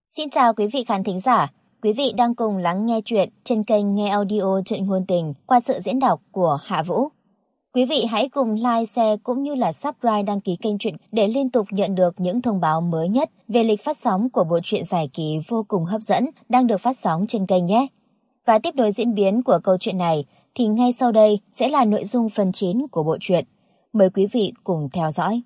Xin chào quý vị khán thính giả. Quý vị đang cùng lắng nghe chuyện trên kênh Nghe Audio Truyện Ngôn Tình qua sự diễn đọc của Hạ Vũ. Quý vị hãy cùng like, share cũng như là subscribe đăng ký kênh truyện để liên tục nhận được những thông báo mới nhất về lịch phát sóng của bộ truyện dài kỳ vô cùng hấp dẫn đang được phát sóng trên kênh nhé. Và tiếp nối diễn biến của câu chuyện này thì ngay sau đây sẽ là nội dung phần 9 của bộ truyện. Mời quý vị cùng theo dõi.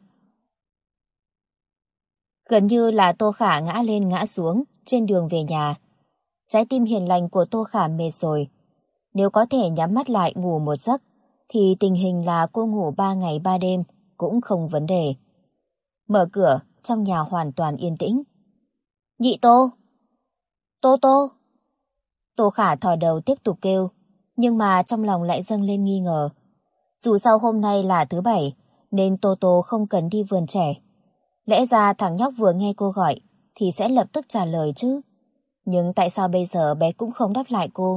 Gần như là Tô Khả ngã lên ngã xuống trên đường về nhà. Trái tim hiền lành của Tô Khả mệt rồi. Nếu có thể nhắm mắt lại ngủ một giấc, thì tình hình là cô ngủ 3 ngày 3 đêm cũng không vấn đề. Mở cửa, trong nhà hoàn toàn yên tĩnh. Nhị Tô! Tô Tô! Tô Khả thò đầu tiếp tục kêu, nhưng mà trong lòng lại dâng lên nghi ngờ. Dù sao hôm nay là thứ Bảy, nên Tô Tô không cần đi vườn trẻ. Lẽ ra thằng nhóc vừa nghe cô gọi thì sẽ lập tức trả lời chứ. Nhưng tại sao bây giờ bé cũng không đáp lại cô?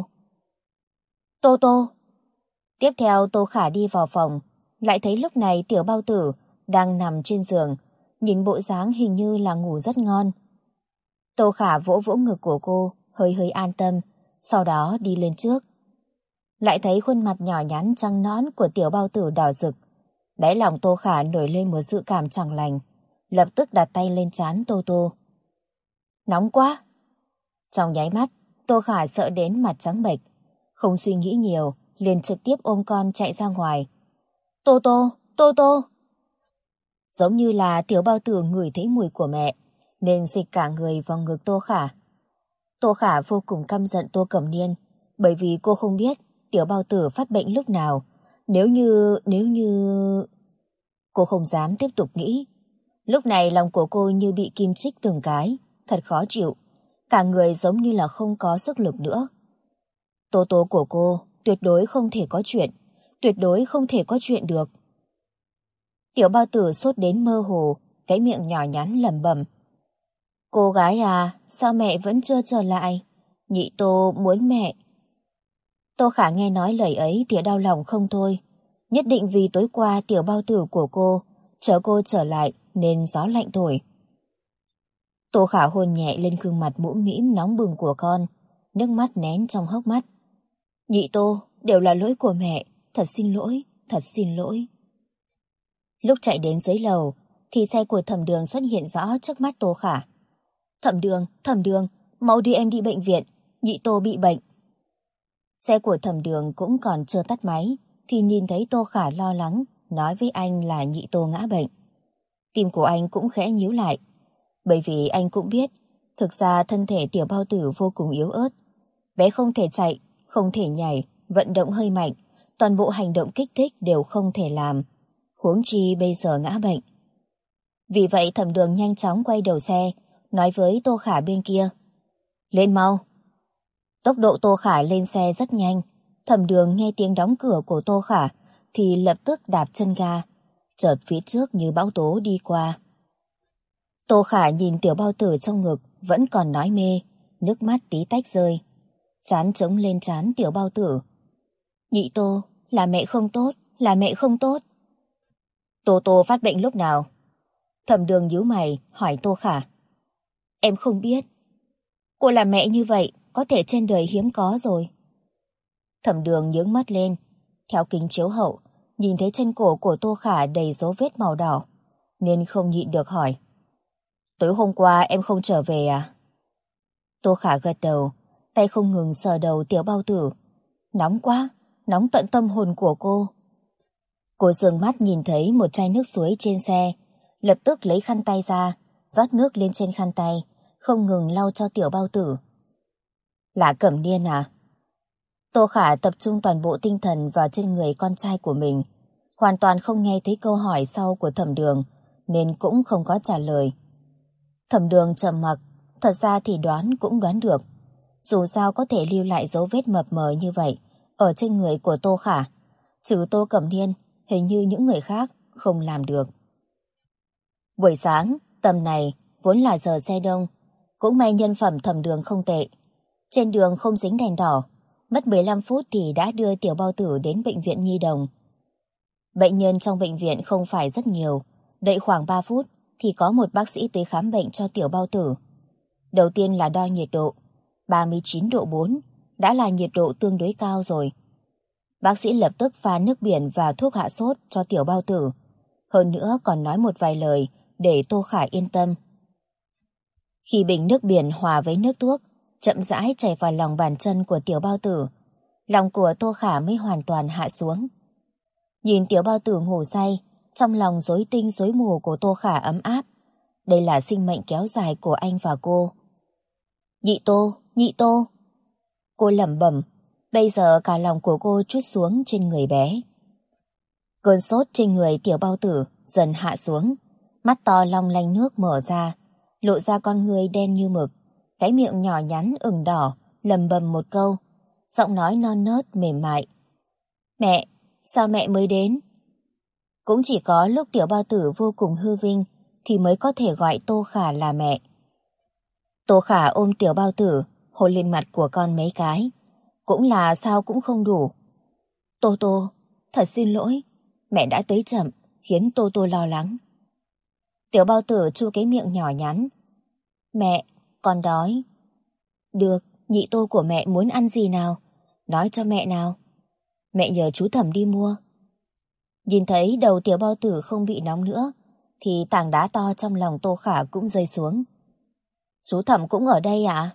Tô Tô! Tiếp theo Tô Khả đi vào phòng, lại thấy lúc này Tiểu Bao Tử đang nằm trên giường, nhìn bộ dáng hình như là ngủ rất ngon. Tô Khả vỗ vỗ ngực của cô, hơi hơi an tâm, sau đó đi lên trước. Lại thấy khuôn mặt nhỏ nhắn trắng nõn của Tiểu Bao Tử đỏ rực. Đáy lòng Tô Khả nổi lên một dự cảm chẳng lành, lập tức đặt tay lên trán Tô Tô. Nóng quá! Trong nháy mắt, Tô Khả sợ đến mặt trắng bệch, không suy nghĩ nhiều, liền trực tiếp ôm con chạy ra ngoài. Tô Tô! Tô Tô! Giống như là Tiểu Bao Tử ngửi thấy mùi của mẹ, nên dịch cả người vào ngực Tô Khả. Tô Khả vô cùng căm giận Tô Cẩm Niên, bởi vì cô không biết Tiểu Bao Tử phát bệnh lúc nào. Nếu như... Cô không dám tiếp tục nghĩ. Lúc này lòng của cô như bị kim chích từng cái, thật khó chịu. Cả người giống như là không có sức lực nữa. Tô Tô của cô tuyệt đối không thể có chuyện, tuyệt đối không thể có chuyện được. Tiểu Bao Tử sốt đến mơ hồ, cái miệng nhỏ nhắn lẩm bẩm. Cô gái à, sao mẹ vẫn chưa trở lại? Nhị Tô muốn mẹ. Tô Khả nghe nói lời ấy thì đau lòng không thôi. Nhất định vì tối qua Tiểu Bao Tử của cô chờ cô trở lại nên gió lạnh thổi. Tô Khả hôn nhẹ lên gương mặt mũm mĩm nóng bừng của con, nước mắt nén trong hốc mắt. Nhị Tô, đều là lỗi của mẹ, thật xin lỗi, thật xin lỗi. Lúc chạy đến dưới lầu thì xe của Thẩm Đường xuất hiện rõ trước mắt Tô Khả. Thẩm Đường, mau đưa em đi bệnh viện, Nhị Tô bị bệnh. Xe của Thẩm Đường cũng còn chưa tắt máy thì nhìn thấy Tô Khả lo lắng nói với anh là Nhị Tô ngã bệnh. Tim của anh cũng khẽ nhíu lại, bởi vì anh cũng biết thực ra thân thể Tiểu Bao Tử vô cùng yếu ớt. Bé không thể chạy, không thể nhảy, vận động hơi mạnh, toàn bộ hành động kích thích đều không thể làm, huống chi bây giờ ngã bệnh. Vì vậy Thẩm Đường nhanh chóng quay đầu xe, nói với Tô Khả bên kia. Lên mau! Tốc độ Tô Khả lên xe rất nhanh. Thẩm Đường nghe tiếng đóng cửa của Tô Khả thì lập tức đạp chân ga, chợt phía trước như bão tố đi qua. Tô Khả nhìn Tiểu Bao Tử trong ngực vẫn còn nói mê, nước mắt tí tách rơi. Trán trống lên trán Tiểu Bao Tử. Nhị Tô, là mẹ không tốt, là mẹ không tốt. Tô Tô phát bệnh lúc nào? Thẩm Đường nhíu mày hỏi Tô Khả. Em không biết. Cô là mẹ như vậy có thể trên đời hiếm có rồi. Thẩm Đường nhướng mắt lên, theo kính chiếu hậu nhìn thấy trên cổ của Tô Khả đầy dấu vết màu đỏ, nên không nhịn được hỏi. Tối hôm qua em không trở về à? Tô Khả gật đầu, tay không ngừng sờ đầu Tiểu Bao Tử. Nóng quá, nóng tận tâm hồn của cô. Cô dường mắt nhìn thấy một chai nước suối trên xe, lập tức lấy khăn tay ra, rót nước lên trên khăn tay, không ngừng lau cho Tiểu Bao Tử. Là Cẩm Niên à? Tô Khả tập trung toàn bộ tinh thần vào trên người con trai của mình, hoàn toàn không nghe thấy câu hỏi sau của Thẩm Đường, nên cũng không có trả lời. Thẩm Đường trầm mặc, thật ra thì đoán cũng đoán được. Dù sao có thể lưu lại dấu vết mập mờ như vậy ở trên người của Tô Khả, trừ Tô Cẩm Niên, hình như những người khác không làm được. Buổi sáng, tầm này vốn là giờ xe đông, cũng may nhân phẩm Thẩm Đường không tệ. Trên đường không dính đèn đỏ, mất 15 phút thì đã đưa Tiểu Bao Tử đến bệnh viện Nhi Đồng. Bệnh nhân trong bệnh viện không phải rất nhiều, đợi khoảng 3 phút thì có một bác sĩ tới khám bệnh cho Tiểu Bao Tử. Đầu tiên là đo nhiệt độ. 39 độ 4 đã là nhiệt độ tương đối cao rồi. Bác sĩ lập tức pha nước biển và thuốc hạ sốt cho tiểu bao tử. Hơn nữa còn nói một vài lời để Tô Khả yên tâm. Khi bình nước biển hòa với nước thuốc chậm rãi chảy vào lòng bàn chân của tiểu bao tử, lòng của Tô Khả mới hoàn toàn hạ xuống. Nhìn tiểu bao tử ngủ say, trong lòng rối tinh rối mù của Tô Khả ấm áp. Đây là sinh mệnh kéo dài của anh và cô. Nhị Tô, nhị Tô. Cô lẩm bẩm, bây giờ cả lòng của cô trút xuống trên người bé. Cơn sốt trên người tiểu bao tử dần hạ xuống, mắt to long lanh nước mở ra, lộ ra con người đen như mực, cái miệng nhỏ nhắn ửng đỏ, lầm bầm một câu, giọng nói non nớt mềm mại. Mẹ, sao mẹ mới đến? Cũng chỉ có lúc tiểu bao tử vô cùng hư vinh thì mới có thể gọi Tô Khả là mẹ. Tô Khả ôm tiểu bao tử, hôn lên mặt của con mấy cái. Cũng là sao cũng không đủ. Tô Tô, thật xin lỗi, mẹ đã tới chậm, khiến Tô Tô lo lắng. Tiểu bao tử chu cái miệng nhỏ nhắn. Mẹ, con đói. Được, nhị Tô của mẹ muốn ăn gì nào? Nói cho mẹ nào. Mẹ nhờ chú Thẩm đi mua. Nhìn thấy đầu tiểu bao tử không bị nóng nữa, thì tảng đá to trong lòng Tô Khả cũng rơi xuống. Chú Thẩm cũng ở đây ạ?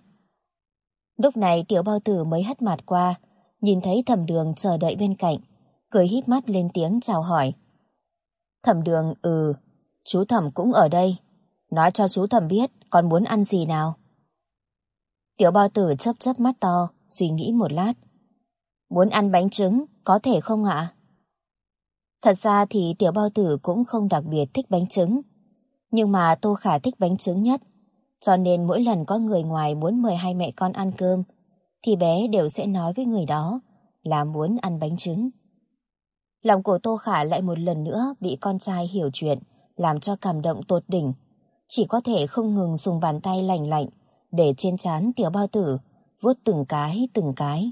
Lúc này tiểu bao tử mới hất mặt qua, nhìn thấy Thẩm Đường chờ đợi bên cạnh, cười híp mắt lên tiếng chào hỏi. Thẩm Đường, chú Thẩm cũng ở đây. Nói cho chú Thẩm biết con muốn ăn gì nào. Tiểu bao tử chớp chớp mắt to, suy nghĩ một lát. Muốn ăn bánh trứng, có thể không ạ? Thật ra thì tiểu bao tử cũng không đặc biệt thích bánh trứng, nhưng mà Tô Khả thích bánh trứng nhất, cho nên mỗi lần có người ngoài muốn mời hai mẹ con ăn cơm, thì bé đều sẽ nói với người đó là muốn ăn bánh trứng. Lòng của Tô Khả lại một lần nữa bị con trai hiểu chuyện, làm cho cảm động tột đỉnh, chỉ có thể không ngừng dùng bàn tay lạnh lạnh để trên trán tiểu bao tử vuốt từng cái từng cái.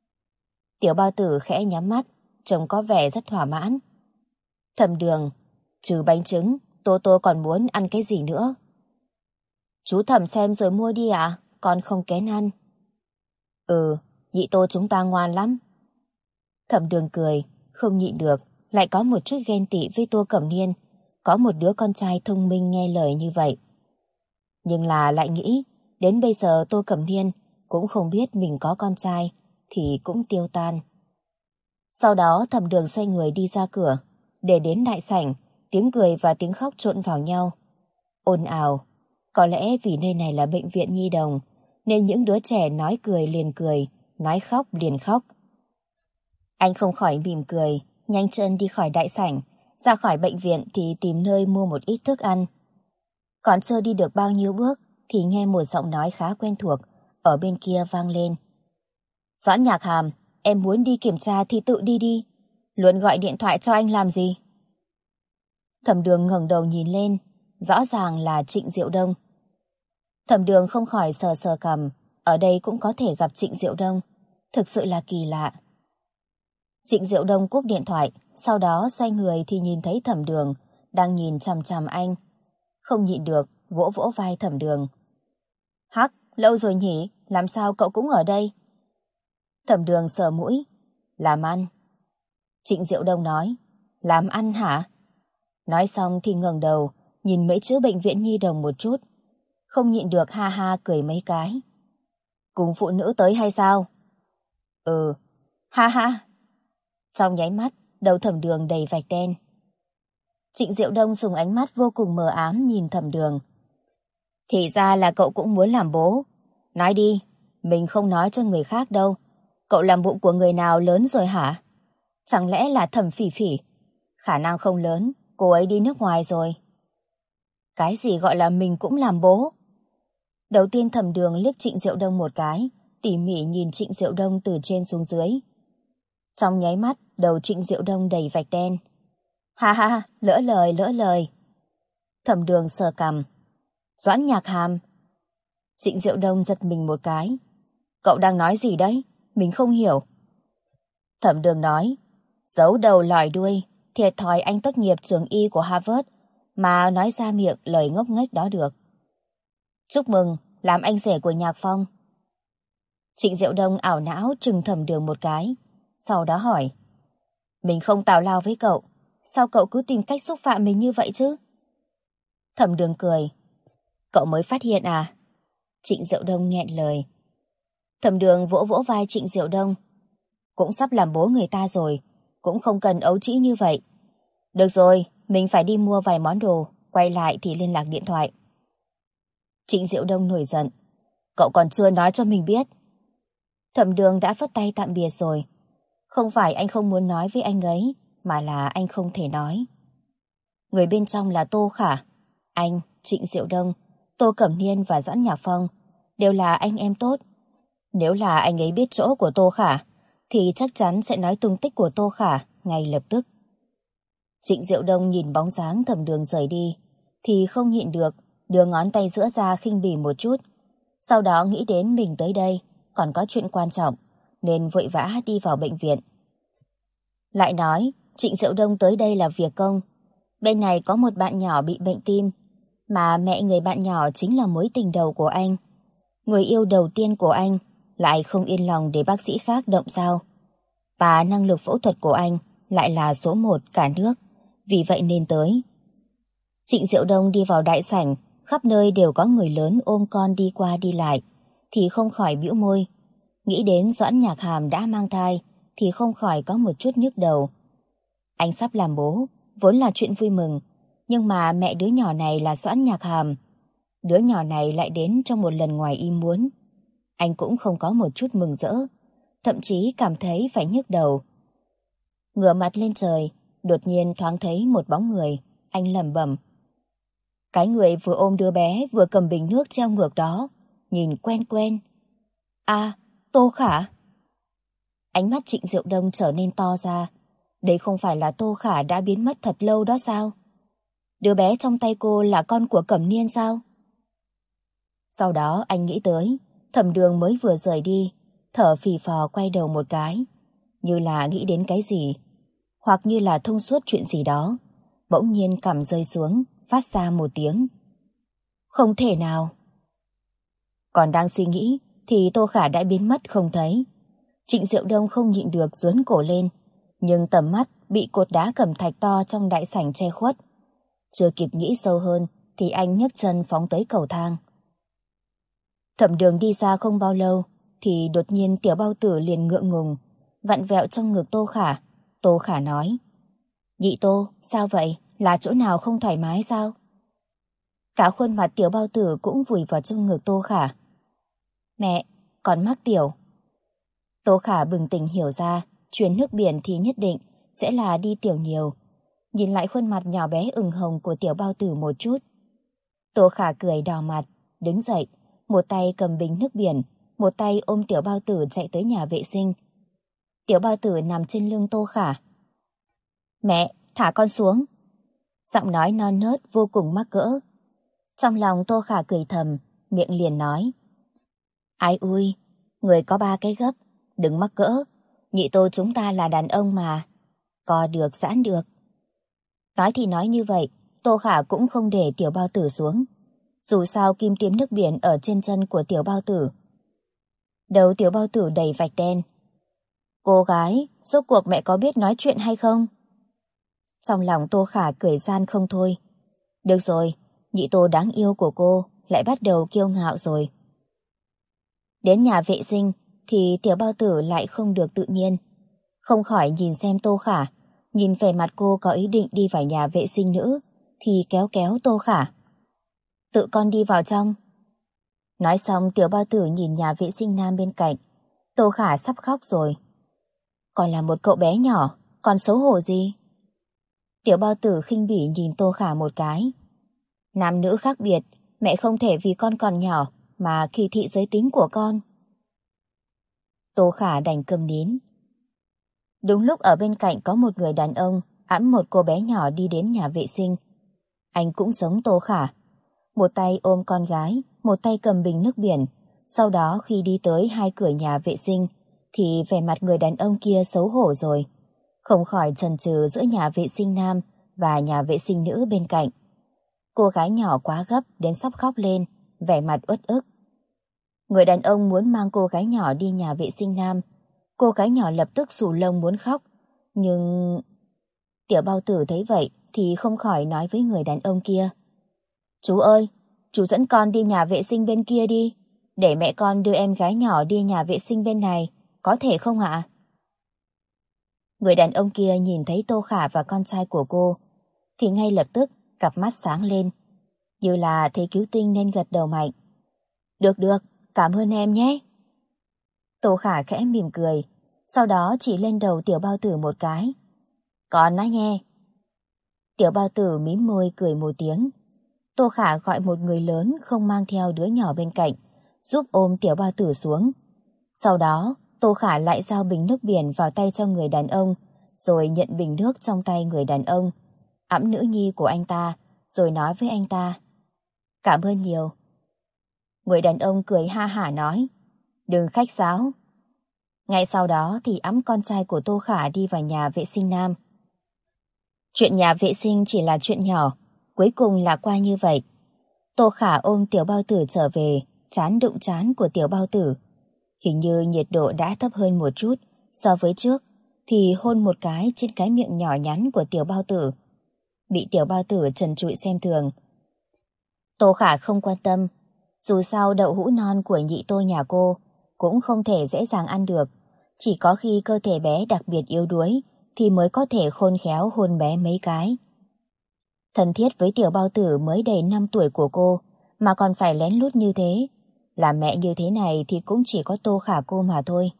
Tiểu bao tử khẽ nhắm mắt, trông có vẻ rất thỏa mãn. Thẩm Đường, trừ bánh trứng, Tô Tô còn muốn ăn cái gì nữa? Chú Thẩm xem rồi mua đi ạ, con không kén ăn. Nhị Tô chúng ta ngoan lắm. Thẩm Đường cười, không nhịn được, lại có một chút ghen tị với Tô Cẩm Niên, có một đứa con trai thông minh nghe lời như vậy. Nhưng là lại nghĩ, đến bây giờ Tô Cẩm Niên cũng không biết mình có con trai, thì cũng tiêu tan. Sau đó Thẩm Đường xoay người đi ra cửa, để đến đại sảnh, tiếng cười và tiếng khóc trộn vào nhau. Ồn ào, có lẽ vì nơi này là bệnh viện nhi đồng, nên những đứa trẻ nói cười liền cười, nói khóc liền khóc. Anh không khỏi mỉm cười, nhanh chân đi khỏi đại sảnh, ra khỏi bệnh viện thì tìm nơi mua một ít thức ăn. Còn chưa đi được bao nhiêu bước thì nghe một giọng nói khá quen thuộc ở bên kia vang lên. Doãn Nhạc Hàm, em muốn đi kiểm tra thì tự đi đi, luôn gọi điện thoại cho anh làm gì? Thẩm Đường ngẩng đầu nhìn lên, rõ ràng là Trịnh Diệu Đông. Thẩm Đường không khỏi sờ sờ cằm, ở đây cũng có thể gặp Trịnh Diệu Đông, thực sự là kỳ lạ. Trịnh Diệu Đông cúp điện thoại, sau đó xoay người thì nhìn thấy Thẩm Đường đang nhìn chằm chằm anh. Không nhịn được, vỗ vỗ vai Thẩm Đường. Hắc, lâu rồi nhỉ, làm sao cậu cũng ở đây? Thẩm Đường sờ mũi. Làm ăn. Trịnh Diệu Đông nói. Làm ăn hả? Nói xong thì ngẩng đầu, nhìn mấy chữ bệnh viện nhi đồng một chút. Không nhịn được ha ha cười mấy cái. Cùng phụ nữ tới hay sao? Ha ha. Trong nháy mắt, đầu Thẩm Đường đầy vạch đen. Trịnh Diệu Đông dùng ánh mắt vô cùng mờ ám nhìn Thẩm Đường. Thì ra là cậu cũng muốn làm bố. Nói đi, mình không nói cho người khác đâu. Cậu làm bụng của người nào lớn rồi hả? Chẳng lẽ là Thẩm Phỉ Phỉ? Khả năng không lớn, cô ấy đi nước ngoài rồi. Cái gì gọi là mình cũng làm bố? Đầu tiên Thẩm Đường liếc Trịnh Diệu Đông một cái, tỉ mỉ nhìn Trịnh Diệu Đông từ trên xuống dưới. Trong nháy mắt, đầu Trịnh Diệu Đông đầy vạch đen. Ha ha, lỡ lời. Thẩm Đường sờ cằm. Doãn Nhạc Hàm. Trịnh Diệu Đông giật mình một cái. Cậu đang nói gì đấy? Mình không hiểu. Thẩm Đường nói. Giấu đầu lòi đuôi, thiệt thòi anh tốt nghiệp trường y của Harvard mà nói ra miệng lời ngốc nghếch đó được. Chúc mừng, làm anh rể của Nhạc Phong. Trịnh Diệu Đông ảo não trừng Thẩm Đường một cái, sau đó hỏi. Mình không tào lao với cậu, sao cậu cứ tìm cách xúc phạm mình như vậy chứ? Thẩm Đường cười. Cậu mới phát hiện à? Trịnh Diệu Đông nghẹn lời. Thẩm Đường vỗ vỗ vai Trịnh Diệu Đông. Cũng sắp làm bố người ta rồi, cũng không cần ấu trĩ như vậy. Được rồi, mình phải đi mua vài món đồ, quay lại thì liên lạc điện thoại. Trịnh Diệu Đông nổi giận. Cậu còn chưa nói cho mình biết. Thẩm Đường đã phất tay tạm biệt rồi. Không phải anh không muốn nói với anh ấy, mà là anh không thể nói. Người bên trong là Tô Khả. Anh, Trịnh Diệu Đông, Tô Cẩm Niên và Doãn Nhạc Phong đều là anh em tốt. Nếu là anh ấy biết chỗ của Tô Khả, thì chắc chắn sẽ nói tung tích của Tô Khả ngay lập tức. Trịnh Diệu Đông nhìn bóng dáng Thẩm Đường rời đi, thì không nhịn được, đưa ngón tay giữa ra khinh bỉ một chút. Sau đó nghĩ đến mình tới đây, còn có chuyện quan trọng, nên vội vã đi vào bệnh viện. Lại nói, Trịnh Diệu Đông tới đây là việc công. Bên này có một bạn nhỏ bị bệnh tim, mà mẹ người bạn nhỏ chính là mối tình đầu của anh. Người yêu đầu tiên của anh lại không yên lòng để bác sĩ khác động sao. Và năng lực phẫu thuật của anh lại là số 1 cả nước, vì vậy nên tới. Trịnh Diệu Đông đi vào đại sảnh, khắp nơi đều có người lớn ôm con đi qua đi lại, thì không khỏi bĩu môi. Nghĩ đến Doãn Nhạc Hàm đã mang thai, thì không khỏi có một chút nhức đầu. Anh sắp làm bố, vốn là chuyện vui mừng, nhưng mà mẹ đứa nhỏ này là Doãn Nhạc Hàm. Đứa nhỏ này lại đến trong một lần ngoài ý muốn. Anh cũng không có một chút mừng rỡ, thậm chí cảm thấy phải nhức đầu. Ngửa mặt lên trời, đột nhiên thoáng thấy một bóng người, anh lẩm bẩm. Cái người vừa ôm đứa bé vừa cầm bình nước treo ngược đó, nhìn quen quen. À, Tô Khả. Ánh mắt Trịnh Diệu Đông trở nên to ra. Đây không phải là Tô Khả đã biến mất thật lâu đó sao? Đứa bé trong tay cô là con của Cẩm Niên sao? Sau đó anh nghĩ tới, Thẩm Đường mới vừa rời đi, thở phì phò quay đầu một cái, như là nghĩ đến cái gì, hoặc như là thông suốt chuyện gì đó. Bỗng nhiên cằm rơi xuống, phát ra một tiếng. Không thể nào. Còn đang suy nghĩ, thì Tô Khả đã biến mất không thấy. Trịnh Diệu Đông không nhịn được giớn cổ lên, nhưng tầm mắt bị cột đá cẩm thạch to trong đại sảnh che khuất. Chưa kịp nghĩ sâu hơn, thì anh nhấc chân phóng tới cầu thang. Thẩm Đường đi xa không bao lâu, thì đột nhiên Tiểu Bao Tử liền ngượng ngùng, vặn vẹo trong ngực Tô Khả. Tô Khả nói. Nhị Tô, sao vậy? Là chỗ nào không thoải mái sao? Cả khuôn mặt Tiểu Bao Tử cũng vùi vào trong ngực Tô Khả. Mẹ, con mắc tiểu. Tô Khả bừng tỉnh hiểu ra, chuyến nước biển thì nhất định sẽ là đi tiểu nhiều. Nhìn lại khuôn mặt nhỏ bé ửng hồng của Tiểu Bao Tử một chút. Tô Khả cười đỏ mặt, đứng dậy, một tay cầm bình nước biển, một tay ôm Tiểu Bao Tử chạy tới nhà vệ sinh. Tiểu Bao Tử nằm trên lưng Tô Khả. Mẹ, thả con xuống. Giọng nói non nớt vô cùng mắc cỡ. Trong lòng Tô Khả cười thầm, miệng liền nói. Ai ui, người có 3 cái gấp, đừng mắc cỡ. Nhị Tô chúng ta là đàn ông mà. Co được giãn được. Nói thì nói như vậy, Tô Khả cũng không để Tiểu Bao Tử xuống. Dù sao kim tiêm nước biển ở trên chân của Tiểu Bao Tử. Đầu Tiểu Bao Tử đầy vạch đen. Cô gái, rốt cuộc mẹ có biết nói chuyện hay không? Trong lòng Tô Khả cười gian không thôi. Được rồi, nhị Tô đáng yêu của cô lại bắt đầu kiêu ngạo rồi. Đến nhà vệ sinh thì Tiểu Bao Tử lại không được tự nhiên. Không khỏi nhìn xem Tô Khả, nhìn về mặt cô có ý định đi vào nhà vệ sinh nữ, thì kéo kéo Tô Khả. Tự con đi vào trong. Nói xong Tiểu Bao Tử nhìn nhà vệ sinh nam bên cạnh. Tô Khả sắp khóc rồi. Còn là một cậu bé nhỏ, còn xấu hổ gì? Tiểu Bao Tử khinh bỉ nhìn Tô Khả một cái. Nam nữ khác biệt, mẹ không thể vì con còn nhỏ mà kỳ thị giới tính của con. Tô Khả đành câm nín. Đúng lúc ở bên cạnh có một người đàn ông ẵm một cô bé nhỏ đi đến nhà vệ sinh. Anh cũng giống Tô Khả. Một tay ôm con gái, một tay cầm bình nước biển. Sau đó khi đi tới 2 cửa nhà vệ sinh, thì vẻ mặt người đàn ông kia xấu hổ rồi. Không khỏi chần chừ giữa nhà vệ sinh nam và nhà vệ sinh nữ bên cạnh. Cô gái nhỏ quá gấp đến sắp khóc lên, vẻ mặt uất ức. Người đàn ông muốn mang cô gái nhỏ đi nhà vệ sinh nam. Cô gái nhỏ lập tức xù lông muốn khóc. Nhưng... Tiểu Bao Tử thấy vậy thì không khỏi nói với người đàn ông kia. Chú ơi, chú dẫn con đi nhà vệ sinh bên kia đi. Để mẹ con đưa em gái nhỏ đi nhà vệ sinh bên này. Có thể không ạ? Người đàn ông kia nhìn thấy Tô Khả và con trai của cô thì ngay lập tức cặp mắt sáng lên. Như là thấy cứu tinh nên gật đầu mạnh. Được được, cảm ơn em nhé. Tô Khả khẽ mỉm cười, sau đó chỉ lên đầu Tiểu Bao Tử một cái. Con nói nghe. Tiểu Bao Tử mím môi cười một tiếng. Tô Khả gọi một người lớn không mang theo đứa nhỏ bên cạnh, giúp ôm Tiểu Bao Tử xuống. Sau đó, Tô Khả lại giao bình nước biển vào tay cho người đàn ông, rồi nhận bình nước trong tay người đàn ông, ẵm nữ nhi của anh ta, rồi nói với anh ta. Cảm ơn nhiều. Người đàn ông cười ha hả nói. Đừng khách sáo. Ngay sau đó thì ẵm con trai của Tô Khả đi vào nhà vệ sinh nam. Chuyện nhà vệ sinh chỉ là chuyện nhỏ, cuối cùng là qua như vậy. Tô Khả ôm Tiểu Bao Tử trở về, trán đụng trán của Tiểu Bao Tử. Hình như nhiệt độ đã thấp hơn một chút so với trước, thì hôn một cái trên cái miệng nhỏ nhắn của Tiểu Bao Tử. Bị Tiểu Bao Tử trần trụi xem thường. Tô Khả không quan tâm, dù sao đậu hũ non của nhị Tô nhà cô cũng không thể dễ dàng ăn được, chỉ có khi cơ thể bé đặc biệt yếu đuối thì mới có thể khôn khéo hôn bé mấy cái. Thân thiết với Tiểu Bao Tử mới đầy 5 tuổi của cô mà còn phải lén lút như thế, làm mẹ như thế này thì cũng chỉ có Tô Khả cô mà thôi.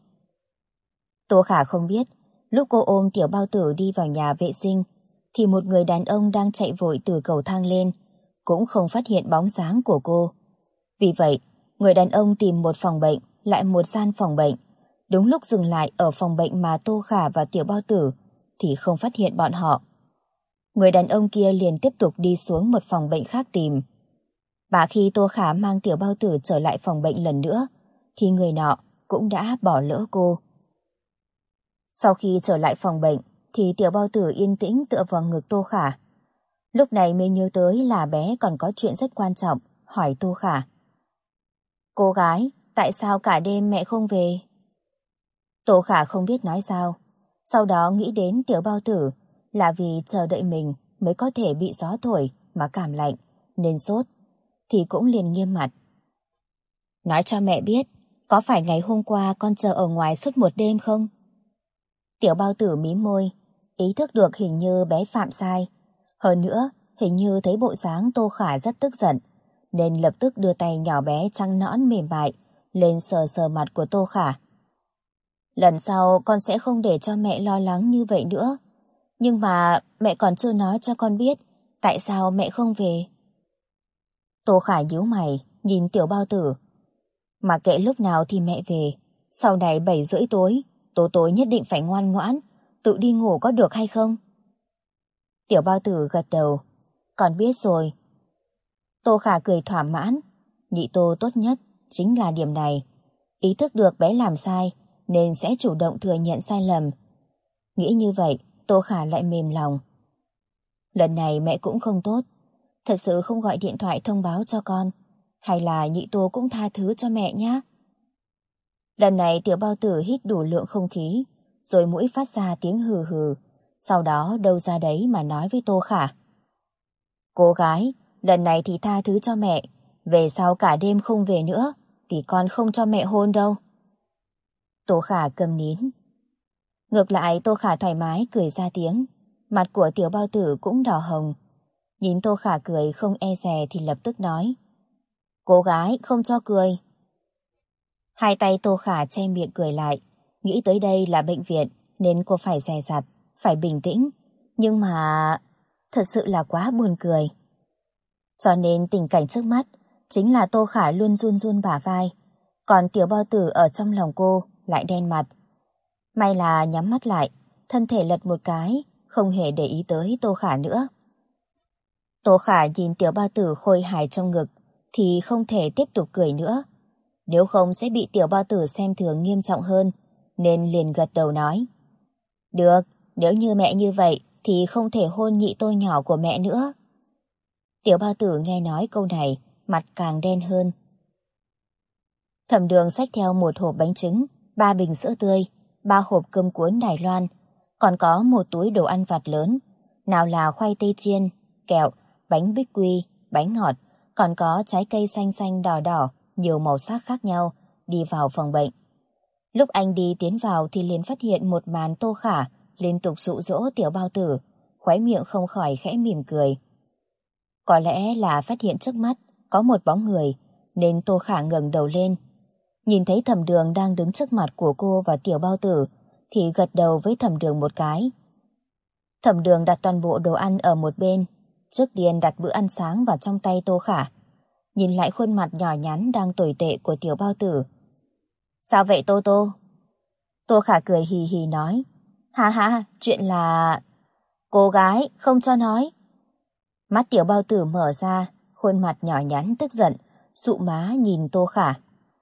Tô Khả không biết, lúc cô ôm Tiểu Bao Tử đi vào nhà vệ sinh thì một người đàn ông đang chạy vội từ cầu thang lên, cũng không phát hiện bóng dáng của cô. Vì vậy, người đàn ông tìm một phòng bệnh, lại một gian phòng bệnh. Đúng lúc dừng lại ở phòng bệnh mà Tô Khả và Tiểu Bao Tử thì không phát hiện bọn họ. Người đàn ông kia liền tiếp tục đi xuống một phòng bệnh khác tìm. Và khi Tô Khả mang Tiểu Bao Tử trở lại phòng bệnh lần nữa thì người nọ cũng đã bỏ lỡ cô. Sau khi trở lại phòng bệnh thì Tiểu Bao Tử yên tĩnh tựa vào ngực Tô Khả. Lúc này mới nhớ tới là bé còn có chuyện rất quan trọng, hỏi Tô Khả. Cô gái, tại sao cả đêm mẹ không về? Tô Khả không biết nói sao. Sau đó nghĩ đến Tiểu Bao Tử là vì chờ đợi mình mới có thể bị gió thổi mà cảm lạnh, nên sốt, thì cũng liền nghiêm mặt. Nói cho mẹ biết, có phải ngày hôm qua con chờ ở ngoài suốt một đêm không? Tiểu Bao Tử mím môi, ý thức được hình như bé phạm sai. Hơn nữa, hình như thấy bộ dáng Tô Khả rất tức giận, nên lập tức đưa tay nhỏ bé trắng nõn mềm mại lên sờ sờ mặt của Tô Khả. Lần sau con sẽ không để cho mẹ lo lắng như vậy nữa. Nhưng mà mẹ còn chưa nói cho con biết tại sao mẹ không về. Tô Khả nhíu mày, nhìn Tiểu Bao Tử. Mà kệ lúc nào thì mẹ về. Sau này 7:30 tối, tối nhất định phải ngoan ngoãn, tự đi ngủ có được hay không? Tiểu Bao Tử gật đầu. Con biết rồi. Tô Khả cười thỏa mãn. Nhị Tô tốt nhất chính là điểm này. Ý thức được bé làm sai nên sẽ chủ động thừa nhận sai lầm. Nghĩ như vậy, Tô Khả lại mềm lòng. Lần này mẹ cũng không tốt. Thật sự không gọi điện thoại thông báo cho con. Hay là nhị Tô cũng tha thứ cho mẹ nhé. Lần này Tiểu Bao Tử hít đủ lượng không khí, rồi mũi phát ra tiếng hừ hừ. Sau đó đâu ra đấy mà nói với Tô Khả. Cô gái, lần này thì tha thứ cho mẹ. Về sau cả đêm không về nữa thì con không cho mẹ hôn đâu. Tô Khả câm nín. Ngược lại Tô Khả thoải mái cười ra tiếng. Mặt của Tiểu Bao Tử cũng đỏ hồng. Nhìn Tô Khả cười không e dè thì lập tức nói. Cô gái không cho cười. Hai tay Tô Khả che miệng cười lại. Nghĩ tới đây là bệnh viện nên cô phải dè dặt, phải bình tĩnh. Nhưng mà... thật sự là quá buồn cười. Cho nên tình cảnh trước mắt chính là Tô Khả luôn run run bả vai. Còn Tiểu Bao Tử ở trong lòng cô lại đen mặt. May là nhắm mắt lại, thân thể lật một cái, không hề để ý tới Tô Khả nữa. Tô Khả nhìn Tiểu Bao Tử khôi hài trong ngực thì không thể tiếp tục cười nữa. Nếu không sẽ bị Tiểu Bao Tử xem thường nghiêm trọng hơn, nên liền gật đầu nói. Được, nếu như mẹ như vậy thì không thể hôn nhị Tô nhỏ của mẹ nữa. Tiểu Bao Tử nghe nói câu này, mặt càng đen hơn. Thẩm Đường xách theo một hộp bánh trứng, 3 bình sữa tươi, 3 hộp cơm cuốn Đài Loan, còn có một túi đồ ăn vặt lớn, nào là khoai tây chiên, kẹo, bánh bích quy, bánh ngọt, còn có trái cây xanh xanh đỏ đỏ, nhiều màu sắc khác nhau, đi vào phòng bệnh. Lúc anh đi tiến vào thì liền phát hiện một màn Tô Khả liên tục dụ dỗ Tiểu Bao Tử, khóe miệng không khỏi khẽ mỉm cười. Có lẽ là phát hiện trước mắt có một bóng người, nên Tô Khả ngẩng đầu lên. Nhìn thấy Thẩm Đường đang đứng trước mặt của cô và Tiểu Bao Tử, thì gật đầu với Thẩm Đường một cái. Thẩm Đường đặt toàn bộ đồ ăn ở một bên, trước tiên đặt bữa ăn sáng vào trong tay Tô Khả. Nhìn lại khuôn mặt nhỏ nhắn đang tồi tệ của Tiểu Bao Tử. Sao vậy Tô Tô? Tô Khả cười hì hì nói. Ha ha, chuyện là... Cô gái, không cho nói. Mắt Tiểu Bao Tử mở ra, khuôn mặt nhỏ nhắn tức giận, sụ má nhìn Tô Khả.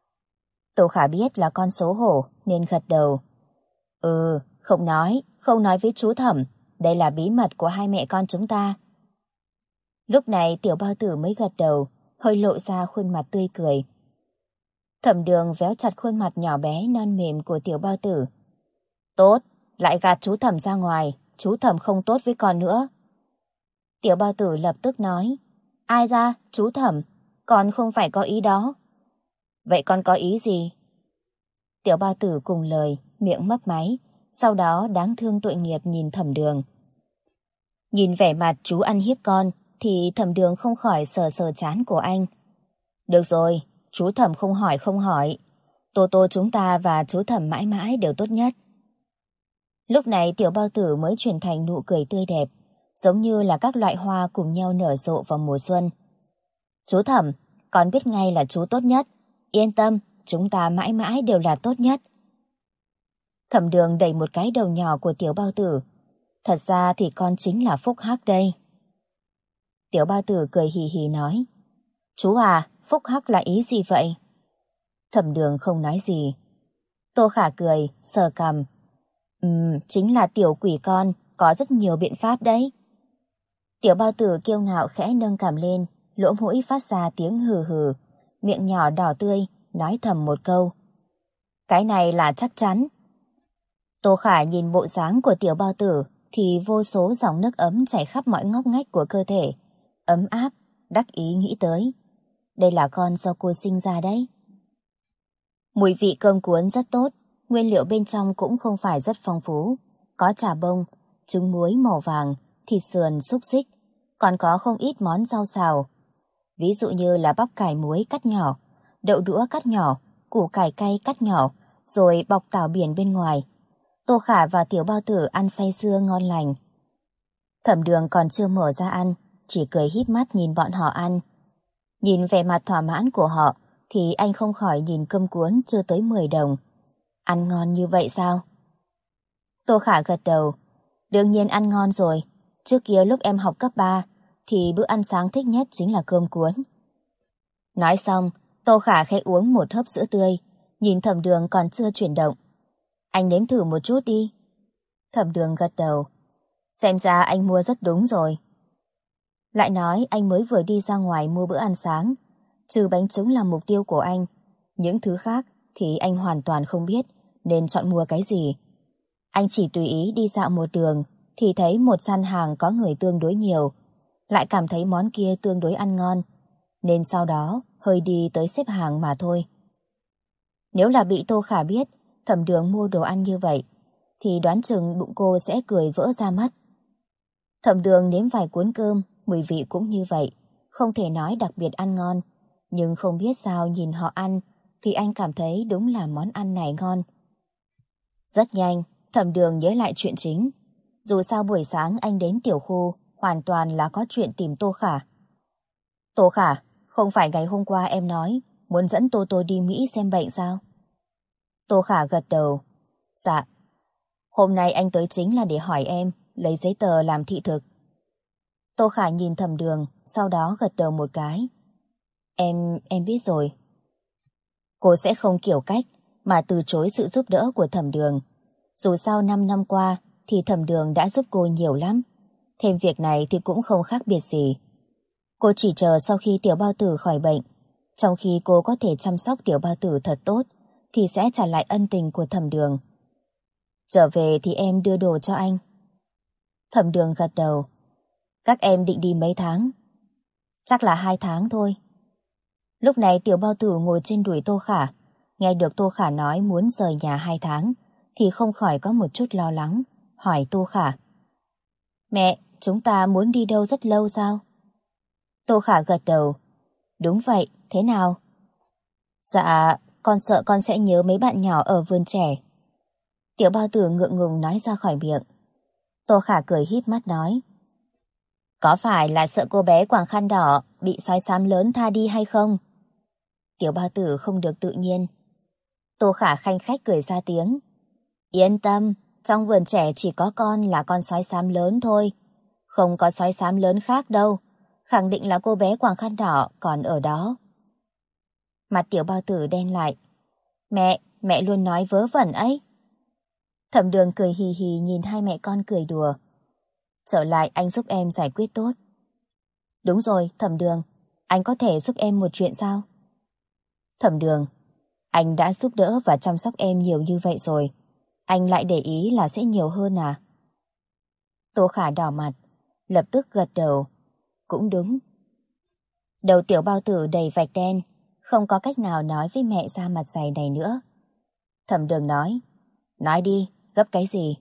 Tô Khả biết là con xấu hổ nên gật đầu. Không nói với chú Thẩm, đây là bí mật của hai mẹ con chúng ta. Lúc này Tiểu Bao Tử mới gật đầu, hơi lộ ra khuôn mặt tươi cười. Thẩm Đường véo chặt khuôn mặt nhỏ bé non mềm của Tiểu Bao Tử. Tốt, lại gạt chú Thẩm ra ngoài, chú Thẩm không tốt với con nữa. Tiểu Bao Tử lập tức nói. Ai ra, chú Thẩm, con không phải có ý đó. Vậy con có ý gì? Tiểu Bao Tử cùng lời, miệng mấp máy, sau đó đáng thương tội nghiệp nhìn Thẩm Đường. Nhìn vẻ mặt chú ăn hiếp con, thì Thẩm Đường không khỏi sờ sờ trán của anh. Được rồi, chú Thẩm không hỏi. Tô Tô chúng ta và chú Thẩm mãi mãi đều tốt nhất. Lúc này Tiểu Bao Tử mới chuyển thành nụ cười tươi đẹp, giống như là các loại hoa cùng nhau nở rộ vào mùa xuân. Chú Thẩm, con biết ngay là chú tốt nhất. Yên tâm, chúng ta mãi mãi đều là tốt nhất. Thẩm Đường đẩy một cái đầu nhỏ của Tiểu Bao Tử. Thật ra thì con chính là Phúc Hắc đây. Tiểu Bao Tử cười hì hì nói. Chú à, Phúc Hắc là ý gì vậy? Thẩm Đường không nói gì. Tô Khả cười, sờ cằm. Chính là tiểu quỷ con, có rất nhiều biện pháp đấy. Tiểu Bao Tử kiêu ngạo khẽ nâng cằm lên, lỗ mũi phát ra tiếng hừ hừ, miệng nhỏ đỏ tươi, nói thầm một câu. Cái này là chắc chắn. Tô Khả nhìn bộ dáng của Tiểu Bao Tử thì vô số dòng nước ấm chảy khắp mọi ngóc ngách của cơ thể, ấm áp, đắc ý nghĩ tới. Đây là con do cô sinh ra đấy. Mùi vị cơm cuốn rất tốt, nguyên liệu bên trong cũng không phải rất phong phú. Có chả bông, trứng muối màu vàng, thịt sườn, xúc xích, còn có không ít món rau xào. Ví dụ như là bắp cải muối cắt nhỏ, đậu đũa cắt nhỏ, củ cải cay cắt nhỏ, rồi bọc tảo biển bên ngoài. Tô Khả và Tiểu Bao Tử ăn say sưa ngon lành. Thẩm Đường còn chưa mở ra ăn, chỉ cười híp mắt nhìn bọn họ ăn. Nhìn vẻ mặt thỏa mãn của họ, thì anh không khỏi nhìn cơm cuốn chưa tới 10 đồng. Ăn ngon như vậy sao? Tô Khả gật đầu. Đương nhiên ăn ngon rồi. Trước kia lúc em học cấp 3, thì bữa ăn sáng thích nhất chính là cơm cuốn. Nói xong, Tô Khả khẽ uống một hớp sữa tươi, nhìn Thẩm Đường còn chưa chuyển động. Anh nếm thử một chút đi. Thẩm Đường gật đầu. Xem ra anh mua rất đúng rồi. Lại nói anh mới vừa đi ra ngoài mua bữa ăn sáng, trừ bánh trứng là mục tiêu của anh. Những thứ khác thì anh hoàn toàn không biết nên chọn mua cái gì. Anh chỉ tùy ý đi dạo một đường thì thấy một gian hàng có người tương đối nhiều, lại cảm thấy món kia tương đối ăn ngon, nên sau đó hơi đi tới xếp hàng mà thôi. Nếu là bị Tô Khả biết Thẩm Đường mua đồ ăn như vậy, thì đoán chừng bụng cô sẽ cười vỡ ra mất. Thẩm Đường nếm vài cuốn cơm, mùi vị cũng như vậy, không thể nói đặc biệt ăn ngon, nhưng không biết sao nhìn họ ăn thì anh cảm thấy đúng là món ăn này ngon. Rất nhanh, Thẩm Đường nhớ lại chuyện chính. Dù sao buổi sáng anh đến tiểu khu hoàn toàn là có chuyện tìm Tô Khả. Tô Khả, không phải ngày hôm qua em nói muốn dẫn Tô Tô đi Mỹ xem bệnh sao? Tô Khả gật đầu. Dạ. Hôm nay anh tới chính là để hỏi em lấy giấy tờ làm thị thực. Tô Khả nhìn Thẩm Đường, sau đó gật đầu một cái. Em biết rồi. Cô sẽ không kiểu cách mà từ chối sự giúp đỡ của Thẩm Đường. Dù sao 5 năm qua thì Thẩm Đường đã giúp cô nhiều lắm. Thêm việc này thì cũng không khác biệt gì. Cô chỉ chờ sau khi Tiểu Bao Tử khỏi bệnh. Trong khi cô có thể chăm sóc tiểu bao tử thật tốt, thì sẽ trả lại ân tình của Thẩm Đường. Trở về thì em đưa đồ cho anh. Thẩm Đường gật đầu. Các em định đi mấy tháng? Chắc là 2 tháng thôi. Lúc này tiểu bao tử ngồi trên đùi Tô Khả, nghe được Tô Khả nói muốn rời nhà 2 tháng, thì không khỏi có một chút lo lắng, hỏi Tô Khả. Mẹ, chúng ta muốn đi đâu rất lâu sao? Tô Khả gật đầu. Đúng vậy, thế nào? Dạ, con sợ con sẽ nhớ mấy bạn nhỏ ở vườn trẻ. Tiểu bao tử ngượng ngùng nói ra khỏi miệng. Tô Khả cười híp mắt nói. Có phải là sợ cô bé quàng khăn đỏ bị sói xám lớn tha đi hay không? Tiểu bao tử không được tự nhiên. Tô Khả khanh khách cười ra tiếng. Yên tâm, trong vườn trẻ chỉ có con là con sói xám lớn thôi. Không có sói xám lớn khác đâu. Khẳng định là cô bé quàng khăn đỏ còn ở đó. Mặt tiểu bao tử đen lại. Mẹ luôn nói vớ vẩn ấy. Thẩm Đường cười hì hì nhìn hai mẹ con cười đùa. Trở lại anh giúp em giải quyết tốt. Đúng rồi, Thẩm Đường, anh có thể giúp em một chuyện sao? Thẩm Đường, anh đã giúp đỡ và chăm sóc em nhiều như vậy rồi. Anh lại để ý là sẽ nhiều hơn à? Tô Khả đỏ mặt, lập tức gật đầu. Cũng đúng. Đầu tiểu bao tử đầy vạch đen, không có cách nào nói với mẹ ra mặt dày này nữa. Thẩm Đường nói. Nói đi, gấp cái gì?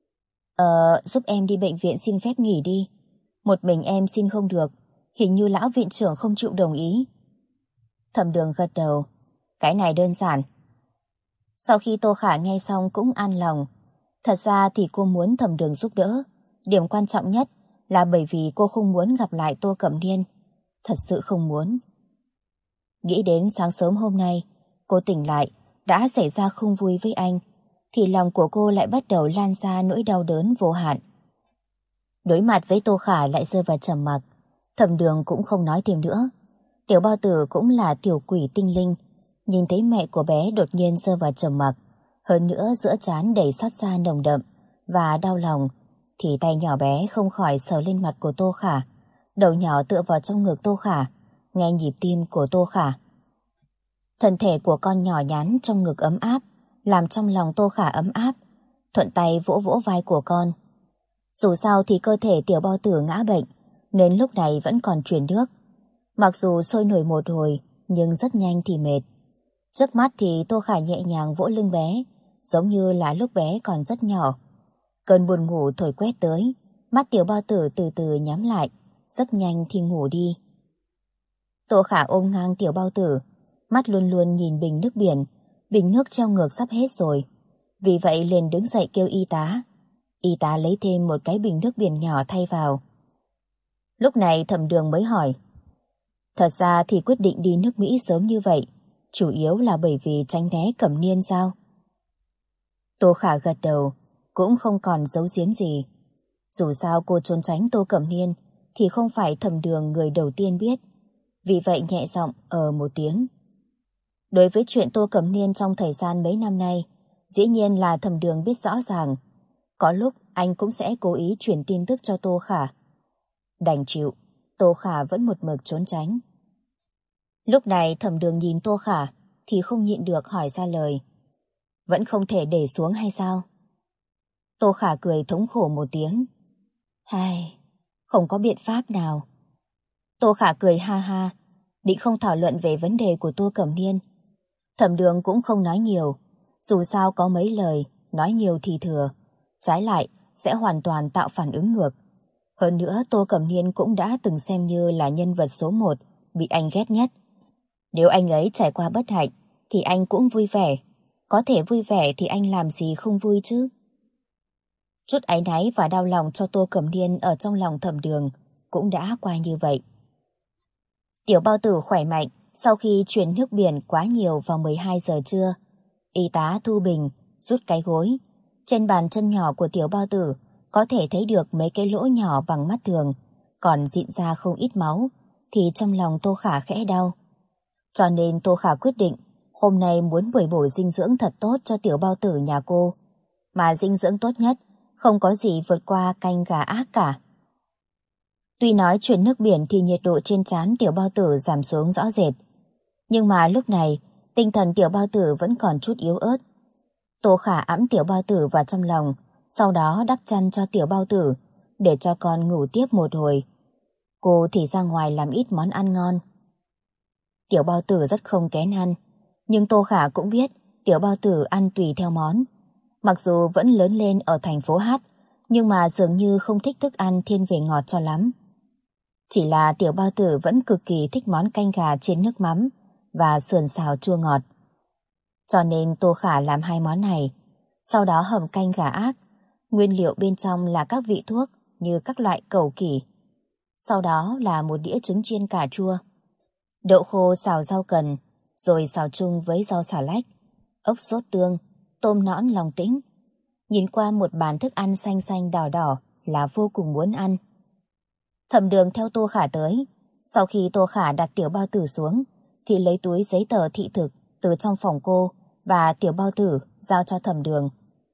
Giúp em đi bệnh viện xin phép nghỉ đi. Một mình em xin không được, hình như lão viện trưởng không chịu đồng ý. Thẩm Đường gật đầu. Cái này đơn giản. Sau khi Tô Khả nghe xong cũng an lòng. Thật ra thì cô muốn Thẩm Đường giúp đỡ. Điểm quan trọng nhất là bởi vì cô không muốn gặp lại Tô Cẩm Niên. Thật sự không muốn. Nghĩ đến sáng sớm hôm nay, cô tỉnh lại, đã xảy ra không vui với anh, thì lòng của cô lại bắt đầu lan ra nỗi đau đớn vô hạn. Đối mặt với Tô Khả lại rơi vào trầm mặc. Thẩm Đường cũng không nói thêm nữa. Tiểu bao tử cũng là tiểu quỷ tinh linh, nhìn thấy mẹ của bé đột nhiên rơi vào trầm mặc, hơn nữa giữa trán đầy xót xa nồng đậm và đau lòng, thì tay nhỏ bé không khỏi sờ lên mặt của Tô Khả, đầu nhỏ tựa vào trong ngực Tô Khả, nghe nhịp tim của Tô Khả. Thân thể của con nhỏ nhắn trong ngực ấm áp, làm trong lòng Tô Khả ấm áp, thuận tay vỗ vỗ vai của con. Dù sao thì cơ thể tiểu bao tử ngã bệnh, nên lúc này vẫn còn truyền nước. Mặc dù sôi nổi một hồi, nhưng rất nhanh thì mệt. Trước mắt thì Tô Khả nhẹ nhàng vỗ lưng bé, giống như là lúc bé còn rất nhỏ. Cơn buồn ngủ thổi quét tới, mắt tiểu bao tử từ từ nhắm lại, rất nhanh thì ngủ đi. Tô Khả ôm ngang tiểu bao tử, mắt luôn luôn nhìn bình nước biển, bình nước treo ngược sắp hết rồi. Vì vậy liền đứng dậy kêu y tá. Y tá lấy thêm một cái bình nước biển nhỏ thay vào. Lúc này Thẩm Đường mới hỏi. Thật ra thì quyết định đi nước Mỹ sớm như vậy, chủ yếu là bởi vì tránh né Cẩm Niên sao? Tô Khả gật đầu, cũng không còn giấu giếm gì. Dù sao cô trốn tránh Tô Cẩm Niên thì không phải Thẩm Đường người đầu tiên biết. Vì vậy nhẹ giọng một tiếng. Đối với chuyện Tô Cẩm Niên trong thời gian mấy năm nay, dĩ nhiên là Thẩm Đường biết rõ ràng. Có lúc anh cũng sẽ cố ý truyền tin tức cho Tô Khả. Đành chịu, Tô Khả vẫn một mực trốn tránh. Lúc này Thẩm Đường nhìn Tô Khả thì không nhịn được hỏi ra lời. Vẫn không thể để xuống hay sao? Tô Khả cười thống khổ một tiếng. Hai, không có biện pháp nào. Tô Khả cười ha ha, định không thảo luận về vấn đề của Tô Cẩm Niên. Thẩm Đường cũng không nói nhiều, dù sao có mấy lời, nói nhiều thì thừa, trái lại sẽ hoàn toàn tạo phản ứng ngược. Hơn nữa Tô Cẩm Niên cũng đã từng xem như là nhân vật số 1 bị anh ghét nhất. Nếu anh ấy trải qua bất hạnh thì anh cũng vui vẻ. Có thể vui vẻ thì anh làm gì không vui chứ? Chút áy náy và đau lòng cho Tô Cẩm Niên ở trong lòng Thẩm Đường cũng đã qua như vậy. Tiểu bao tử khỏe mạnh sau khi chuyển nước biển quá nhiều vào 12 giờ trưa. Y tá thu bình, rút cái gối. Trên bàn chân nhỏ của tiểu bao tử có thể thấy được mấy cái lỗ nhỏ bằng mắt thường, còn rịn ra không ít máu, thì trong lòng Tô Khả khẽ đau. Cho nên Tô Khả quyết định hôm nay muốn bồi bổ dinh dưỡng thật tốt cho tiểu bao tử nhà cô. Mà dinh dưỡng tốt nhất không có gì vượt qua canh gà ác cả. Tuy nói chuyển nước biển thì nhiệt độ trên trán tiểu bao tử giảm xuống rõ rệt, Nhưng mà lúc này, tinh thần Tiểu Bao Tử vẫn còn chút yếu ớt. Tô Khả ẵm Tiểu Bao Tử vào trong lòng, sau đó đắp chăn cho Tiểu Bao Tử, để cho con ngủ tiếp một hồi. Cô thì ra ngoài làm ít món ăn ngon. Tiểu Bao Tử rất không kén ăn, nhưng Tô Khả cũng biết Tiểu Bao Tử ăn tùy theo món. Mặc dù vẫn lớn lên ở thành phố Hát, nhưng mà dường như không thích thức ăn thiên về ngọt cho lắm. Chỉ là Tiểu Bao Tử vẫn cực kỳ thích món canh gà chiên nước mắm và sườn xào chua ngọt. Cho nên Tô Khả làm hai món này, sau đó hầm canh gà ác. Nguyên liệu bên trong là các vị thuốc như các loại cẩu kỷ. Sau đó là một đĩa trứng chiên cà chua, đậu khô xào rau cần, rồi xào chung với rau xà lách, ốc sốt tương, tôm nõn lòng tĩnh. Nhìn qua một bàn thức ăn xanh xanh đỏ đỏ là vô cùng muốn ăn. Thẩm Đường theo Tô Khả tới. Sau khi Tô Khả đặt Tiểu Bao Tử xuống, thì lấy túi giấy tờ thị thực từ trong phòng cô và Tiểu Bao Tử giao cho Thẩm Đường.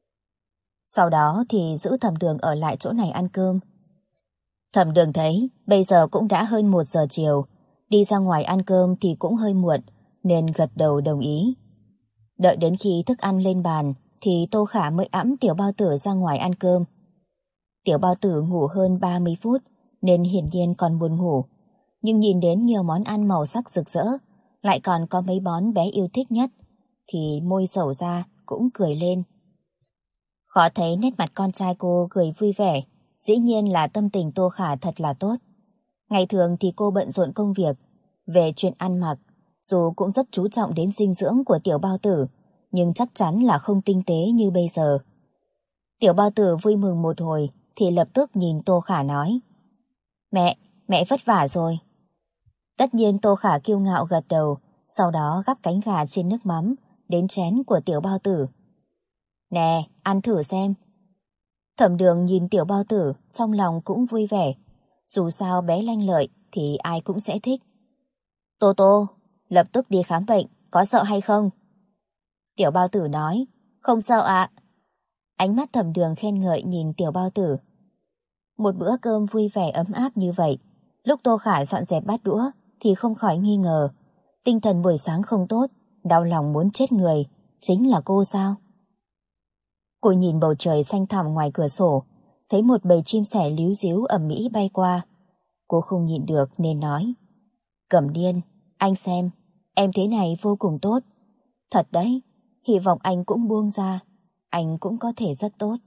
Sau đó thì giữ Thẩm Đường ở lại chỗ này ăn cơm. Thẩm Đường thấy bây giờ cũng đã hơn 1 giờ chiều, đi ra ngoài ăn cơm thì cũng hơi muộn, nên gật đầu đồng ý. Đợi đến khi thức ăn lên bàn thì Tô Khả mới ẵm Tiểu Bao Tử ra ngoài ăn cơm. Tiểu Bao Tử ngủ hơn 30 phút nên hiển nhiên còn buồn ngủ, nhưng nhìn đến nhiều món ăn màu sắc rực rỡ, lại còn có mấy món bé yêu thích nhất, thì môi dẩu ra cũng cười lên. Khó thấy nét mặt con trai cô cười vui vẻ, dĩ nhiên là tâm tình Tô Khả thật là tốt. Ngày thường thì cô bận rộn công việc, về chuyện ăn mặc, dù cũng rất chú trọng đến dinh dưỡng của Tiểu Bao Tử, nhưng chắc chắn là không tinh tế như bây giờ. Tiểu Bao Tử vui mừng một hồi thì lập tức nhìn Tô Khả nói: Mẹ vất vả rồi. Tất nhiên Tô Khả kiêu ngạo gật đầu, sau đó gắp cánh gà trên nước mắm đến chén của Tiểu Bao Tử. Nè, ăn thử xem. Thẩm Đường nhìn Tiểu Bao Tử, trong lòng cũng vui vẻ. Dù sao bé lanh lợi thì ai cũng sẽ thích. Tô Tô, lập tức đi khám bệnh, có sợ hay không? Tiểu Bao Tử nói: Không sợ ạ. Ánh mắt Thẩm Đường khen ngợi nhìn Tiểu Bao Tử. Một bữa cơm vui vẻ ấm áp như vậy, lúc Tô Khả dọn dẹp bát đũa thì không khỏi nghi ngờ. Tinh thần buổi sáng không tốt, đau lòng muốn chết người, chính là cô sao? Cô nhìn bầu trời xanh thẳm ngoài cửa sổ, thấy một bầy chim sẻ líu ríu ầm ĩ bay qua. Cô không nhịn được nên nói: Cẩm Điên, anh xem, em thế này vô cùng tốt. Thật đấy, hy vọng anh cũng buông ra, anh cũng có thể rất tốt.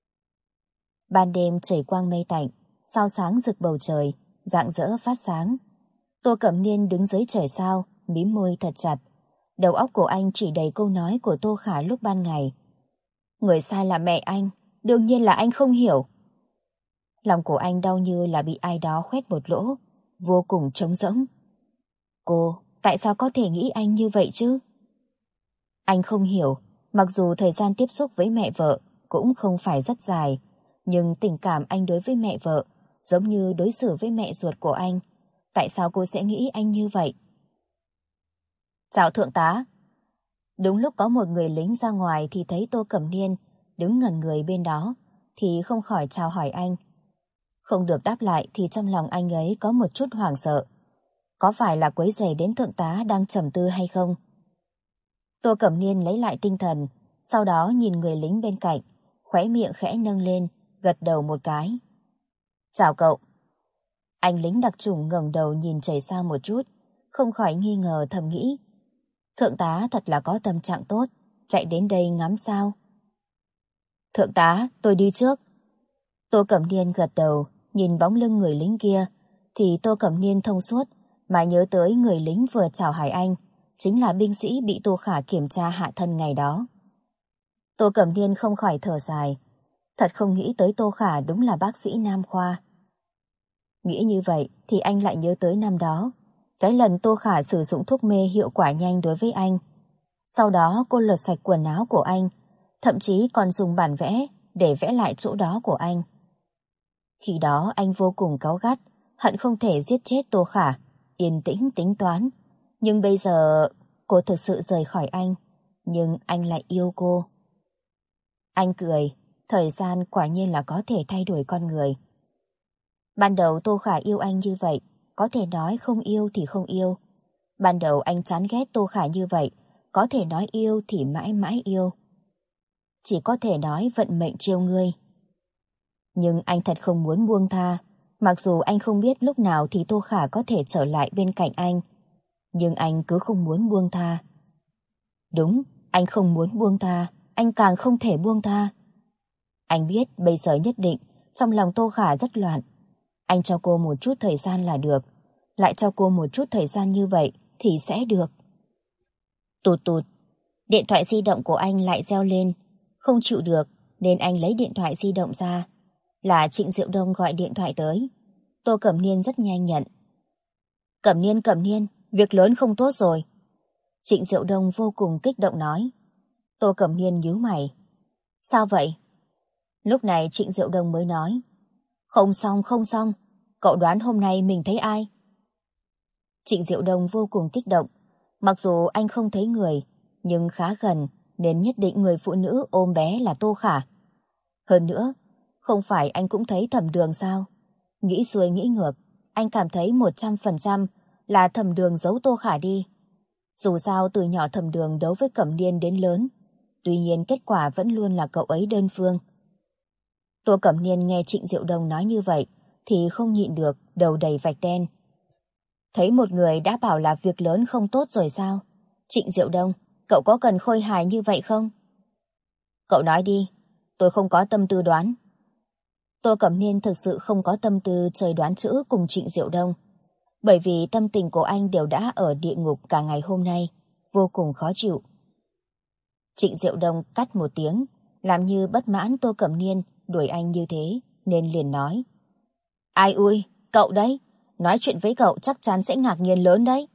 Ban đêm trời quang mây tạnh, sao sáng rực bầu trời, rạng rỡ phát sáng. Tô Cẩm Niên đứng dưới trời sao, mím môi thật chặt. Đầu óc của anh chỉ đầy câu nói của Tô Khả lúc ban ngày. Người sai là mẹ anh, đương nhiên là anh không hiểu. Lòng của anh đau như là bị ai đó khoét một lỗ, vô cùng trống rỗng. Cô, tại sao có thể nghĩ anh như vậy chứ? Anh không hiểu, mặc dù thời gian tiếp xúc với mẹ vợ cũng không phải rất dài, nhưng tình cảm anh đối với mẹ vợ giống như đối xử với mẹ ruột của anh. Tại sao cô sẽ nghĩ anh như vậy? Chào thượng tá. Đúng lúc có một người lính ra ngoài thì thấy Tô Cẩm Niên đứng ngẩn người bên đó, thì không khỏi chào hỏi anh. Không được đáp lại thì trong lòng anh ấy có một chút hoảng sợ. Có phải là quấy rầy đến thượng tá đang trầm tư hay không? Tô Cẩm Niên lấy lại tinh thần, sau đó nhìn người lính bên cạnh, khóe miệng khẽ nâng lên, gật đầu một cái. Chào cậu. Anh lính đặc chủng ngẩng đầu nhìn trời sao một chút, không khỏi nghi ngờ thầm nghĩ. Thượng tá thật là có tâm trạng tốt, chạy đến đây ngắm sao. Thượng tá, tôi đi trước. Tô Cẩm Niên gật đầu, nhìn bóng lưng người lính kia, thì Tô Cẩm Niên thông suốt, mà nhớ tới người lính vừa chào hỏi anh, chính là binh sĩ bị Tô Khả kiểm tra hạ thân ngày đó. Tô Cẩm Niên không khỏi thở dài, thật không nghĩ tới Tô Khả đúng là bác sĩ nam khoa. Nghĩ như vậy thì anh lại nhớ tới năm đó, cái lần Tô Khả sử dụng thuốc mê hiệu quả nhanh đối với anh. Sau đó cô lột sạch quần áo của anh, thậm chí còn dùng bản vẽ để vẽ lại chỗ đó của anh. Khi đó anh vô cùng cáu gắt, hận không thể giết chết Tô Khả, yên tĩnh tính toán. Nhưng bây giờ cô thực sự rời khỏi anh, nhưng anh lại yêu cô. Anh cười, thời gian quả nhiên là có thể thay đổi con người. Ban đầu Tô Khả yêu anh như vậy, có thể nói không yêu thì không yêu. Ban đầu anh chán ghét Tô Khả như vậy, có thể nói yêu thì mãi mãi yêu. Chỉ có thể nói vận mệnh trêu ngươi. Nhưng anh thật không muốn buông tha, mặc dù anh không biết lúc nào thì Tô Khả có thể trở lại bên cạnh anh. Nhưng anh cứ không muốn buông tha. Đúng, anh không muốn buông tha, anh càng không thể buông tha. Anh biết bây giờ nhất định, trong lòng Tô Khả rất loạn. Anh cho cô một chút thời gian là được, lại cho cô một chút thời gian như vậy thì sẽ được. Tụt tụt, điện thoại di động của anh lại reo lên, không chịu được nên anh lấy điện thoại di động ra. Là Trịnh Diệu Đông gọi điện thoại tới. Tô Cẩm Niên rất nhanh nhận. Cẩm Niên, việc lớn không tốt rồi. Trịnh Diệu Đông vô cùng kích động nói. Tô Cẩm Niên nhíu mày. Sao vậy? Lúc này Trịnh Diệu Đông mới nói. Không xong, cậu đoán hôm nay mình thấy ai? Trịnh Diệu Đông vô cùng kích động. Mặc dù anh không thấy người, nhưng khá gần nên nhất định người phụ nữ ôm bé là Tô Khả. Hơn nữa, không phải anh cũng thấy Thẩm Đường sao? Nghĩ xuôi nghĩ ngược, anh cảm thấy 100% là Thẩm Đường giấu Tô Khả đi. Dù sao từ nhỏ Thẩm Đường đấu với Cẩm Niên đến lớn, tuy nhiên kết quả vẫn luôn là cậu ấy đơn phương. Tô Cẩm Niên nghe Trịnh Diệu Đông nói như vậy thì không nhịn được, đầu đầy vạch đen. Thấy một người đã bảo là việc lớn không tốt rồi sao? Trịnh Diệu Đông, cậu có cần khôi hài như vậy không? Cậu nói đi, tôi không có tâm tư đoán. Tô Cẩm Niên thực sự không có tâm tư chơi đoán chữ cùng Trịnh Diệu Đông, bởi vì tâm tình của anh đều đã ở địa ngục cả ngày hôm nay, vô cùng khó chịu. Trịnh Diệu Đông cắt một tiếng, làm như bất mãn Tô Cẩm Niên đuổi anh như thế, nên liền nói. Ai ui, cậu đấy, nói chuyện với cậu chắc chắn sẽ ngạc nhiên lớn đấy.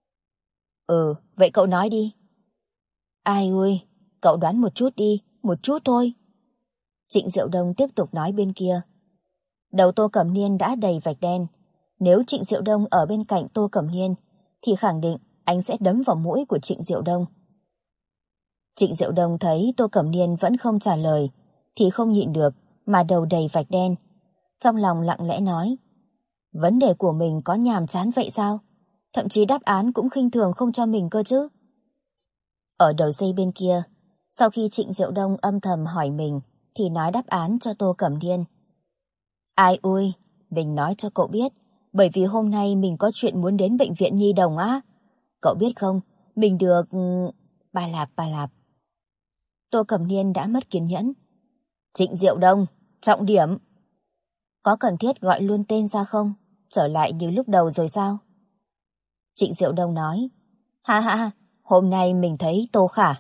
Vậy cậu nói đi. Ai ui, cậu đoán một chút đi, một chút thôi. Trịnh Diệu Đông tiếp tục nói bên kia. Đầu Tô Cẩm Niên đã đầy vạch đen. Nếu Trịnh Diệu Đông ở bên cạnh Tô Cẩm Niên thì khẳng định anh sẽ đấm vào mũi của Trịnh Diệu Đông. Trịnh Diệu Đông thấy Tô Cẩm Niên vẫn không trả lời thì không nhịn được mà đầu đầy vạch đen. Trong lòng lặng lẽ nói. Vấn đề của mình có nhàm chán vậy sao? Thậm chí đáp án cũng khinh thường không cho mình cơ chứ. Ở đầu dây bên kia, sau khi Trịnh Diệu Đông âm thầm hỏi mình thì nói đáp án cho Tô Cẩm Niên. Ai ui, mình nói cho cậu biết, bởi vì hôm nay mình có chuyện muốn đến bệnh viện nhi đồng á. Cậu biết không, mình được... Ba lạp. Tô Cẩm Niên đã mất kiên nhẫn. Trịnh Diệu Đông, trọng điểm. Có cần thiết gọi luôn tên ra không? Trở lại như lúc đầu rồi sao? Trịnh Diệu Đông nói. Ha, hôm nay mình thấy Tô Khả.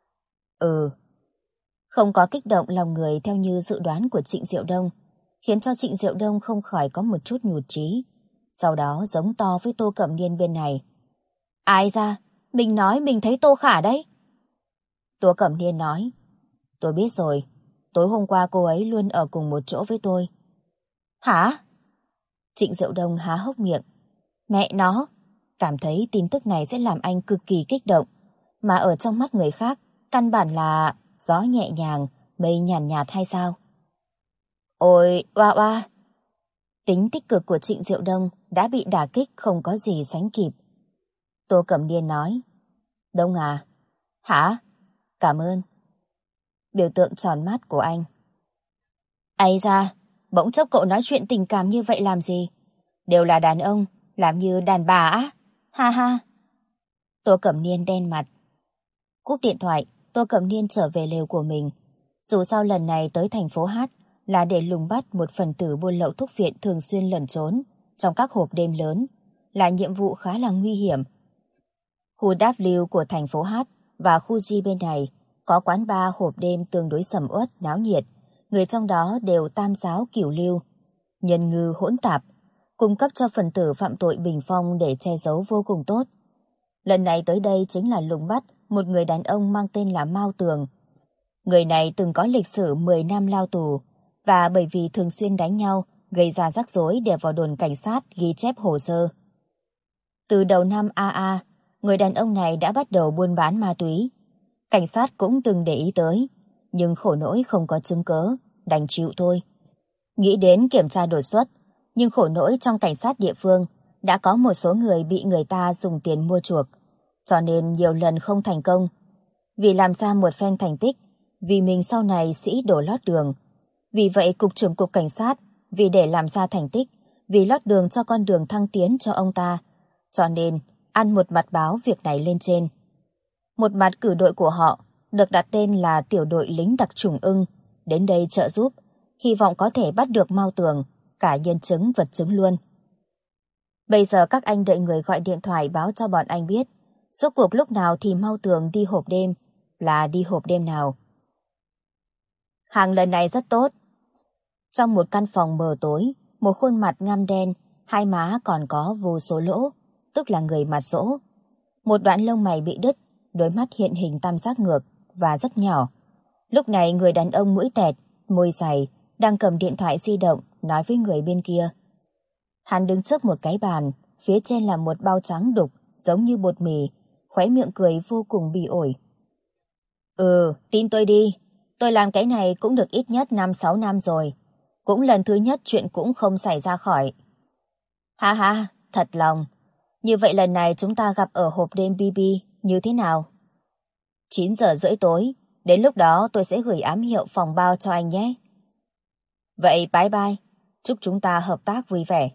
Không có kích động lòng người theo như dự đoán của Trịnh Diệu Đông, khiến cho Trịnh Diệu Đông không khỏi có một chút nhụt chí. Sau đó giống to với Tô Cẩm Niên bên này. Ai ra, mình nói mình thấy Tô Khả đấy. Tô Cẩm Niên nói. Tôi biết rồi, tối hôm qua cô ấy luôn ở cùng một chỗ với tôi. Hả? Trịnh Diệu Đông há hốc miệng. Mẹ nó, cảm thấy tin tức này sẽ làm anh cực kỳ kích động, mà ở trong mắt người khác, căn bản là gió nhẹ nhàng, mây nhàn nhạt hay sao? Ôi, oa. Tính tích cực của Trịnh Diệu Đông đã bị đả kích không có gì sánh kịp. Tô Cẩm Niên nói. Đông à? Hả? Cảm ơn. Biểu tượng tròn mắt của anh. Ây da, bỗng chốc cậu nói chuyện tình cảm như vậy làm gì? Đều là đàn ông, làm như đàn bà á? Ha. Tô Cẩm Niên đen mặt. Cúp điện thoại, Tô Cẩm Niên trở về lều của mình. Dù sao lần này tới thành phố Hát là để lùng bắt một phần tử buôn lậu thuốc viện thường xuyên lẩn trốn trong các hộp đêm lớn, là nhiệm vụ khá là nguy hiểm. Khu W của thành phố Hát và khu G bên này có quán bar hộp đêm tương đối sầm uất, náo nhiệt, người trong đó đều tam giáo cửu lưu, nhân ngư hỗn tạp, cung cấp cho phần tử phạm tội bình phong để che giấu vô cùng tốt. Lần này tới đây chính là lùng bắt một người đàn ông mang tên là Mao Tường. Người này từng có lịch sử 10 năm lao tù, và bởi vì thường xuyên đánh nhau, gây ra rắc rối để vào đồn cảnh sát ghi chép hồ sơ. Từ đầu năm AA, người đàn ông này đã bắt đầu buôn bán ma túy. Cảnh sát cũng từng để ý tới, nhưng khổ nỗi không có chứng cớ, đành chịu thôi. Nghĩ đến kiểm tra đột xuất, nhưng khổ nỗi trong cảnh sát địa phương đã có một số người bị người ta dùng tiền mua chuộc, cho nên nhiều lần không thành công. Vì làm ra một phen thành tích, vì mình sau này sĩ đổ lót đường. Vì vậy Cục trưởng Cục Cảnh sát, vì để làm ra thành tích, vì lót đường cho con đường thăng tiến cho ông ta, cho nên ăn một mặt báo việc này lên trên. Một mặt cử đội của họ được đặt tên là tiểu đội lính đặc chủng ưng, đến đây trợ giúp, hy vọng có thể bắt được Mao Tường, cả nhân chứng vật chứng luôn. Bây giờ các anh đợi người gọi điện thoại báo cho bọn anh biết, rốt cuộc lúc nào thì Mao Tường đi hộp đêm, là đi hộp đêm nào. Hàng lần này rất tốt. Trong một căn phòng mờ tối, một khuôn mặt ngăm đen, hai má còn có vô số lỗ, tức là người mặt rỗ. Một đoạn lông mày bị đứt, đôi mắt hiện hình tam giác ngược và rất nhỏ. Lúc này người đàn ông mũi tẹt, môi dày, đang cầm điện thoại di động nói với người bên kia. Hắn đứng trước một cái bàn, phía trên là một bao trắng đục giống như bột mì, khóe miệng cười vô cùng bỉ ổi. Tin tôi đi, tôi làm cái này cũng được ít nhất 5-6 năm rồi. Cũng lần thứ nhất chuyện cũng không xảy ra khỏi. Ha ha, thật lòng. Như vậy lần này chúng ta gặp ở hộp đêm BB như thế nào? 9 giờ rưỡi tối, đến lúc đó tôi sẽ gửi ám hiệu phòng bao cho anh nhé. Vậy bye bye, chúc chúng ta hợp tác vui vẻ.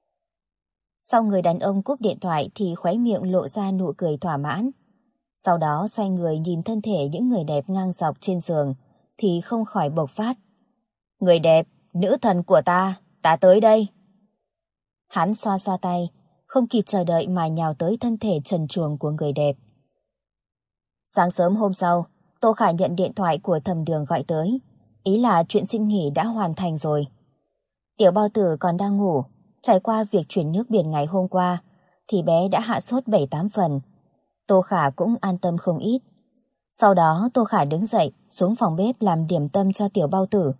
Sau người đàn ông cúp điện thoại thì khóe miệng lộ ra nụ cười thỏa mãn. Sau đó xoay người nhìn thân thể những người đẹp ngang dọc trên giường thì không khỏi bộc phát. Người đẹp, nữ thần của ta tới đây. Hắn xoa xoa tay, không kịp chờ đợi mà nhào tới thân thể trần truồng của người đẹp. Sáng sớm hôm sau, Tô Khả nhận điện thoại của Thẩm Đường gọi tới, ý là chuyện xin nghỉ đã hoàn thành rồi. Tiểu Bao Tử còn đang ngủ, trải qua việc chuyển nước biển ngày hôm qua, thì bé đã hạ sốt 7-8 phần. Tô Khả cũng an tâm không ít. Sau đó Tô Khả đứng dậy, xuống phòng bếp làm điểm tâm cho Tiểu Bao Tử.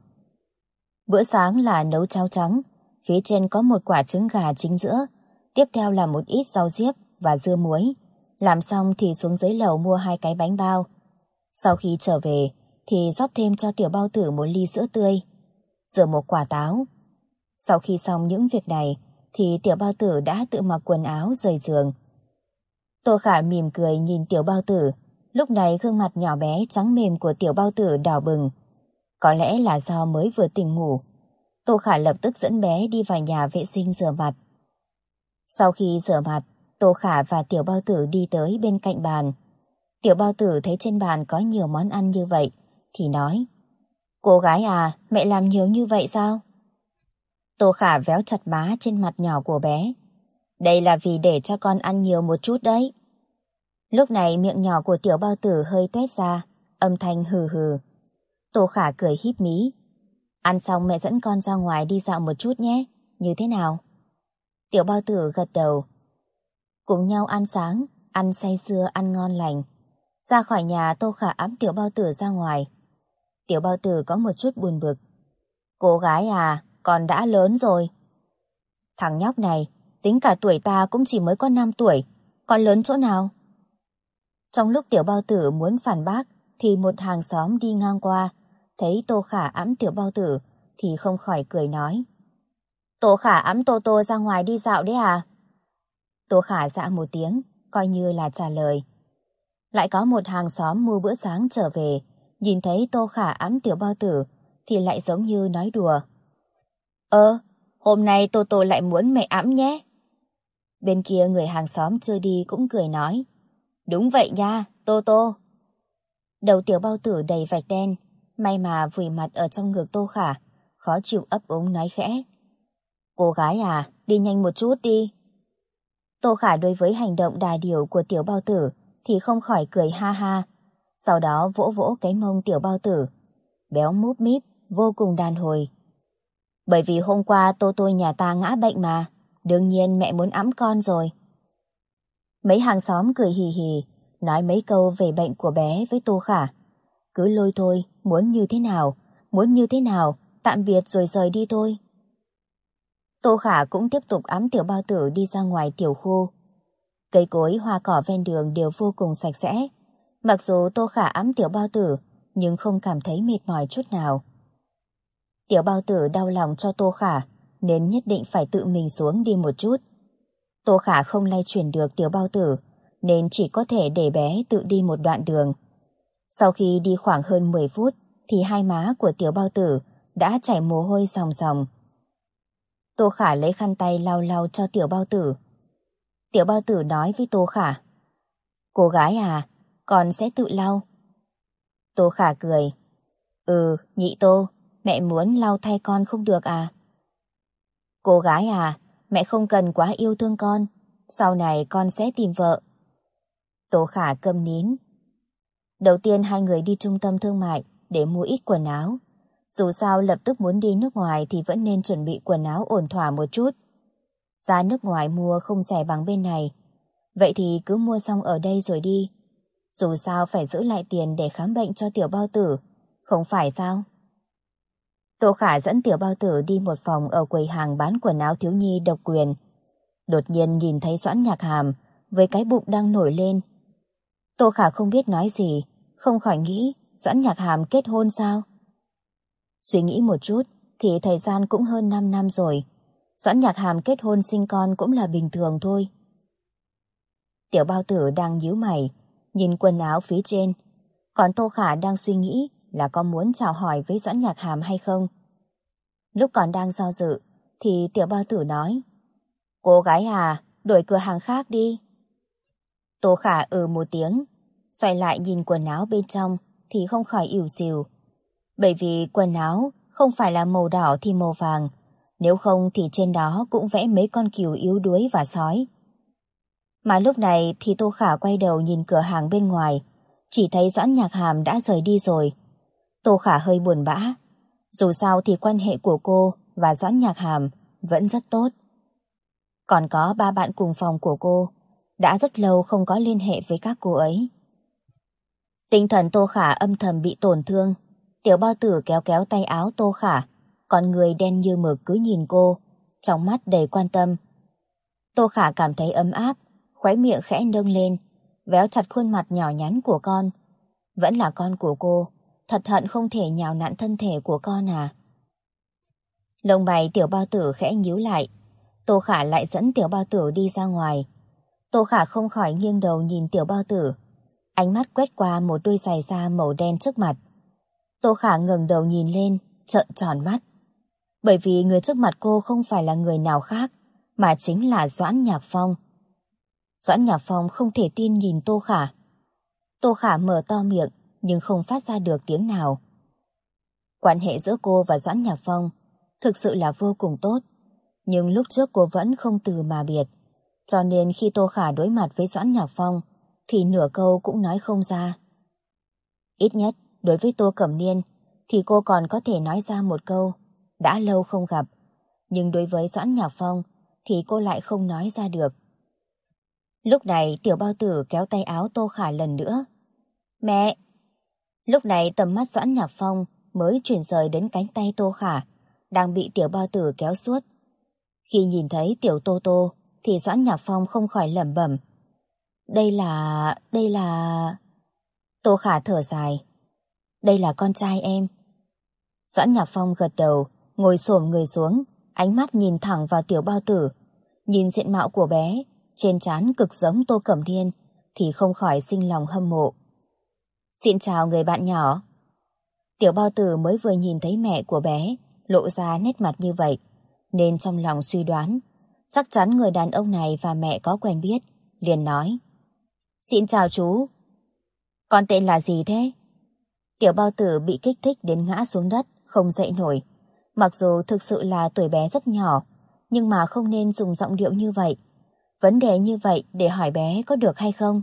Bữa sáng là nấu cháo trắng, phía trên có một quả trứng gà chính giữa, tiếp theo là một ít rau diếp và dưa muối. Làm xong thì xuống dưới lầu mua 2 cái bánh bao. Sau khi trở về thì rót thêm cho Tiểu Bao Tử một ly sữa tươi, rửa một quả táo. Sau khi xong những việc này thì Tiểu Bao Tử đã tự mặc quần áo rời giường. Tô Khả mỉm cười nhìn Tiểu Bao Tử, lúc này gương mặt nhỏ bé trắng mềm của Tiểu Bao Tử đỏ bừng. Có lẽ là do mới vừa tỉnh ngủ. Tô Khả lập tức dẫn bé đi vào nhà vệ sinh rửa mặt. Sau khi rửa mặt, Tô Khả và Tiểu Bao Tử đi tới bên cạnh bàn. Tiểu Bao Tử thấy trên bàn có nhiều món ăn như vậy thì nói: Cô gái à, mẹ làm nhiều như vậy sao? Tô Khả véo chặt má trên mặt nhỏ của bé. Đây là vì để cho con ăn nhiều một chút đấy. Lúc này miệng nhỏ của Tiểu Bao Tử hơi toét ra, âm thanh hừ hừ. Tô Khả cười híp mí. Ăn xong mẹ dẫn con ra ngoài đi dạo một chút nhé, như thế nào? Tiểu Bao Tử gật đầu. Cùng nhau ăn sáng, ăn say sưa, ăn ngon lành. Ra khỏi nhà, Tô Khả ẵm Tiểu Bao Tử ra ngoài. Tiểu Bao Tử có một chút buồn bực. Cô gái à, con đã lớn rồi. Thằng nhóc này, tính cả tuổi ta cũng chỉ mới có 5 tuổi, còn lớn chỗ nào? Trong lúc Tiểu Bao Tử muốn phản bác thì một hàng xóm đi ngang qua, thấy Tô Khả ẵm Tiểu Bao Tử thì không khỏi cười nói: Tô Khả ẵm Tô Tô ra ngoài đi dạo đấy à? Tô Khả dạ một tiếng, coi như là trả lời. Lại có một hàng xóm mua bữa sáng trở về, nhìn thấy Tô Khả ẵm Tiểu Bao Tử thì lại giống như nói đùa. Hôm nay Tô Tô lại muốn mẹ ẵm nhé. Bên kia người hàng xóm chưa đi cũng cười nói: Đúng vậy nha, Tô Tô. Đầu Tiểu Bao Tử đầy vạch đen, may mà vùi mặt ở trong ngực Tô Khả, khó chịu ấp úng nói khẽ: Cô gái à, đi nhanh một chút đi. Tô Khả đối với hành động đà điểu của Tiểu Bao Tử thì không khỏi cười ha ha, sau đó vỗ vỗ cái mông Tiểu Bao Tử, béo múp míp, vô cùng đàn hồi. Bởi vì hôm qua Tô Tô nhà ta ngã bệnh mà, đương nhiên mẹ muốn ẵm con rồi. Mấy hàng xóm cười hì hì, nói mấy câu về bệnh của bé với Tô Khả. Cứ lôi thôi, muốn như thế nào, tạm biệt rồi rời đi thôi. Tô Khả cũng tiếp tục ẵm Tiểu Bao Tử đi ra ngoài tiểu khu. Cây cối hoa cỏ ven đường đều vô cùng sạch sẽ. Mặc dù Tô Khả ẵm Tiểu Bao Tử, nhưng không cảm thấy mệt mỏi chút nào. Tiểu Bao Tử đau lòng cho Tô Khả, nên nhất định phải tự mình xuống đi một chút. Tô Khả không lay chuyển được Tiểu Bao Tử, nên chỉ có thể để bé tự đi một đoạn đường. Sau khi đi khoảng hơn 10 phút, thì hai má của Tiểu Bao Tử đã chảy mồ hôi ròng ròng. Tô Khả lấy khăn tay lau lau cho Tiểu Bao Tử. Tiểu Bao Tử nói với Tô Khả: "Cô gái à, con sẽ tự lau." Tô Khả cười: "Ừ, nhị Tô, mẹ muốn lau thay con không được à?" "Cô gái à, mẹ không cần quá yêu thương con, sau này con sẽ tìm vợ." Tô Khả câm nín. Đầu tiên hai người đi trung tâm thương mại để mua ít quần áo. Dù sao lập tức muốn đi nước ngoài thì vẫn nên chuẩn bị quần áo ổn thỏa một chút. Ra nước ngoài mua không rẻ bằng bên này. Vậy thì cứ mua xong ở đây rồi đi. Dù sao phải giữ lại tiền để khám bệnh cho Tiểu Bao Tử, không phải sao? Tô Khả dẫn Tiểu Bao Tử đi một phòng ở quầy hàng bán quần áo thiếu nhi độc quyền. Đột nhiên nhìn thấy Doãn Nhạc Hàm với cái bụng đang nổi lên. Tô Khả không biết nói gì, không khỏi nghĩ Doãn Nhạc Hàm kết hôn sao? Suy nghĩ một chút thì thời gian cũng hơn 5 năm rồi. Doãn Nhạc Hàm kết hôn sinh con cũng là bình thường thôi. Tiểu Bao Tử đang nhíu mày, nhìn quần áo phía trên. Còn Tô Khả đang suy nghĩ là có muốn chào hỏi với Doãn Nhạc Hàm hay không. Lúc còn đang do dự thì Tiểu Bao Tử nói: "Cô gái à, đổi cửa hàng khác đi." Tô Khả một tiếng, xoay lại nhìn quần áo bên trong thì không khỏi ỉu xìu. Bởi vì quần áo không phải là màu đỏ thì màu vàng, nếu không thì trên đó cũng vẽ mấy con cừu yếu đuối và sói. Mà lúc này thì Tô Khả quay đầu nhìn cửa hàng bên ngoài, chỉ thấy Doãn Nhạc Hàm đã rời đi rồi. Tô Khả hơi buồn bã, dù sao thì quan hệ của cô và Doãn Nhạc Hàm vẫn rất tốt. Còn có ba bạn cùng phòng của cô, đã rất lâu không có liên hệ với các cô ấy. Tinh thần Tô Khả âm thầm bị tổn thương. Tiểu Bao Tử kéo kéo tay áo Tô Khả, con người đen như mực cứ nhìn cô, trong mắt đầy quan tâm. Tô Khả cảm thấy ấm áp, khóe miệng khẽ nâng lên, véo chặt khuôn mặt nhỏ nhắn của con. Vẫn là con của cô, thật hận không thể nhào nặn thân thể của con à. Lông mày Tiểu Bao Tử khẽ nhíu lại. Tô Khả lại dẫn Tiểu Bao Tử đi ra ngoài. Tô Khả không khỏi nghiêng đầu nhìn Tiểu Bao Tử, ánh mắt quét qua một đôi giày da màu đen trước mặt. Tô Khả ngẩng đầu nhìn lên, trợn tròn mắt. Bởi vì người trước mặt cô không phải là người nào khác, mà chính là Doãn Nhạc Phong. Doãn Nhạc Phong không thể tin nhìn Tô Khả. Tô Khả mở to miệng, nhưng không phát ra được tiếng nào. Quan hệ giữa cô và Doãn Nhạc Phong thực sự là vô cùng tốt, nhưng lúc trước cô vẫn không từ mà biệt. Cho nên khi Tô Khả đối mặt với Doãn Nhạc Phong, thì nửa câu cũng nói không ra. Ít nhất, đối với Tô Cẩm Niên, thì cô còn có thể nói ra một câu, đã lâu không gặp. Nhưng đối với Doãn Nhạc Phong, thì cô lại không nói ra được. Lúc này Tiểu Bao Tử kéo tay áo Tô Khả lần nữa. "Mẹ!" Lúc này tầm mắt Doãn Nhạc Phong mới chuyển rời đến cánh tay Tô Khả, đang bị Tiểu Bao Tử kéo suốt. Khi nhìn thấy Tiểu Tô Tô, thì Doãn Nhạc Phong không khỏi lẩm bẩm: Đây là... Tô Khả thở dài. "Đây là con trai em." Doãn Nhạc Phong gật đầu, ngồi xổm người xuống, ánh mắt nhìn thẳng vào Tiểu Bao Tử. Nhìn diện mạo của bé, trên trán cực giống Tô Cẩm Niên, thì không khỏi sinh lòng hâm mộ. "Xin chào người bạn nhỏ." Tiểu Bao Tử mới vừa nhìn thấy mẹ của bé lộ ra nét mặt như vậy, nên trong lòng suy đoán chắc chắn người đàn ông này và mẹ có quen biết, liền nói: "Xin chào chú." "Con tên là gì thế?" Tiểu Bao Tử bị kích thích đến ngã xuống đất, không dậy nổi. Mặc dù thực sự là tuổi bé rất nhỏ, nhưng mà không nên dùng giọng điệu như vậy. Vấn đề như vậy để hỏi bé có được hay không?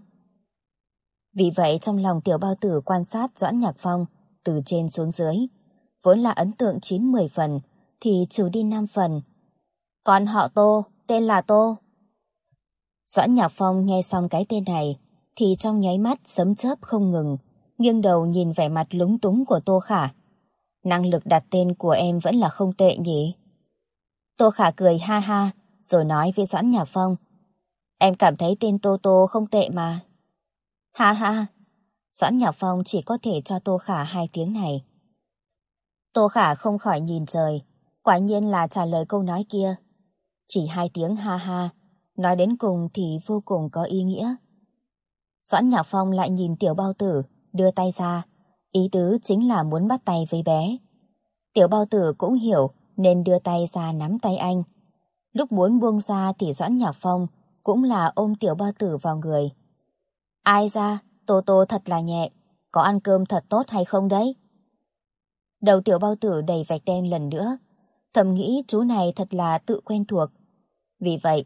Vì vậy trong lòng Tiểu Bao Tử quan sát Doãn Nhạc Phong từ trên xuống dưới, vốn là ấn tượng 9-10 phần, thì trừ đi 5 phần. "Con họ Tô, tên là Tô." Doãn Nhạc Phong nghe xong cái tên này, thì trong nháy mắt sấm chớp không ngừng, nghiêng đầu nhìn vẻ mặt lúng túng của Tô Khả. "Năng lực đặt tên của em vẫn là không tệ nhỉ?" Tô Khả cười ha ha, rồi nói với Doãn Nhạc Phong: "Em cảm thấy tên Tô Tô không tệ mà." "Ha ha." Doãn Nhạc Phong chỉ có thể cho Tô Khả 2 tiếng này. Tô Khả không khỏi nhìn trời, quả nhiên là trả lời câu nói kia. Chỉ 2 tiếng ha ha, nói đến cùng thì vô cùng có ý nghĩa. Doãn Nhạc Phong lại nhìn Tiểu Bao Tử, đưa tay ra, ý tứ chính là muốn bắt tay với bé. Tiểu Bao Tử cũng hiểu nên đưa tay ra nắm tay anh. Lúc muốn buông ra thì Doãn Nhạc Phong cũng là ôm Tiểu Bao Tử vào người. Ai ra, Tô Tô thật là nhẹ, có ăn cơm thật tốt hay không đấy? Đầu Tiểu Bao Tử đầy vạch đen lần nữa, thầm nghĩ chú này thật là tự quen thuộc. Vì vậy,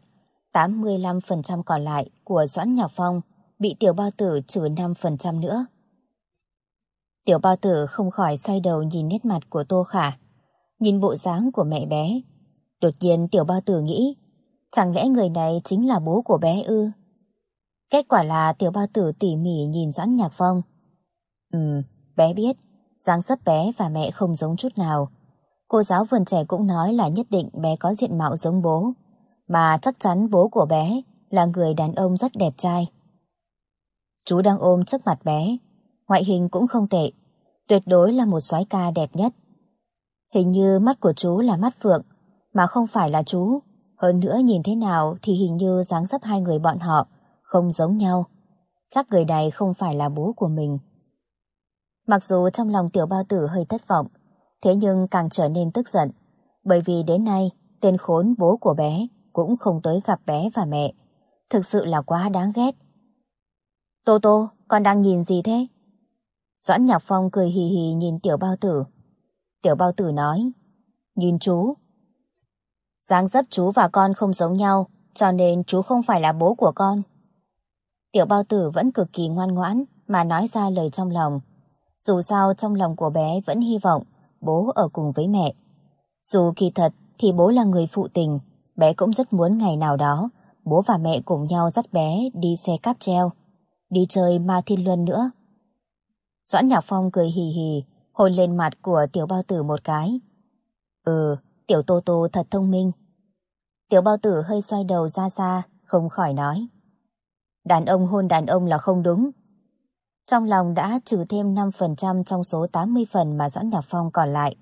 85% còn lại của Doãn Nhạc Phong bị Tiểu Bao Tử trừ 5% nữa. Tiểu Bao Tử không khỏi xoay đầu nhìn nét mặt của Tô Khả, nhìn bộ dáng của mẹ bé. Đột nhiên Tiểu Bao Tử nghĩ, chẳng lẽ người này chính là bố của bé ư? Kết quả là Tiểu Bao Tử tỉ mỉ nhìn Doãn Nhạc Phong. Bé biết, dáng dấp bé và mẹ không giống chút nào. Cô giáo vườn trẻ cũng nói là nhất định bé có diện mạo giống bố, mà chắc chắn bố của bé là người đàn ông rất đẹp trai. Chú đang ôm trước mặt bé, ngoại hình cũng không tệ, tuyệt đối là một soái ca đẹp nhất. Hình như mắt của chú là mắt phượng, mà không phải là chú. Hơn nữa nhìn thế nào thì hình như dáng dấp hai người bọn họ không giống nhau. Chắc người này không phải là bố của mình. Mặc dù trong lòng Tiểu Bao Tử hơi thất vọng, thế nhưng càng trở nên tức giận, bởi vì đến nay tên khốn bố của bé cũng không tới gặp bé và mẹ. Thực sự là quá đáng ghét. Tô Tô, con đang nhìn gì thế? Doãn Nhạc Phong cười hì hì nhìn Tiểu Bao Tử. Tiểu Bao Tử nói, nhìn chú. Dáng dấp chú và con không giống nhau, cho nên chú không phải là bố của con. Tiểu Bao Tử vẫn cực kỳ ngoan ngoãn mà nói ra lời trong lòng. Dù sao trong lòng của bé vẫn hy vọng bố ở cùng với mẹ. Dù kỳ thật thì bố là người phụ tình, bé cũng rất muốn ngày nào đó bố và mẹ cùng nhau dắt bé đi xe cáp treo, đi chơi Ma Thiên Luân nữa. Doãn Nhạc Phong cười hì hì, hôn lên mặt của Tiểu Bao Tử một cái. Tiểu Tô Tô thật thông minh. Tiểu Bao Tử hơi xoay đầu ra xa, không khỏi nói. Đàn ông hôn đàn ông là không đúng. Trong lòng đã trừ thêm 5% trong số 80 phần mà Doãn Nhạc Phong còn lại.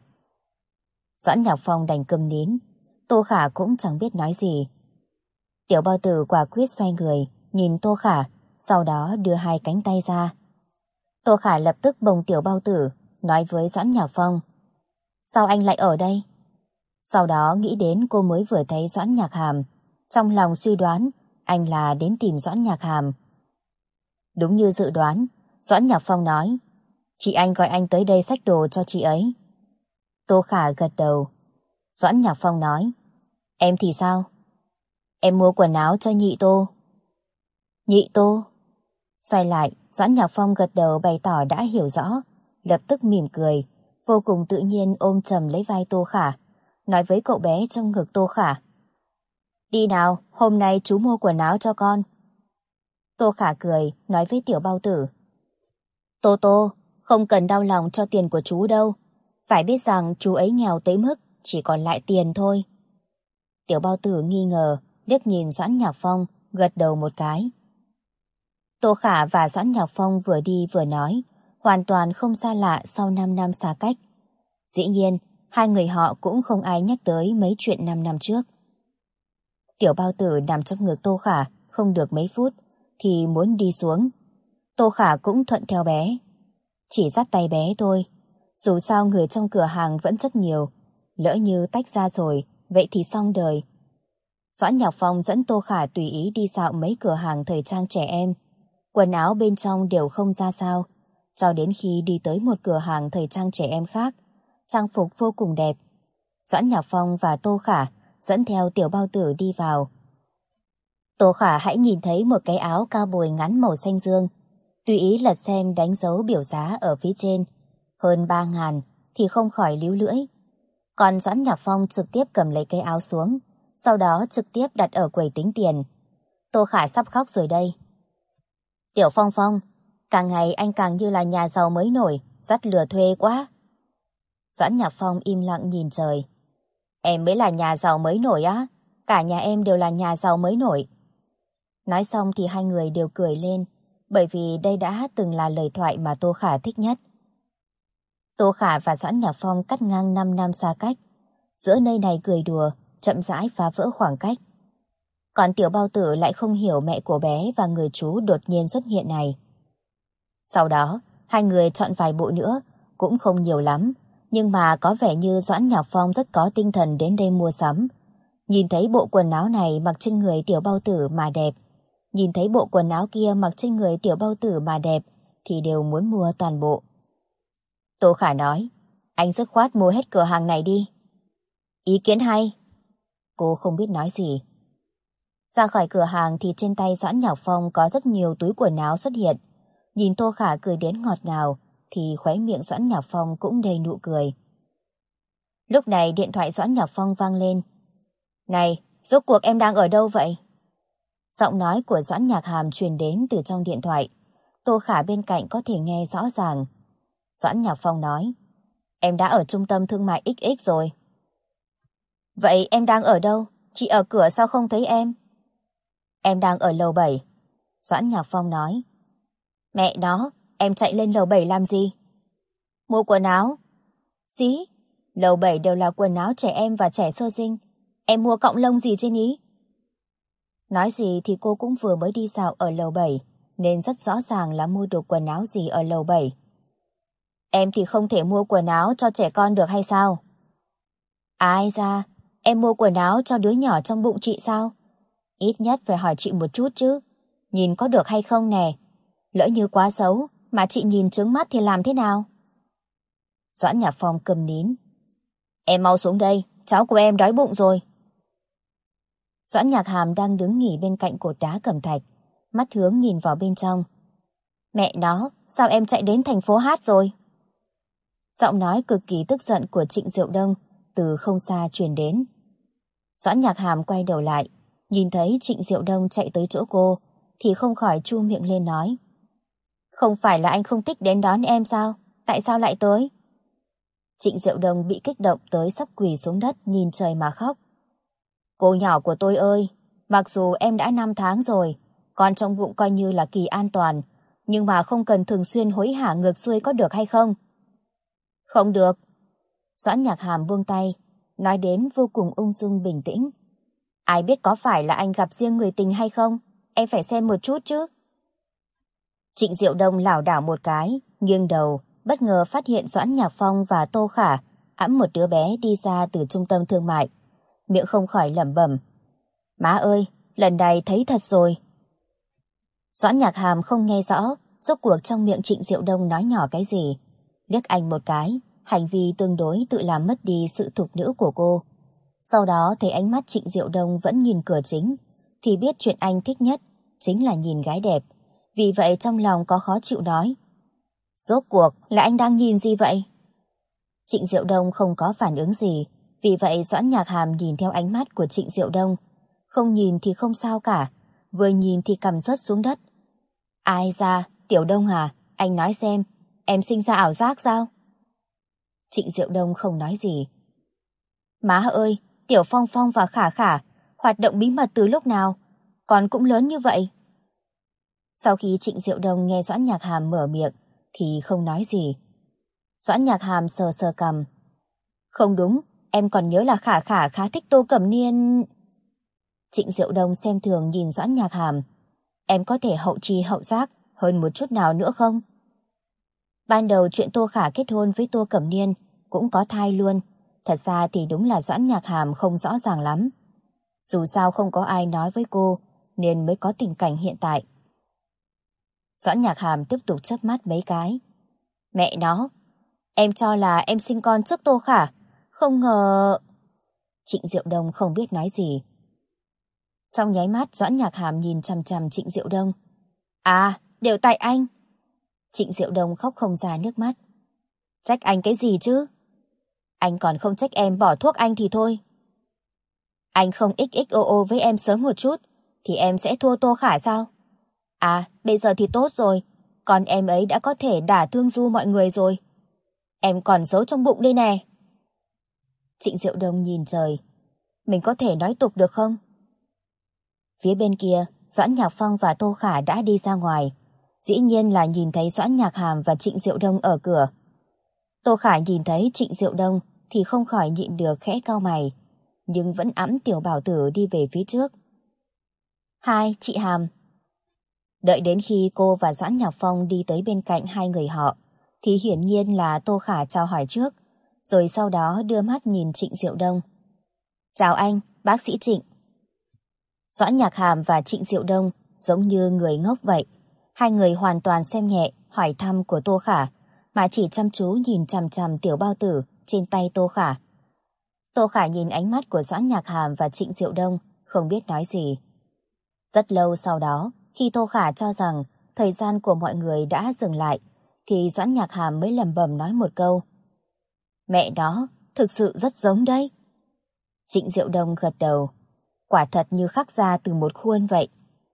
Doãn Nhạc Phong đành câm nín, Tô Khả cũng chẳng biết nói gì. Tiểu Bao Tử quả quyết xoay người, nhìn Tô Khả, sau đó đưa hai cánh tay ra. Tô Khả lập tức bồng Tiểu Bao Tử, nói với Doãn Nhạc Phong. Sao anh lại ở đây? Sau đó nghĩ đến cô mới vừa thấy Doãn Nhạc Hàm, trong lòng suy đoán anh là đến tìm Doãn Nhạc Hàm. Đúng như dự đoán, Doãn Nhạc Phong nói, chị anh gọi anh tới đây xách đồ cho chị ấy. Tô Khả gật đầu. Doãn Nhạc Phong nói, em thì sao? Em mua quần áo cho nhị Tô. Nhị Tô? Xoay lại, Doãn Nhạc Phong gật đầu bày tỏ đã hiểu rõ, lập tức mỉm cười, vô cùng tự nhiên ôm chầm lấy vai Tô Khả, nói với cậu bé trong ngực Tô Khả. Đi nào, hôm nay chú mua quần áo cho con. Tô Khả cười, nói với Tiểu Bao Tử. Tô Tô, không cần đau lòng cho tiền của chú đâu. Phải biết rằng chú ấy nghèo tới mức chỉ còn lại tiền thôi. Tiểu Bao Tử nghi ngờ, liếc nhìn Doãn Nhạc Phong, gật đầu một cái. Tô Khả và Doãn Nhạc Phong vừa đi vừa nói, hoàn toàn không xa lạ sau 5 năm xa cách. Dĩ nhiên, hai người họ cũng không ai nhắc tới mấy chuyện 5 năm trước. Tiểu Bao Tử nằm trong ngực Tô Khả không được mấy phút thì muốn đi xuống. Tô Khả cũng thuận theo bé. Chỉ dắt tay bé thôi. Dù sao người trong cửa hàng vẫn rất nhiều. Lỡ như tách ra rồi, vậy thì xong đời. Doãn Nhạc Phong dẫn Tô Khả tùy ý đi dạo mấy cửa hàng thời trang trẻ em. Quần áo bên trong đều không ra sao. Cho đến khi đi tới một cửa hàng thời trang trẻ em khác, trang phục vô cùng đẹp. Doãn Nhạc Phong và Tô Khả dẫn theo Tiểu Bao Tử đi vào. Tô Khả hãy nhìn thấy một cái áo cao bồi ngắn màu xanh dương, tùy ý lật xem đánh dấu biểu giá ở phía trên, hơn 3.000 thì không khỏi líu lưỡi. Còn Doãn Nhạc Phong trực tiếp cầm lấy cái áo xuống, sau đó trực tiếp đặt ở quầy tính tiền. Tô Khả sắp khóc rồi đây. Tiểu Phong Phong, càng ngày anh càng như là nhà giàu mới nổi, dắt lừa thuê quá. Doãn Nhạc Phong im lặng nhìn trời. Em mới là nhà giàu mới nổi á, cả nhà em đều là nhà giàu mới nổi. Nói xong thì hai người đều cười lên, bởi vì đây đã từng là lời thoại mà Tô Khả thích nhất. Tô Khả và Doãn Nhạc Phong cắt ngang 5 năm xa cách. Giữa nơi này cười đùa, chậm rãi phá vỡ khoảng cách. Còn tiểu bao tử lại không hiểu mẹ của bé và người chú đột nhiên xuất hiện này. Sau đó, hai người chọn vài bộ nữa, cũng không nhiều lắm, nhưng mà có vẻ như Doãn Nhạc Phong rất có tinh thần đến đây mua sắm. Nhìn thấy bộ quần áo này mặc trên người tiểu bao tử mà đẹp, nhìn thấy bộ quần áo kia mặc trên người tiểu bao tử mà đẹp, thì đều muốn mua toàn bộ. Tô Khả nói, anh dứt khoát mua hết cửa hàng này đi. Ý kiến hay. Cô không biết nói gì. Ra khỏi cửa hàng thì trên tay Doãn Nhạc Phong có rất nhiều túi quần áo xuất hiện. Nhìn Tô Khả cười đến ngọt ngào, thì khóe miệng Doãn Nhạc Phong cũng đầy nụ cười. Lúc này điện thoại Doãn Nhạc Phong vang lên. Này, rốt cuộc em đang ở đâu vậy? Giọng nói của Doãn Nhạc Hàm truyền đến từ trong điện thoại. Tô Khả bên cạnh có thể nghe rõ ràng. Doãn Nhạc Phong nói, em đã ở trung tâm thương mại XX rồi. Vậy em đang ở đâu? Chị ở cửa sao không thấy em? Em đang ở lầu 7. Doãn Nhạc Phong nói. Mẹ nó, em chạy lên lầu 7 làm gì? Mua quần áo. Dí, lầu 7 đều là quần áo trẻ em và trẻ sơ sinh. Em mua cọng lông gì trên ý? Nói gì thì cô cũng vừa mới đi dạo ở lầu 7, nên rất rõ ràng là mua được quần áo gì ở lầu 7. Em thì không thể mua quần áo cho trẻ con được hay sao? Ai ra, em mua quần áo cho đứa nhỏ trong bụng chị sao? Ít nhất phải hỏi chị một chút chứ. Nhìn có được hay không nè? Lỡ như quá xấu mà chị nhìn trướng mắt thì làm thế nào? Doãn Nhạc Phong cầm nín. Em mau xuống đây, cháu của em đói bụng rồi. Doãn Nhạc Hàm đang đứng nghỉ bên cạnh cột đá cẩm thạch, mắt hướng nhìn vào bên trong. Mẹ nó, sao em chạy đến thành phố hát rồi? Giọng nói cực kỳ tức giận của Trịnh Diệu Đông từ không xa truyền đến. Doãn Nhạc Hàm quay đầu lại, nhìn thấy Trịnh Diệu Đông chạy tới chỗ cô, thì không khỏi chu miệng lên nói. Không phải là anh không thích đến đón em sao? Tại sao lại tới? Trịnh Diệu Đông bị kích động tới sắp quỳ xuống đất nhìn trời mà khóc. Cô nhỏ của tôi ơi, mặc dù em đã 5 tháng rồi, con trong bụng coi như là kỳ an toàn, nhưng mà không cần thường xuyên hối hả ngược xuôi có được hay không? Không được. Doãn Nhạc Hàm buông tay, nói đến vô cùng ung dung bình tĩnh. Ai biết có phải là anh gặp riêng người tình hay không? Em phải xem một chút chứ. Trịnh Diệu Đông lảo đảo một cái, nghiêng đầu, bất ngờ phát hiện Doãn Nhạc Phong và Tô Khả ẵm một đứa bé đi ra từ trung tâm thương mại. Miệng không khỏi lẩm bẩm. Má ơi, lần này thấy thật rồi. Doãn Nhạc Hàm không nghe rõ rốt cuộc trong miệng Trịnh Diệu Đông nói nhỏ cái gì. Liếc anh một cái, hành vi tương đối tự làm mất đi sự thục nữ của cô. Sau đó thấy ánh mắt Trịnh Diệu Đông vẫn nhìn cửa chính, thì biết chuyện anh thích nhất chính là nhìn gái đẹp. Vì vậy trong lòng có khó chịu nói. Rốt cuộc là anh đang nhìn gì vậy? Trịnh Diệu Đông không có phản ứng gì, vì vậy Doãn Nhạc Hàm nhìn theo ánh mắt của Trịnh Diệu Đông. Không nhìn thì không sao cả, vừa nhìn thì cầm rớt xuống đất. Ai ra, Tiểu Đông à, anh nói xem, em sinh ra ảo giác sao? Trịnh Diệu Đông không nói gì. Má ơi, Tiểu Phong Phong và Khả Khả hoạt động bí mật từ lúc nào? Còn cũng lớn như vậy. Sau khi Trịnh Diệu Đông nghe Doãn Nhạc Hàm mở miệng thì không nói gì. Doãn Nhạc Hàm sờ sờ cằm. Không đúng, em còn nhớ là Khả Khả khá thích Tô Cẩm Niên. Trịnh Diệu Đông xem thường nhìn Doãn Nhạc Hàm. Em có thể hậu tri hậu giác hơn một chút nào nữa không? Ban đầu chuyện Tô Khả kết hôn với Tô Cẩm Niên cũng có thai luôn. Thật ra thì đúng là Doãn Nhạc Hàm không rõ ràng lắm. Dù sao không có ai nói với cô nên mới có tình cảnh hiện tại. Doãn Nhạc Hàm tiếp tục chớp mắt mấy cái. Mẹ nó, em cho là em sinh con trước Tô Khả, không ngờ... Trịnh Diệu Đông không biết nói gì. Trong nháy mắt Doãn Nhạc Hàm nhìn chằm chằm Trịnh Diệu Đông. À, đều tại anh. Trịnh Diệu Đông khóc không ra nước mắt. Trách anh cái gì chứ? Anh còn không trách em bỏ thuốc anh thì thôi. Anh không XXOO với em sớm một chút thì em sẽ thua Tô Khả sao? À, bây giờ thì tốt rồi, còn em ấy đã có thể đả thương Du mọi người rồi. Em còn giấu trong bụng đây nè. Trịnh Diệu Đông nhìn trời. Mình có thể nói tục được không? Phía bên kia, Doãn Nhạc Phong và Tô Khả đã đi ra ngoài. Dĩ nhiên là nhìn thấy Doãn Nhạc Hàm và Trịnh Diệu Đông ở cửa. Tô Khả nhìn thấy Trịnh Diệu Đông thì không khỏi nhịn được khẽ cau mày, nhưng vẫn ẵm tiểu bảo tử đi về phía trước. Hai, chị Hàm. Đợi đến khi cô và Doãn Nhạc Phong đi tới bên cạnh hai người họ, thì hiển nhiên là Tô Khả chào hỏi trước, rồi sau đó đưa mắt nhìn Trịnh Diệu Đông. Chào anh, bác sĩ Trịnh. Doãn Nhạc Hàm và Trịnh Diệu Đông giống như người ngốc vậy. Hai người hoàn toàn xem nhẹ hỏi thăm của Tô Khả, mà chỉ chăm chú nhìn chằm chằm tiểu bao tử trên tay Tô Khả. Tô Khả nhìn ánh mắt của Doãn Nhạc Hàm và Trịnh Diệu Đông, không biết nói gì. Rất lâu sau đó, khi Tô Khả cho rằng thời gian của mọi người đã dừng lại, thì Doãn Nhạc Hàm mới lẩm bẩm nói một câu. Mẹ nó, thực sự rất giống đấy. Trịnh Diệu Đông gật đầu. Quả thật như khắc ra từ một khuôn vậy.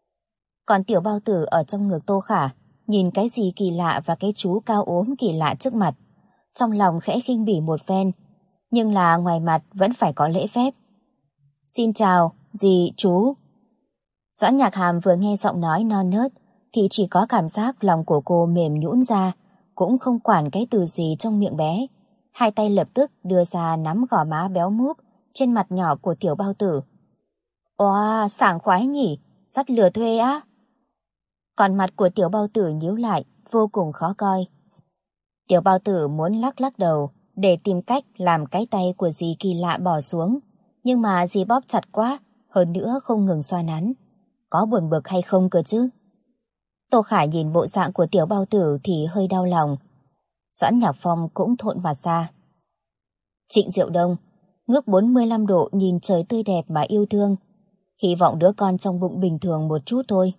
Còn tiểu bao tử ở trong ngực Tô Khả, nhìn cái gì kỳ lạ và cái chú cao ốm kỳ lạ trước mặt. Trong lòng khẽ khinh bỉ một phen, nhưng là ngoài mặt vẫn phải có lễ phép. Xin chào, dì, chú. Doãn Nhạc Hàm vừa nghe giọng nói non nớt, thì chỉ có cảm giác lòng của cô mềm nhũn ra, cũng không quản cái từ gì trong miệng bé. Hai tay lập tức đưa ra nắm gò má béo múp trên mặt nhỏ của tiểu bao tử. Wow, sảng khoái nhỉ, rất lừa thuê á. Còn mặt của tiểu bao tử nhíu lại, vô cùng khó coi. Tiểu bao tử muốn lắc lắc đầu để tìm cách làm cái tay của dì kỳ lạ bỏ xuống, nhưng mà dì bóp chặt quá, hơn nữa không ngừng xoa nắn. Có buồn bực hay không cơ chứ? Tô Khả nhìn bộ dạng của tiểu bao tử thì hơi đau lòng. Doãn Nhạc Phong cũng thộn mặt ra. Trịnh Diệu Đông ngước 45 độ nhìn trời tươi đẹp mà yêu thương, hy vọng đứa con trong bụng bình thường một chút thôi.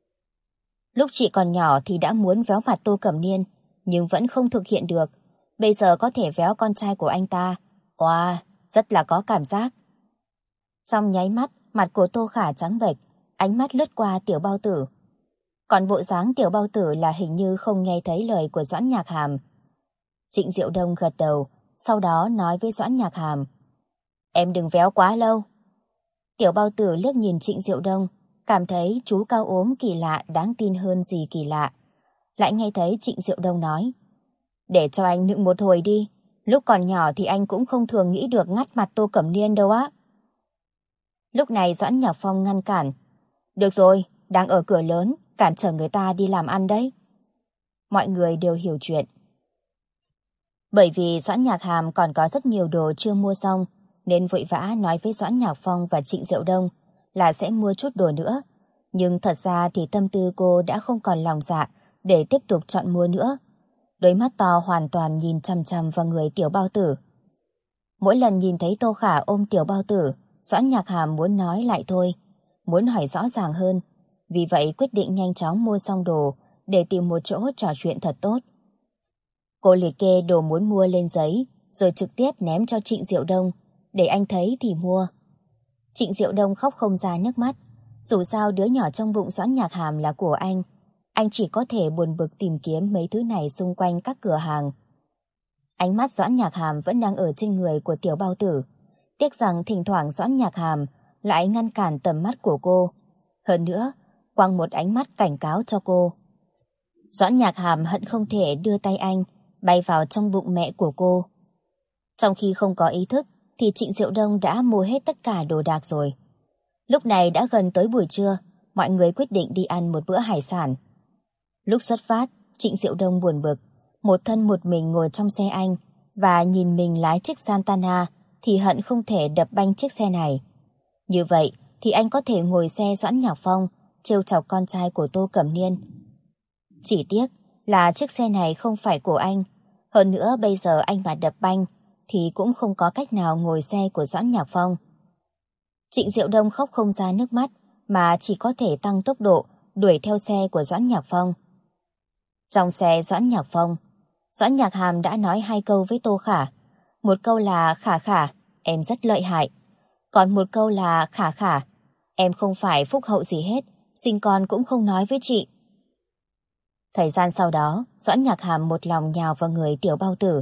Lúc chị còn nhỏ thì đã muốn véo mặt Tô Cẩm Niên, nhưng vẫn không thực hiện được. Bây giờ có thể véo con trai của anh ta. Wow, rất là có cảm giác. Trong nháy mắt, mặt của Tô Khả trắng bệch, ánh mắt lướt qua tiểu bao tử. Còn bộ dáng tiểu bao tử là hình như không nghe thấy lời của Doãn Nhạc Hàm. Trịnh Diệu Đông gật đầu, sau đó nói với Doãn Nhạc Hàm. Em đừng véo quá lâu. Tiểu bao tử liếc nhìn Trịnh Diệu Đông, cảm thấy chú cao ốm kỳ lạ đáng tin hơn gì kỳ lạ. Lại nghe thấy Trịnh Diệu Đông nói. Để cho anh nựng một hồi đi, lúc còn nhỏ thì anh cũng không thường nghĩ được ngắt mặt Tô Cẩm Niên đâu á. Lúc này Doãn Nhạc Phong ngăn cản. Được rồi, đang ở cửa lớn, cản trở người ta đi làm ăn đấy. Mọi người đều hiểu chuyện. Bởi vì Doãn Nhạc Hàm còn có rất nhiều đồ chưa mua xong, nên vội vã nói với Doãn Nhạc Phong và Trịnh Diệu Đông là sẽ mua chút đồ nữa. Nhưng thật ra thì tâm tư cô đã không còn lòng dạ để tiếp tục chọn mua nữa. Đôi mắt to hoàn toàn nhìn chằm chằm vào người tiểu bao tử. Mỗi lần nhìn thấy Tô Khả ôm tiểu bao tử, Doãn Nhạc Hàm muốn nói lại thôi, muốn hỏi rõ ràng hơn. Vì vậy quyết định nhanh chóng mua xong đồ để tìm một chỗ trò chuyện thật tốt. Cô liệt kê đồ muốn mua lên giấy, rồi trực tiếp ném cho Trịnh Diệu Đông, để anh thấy thì mua. Trịnh Diệu Đông khóc không ra nước mắt, dù sao đứa nhỏ trong bụng Doãn Nhạc Hàm là của anh chỉ có thể buồn bực tìm kiếm mấy thứ này xung quanh các cửa hàng. Ánh mắt Doãn Nhạc Hàm vẫn đang ở trên người của tiểu bao tử, tiếc rằng thỉnh thoảng Doãn Nhạc Hàm lại ngăn cản tầm mắt của cô. Hơn nữa, quăng một ánh mắt cảnh cáo cho cô. Doãn Nhạc Hàm hận không thể đưa tay anh bay vào trong bụng mẹ của cô. Trong khi không có ý thức thì Trịnh Diệu Đông đã mua hết tất cả đồ đạc rồi. Lúc này đã gần tới buổi trưa, mọi người quyết định đi ăn một bữa hải sản. Lúc xuất phát, Trịnh Diệu Đông buồn bực, một thân một mình ngồi trong xe anh và nhìn mình lái chiếc Santana thì hận không thể đập banh chiếc xe này. Như vậy thì anh có thể ngồi xe Doãn Nhạc Phong trêu chọc con trai của Tô Cẩm Niên. Chỉ tiếc là chiếc xe này không phải của anh. Hơn nữa bây giờ anh mà đập banh thì cũng không có cách nào ngồi xe của Doãn Nhạc Phong. Trịnh Diệu Đông khóc không ra nước mắt mà chỉ có thể tăng tốc độ đuổi theo xe của Doãn Nhạc Phong. Trong xe Doãn Nhạc Phong, Doãn Nhạc Hàm đã nói 2 câu với Tô Khả. Một câu là Khả Khả, em rất lợi hại. Còn một câu là Khả Khả, em không phải phúc hậu gì hết, sinh con cũng không nói với chị. Thời gian sau đó, Doãn Nhạc Hàm một lòng nhào vào người tiểu bao tử.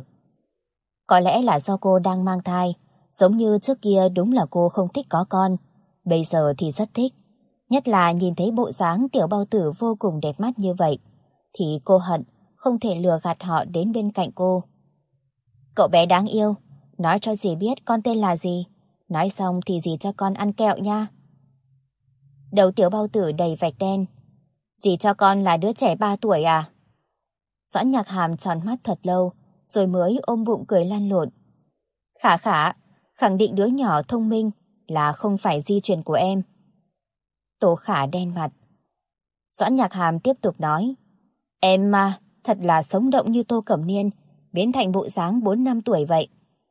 Có lẽ là do cô đang mang thai, giống như trước kia đúng là cô không thích có con, bây giờ thì rất thích. Nhất là nhìn thấy bộ dáng tiểu bao tử vô cùng đẹp mắt như vậy, thì cô hận không thể lừa gạt họ đến bên cạnh cô. Cậu bé đáng yêu, nói cho dì biết con tên là gì, nói xong thì dì cho con ăn kẹo nha. Đầu tiểu bao tử đầy vạch đen. Dì cho con là đứa trẻ 3 tuổi à? Doãn Nhạc Hàm tròn mắt thật lâu, rồi mới ôm bụng cười lăn lộn. Khả khả, khẳng định đứa nhỏ thông minh là không phải di truyền của em. Tô Khả đen mặt. Doãn Nhạc Hàm tiếp tục nói. Em mà, thật là sống động như Tô Cẩm Niên, biến thành bộ dáng 4 năm tuổi vậy.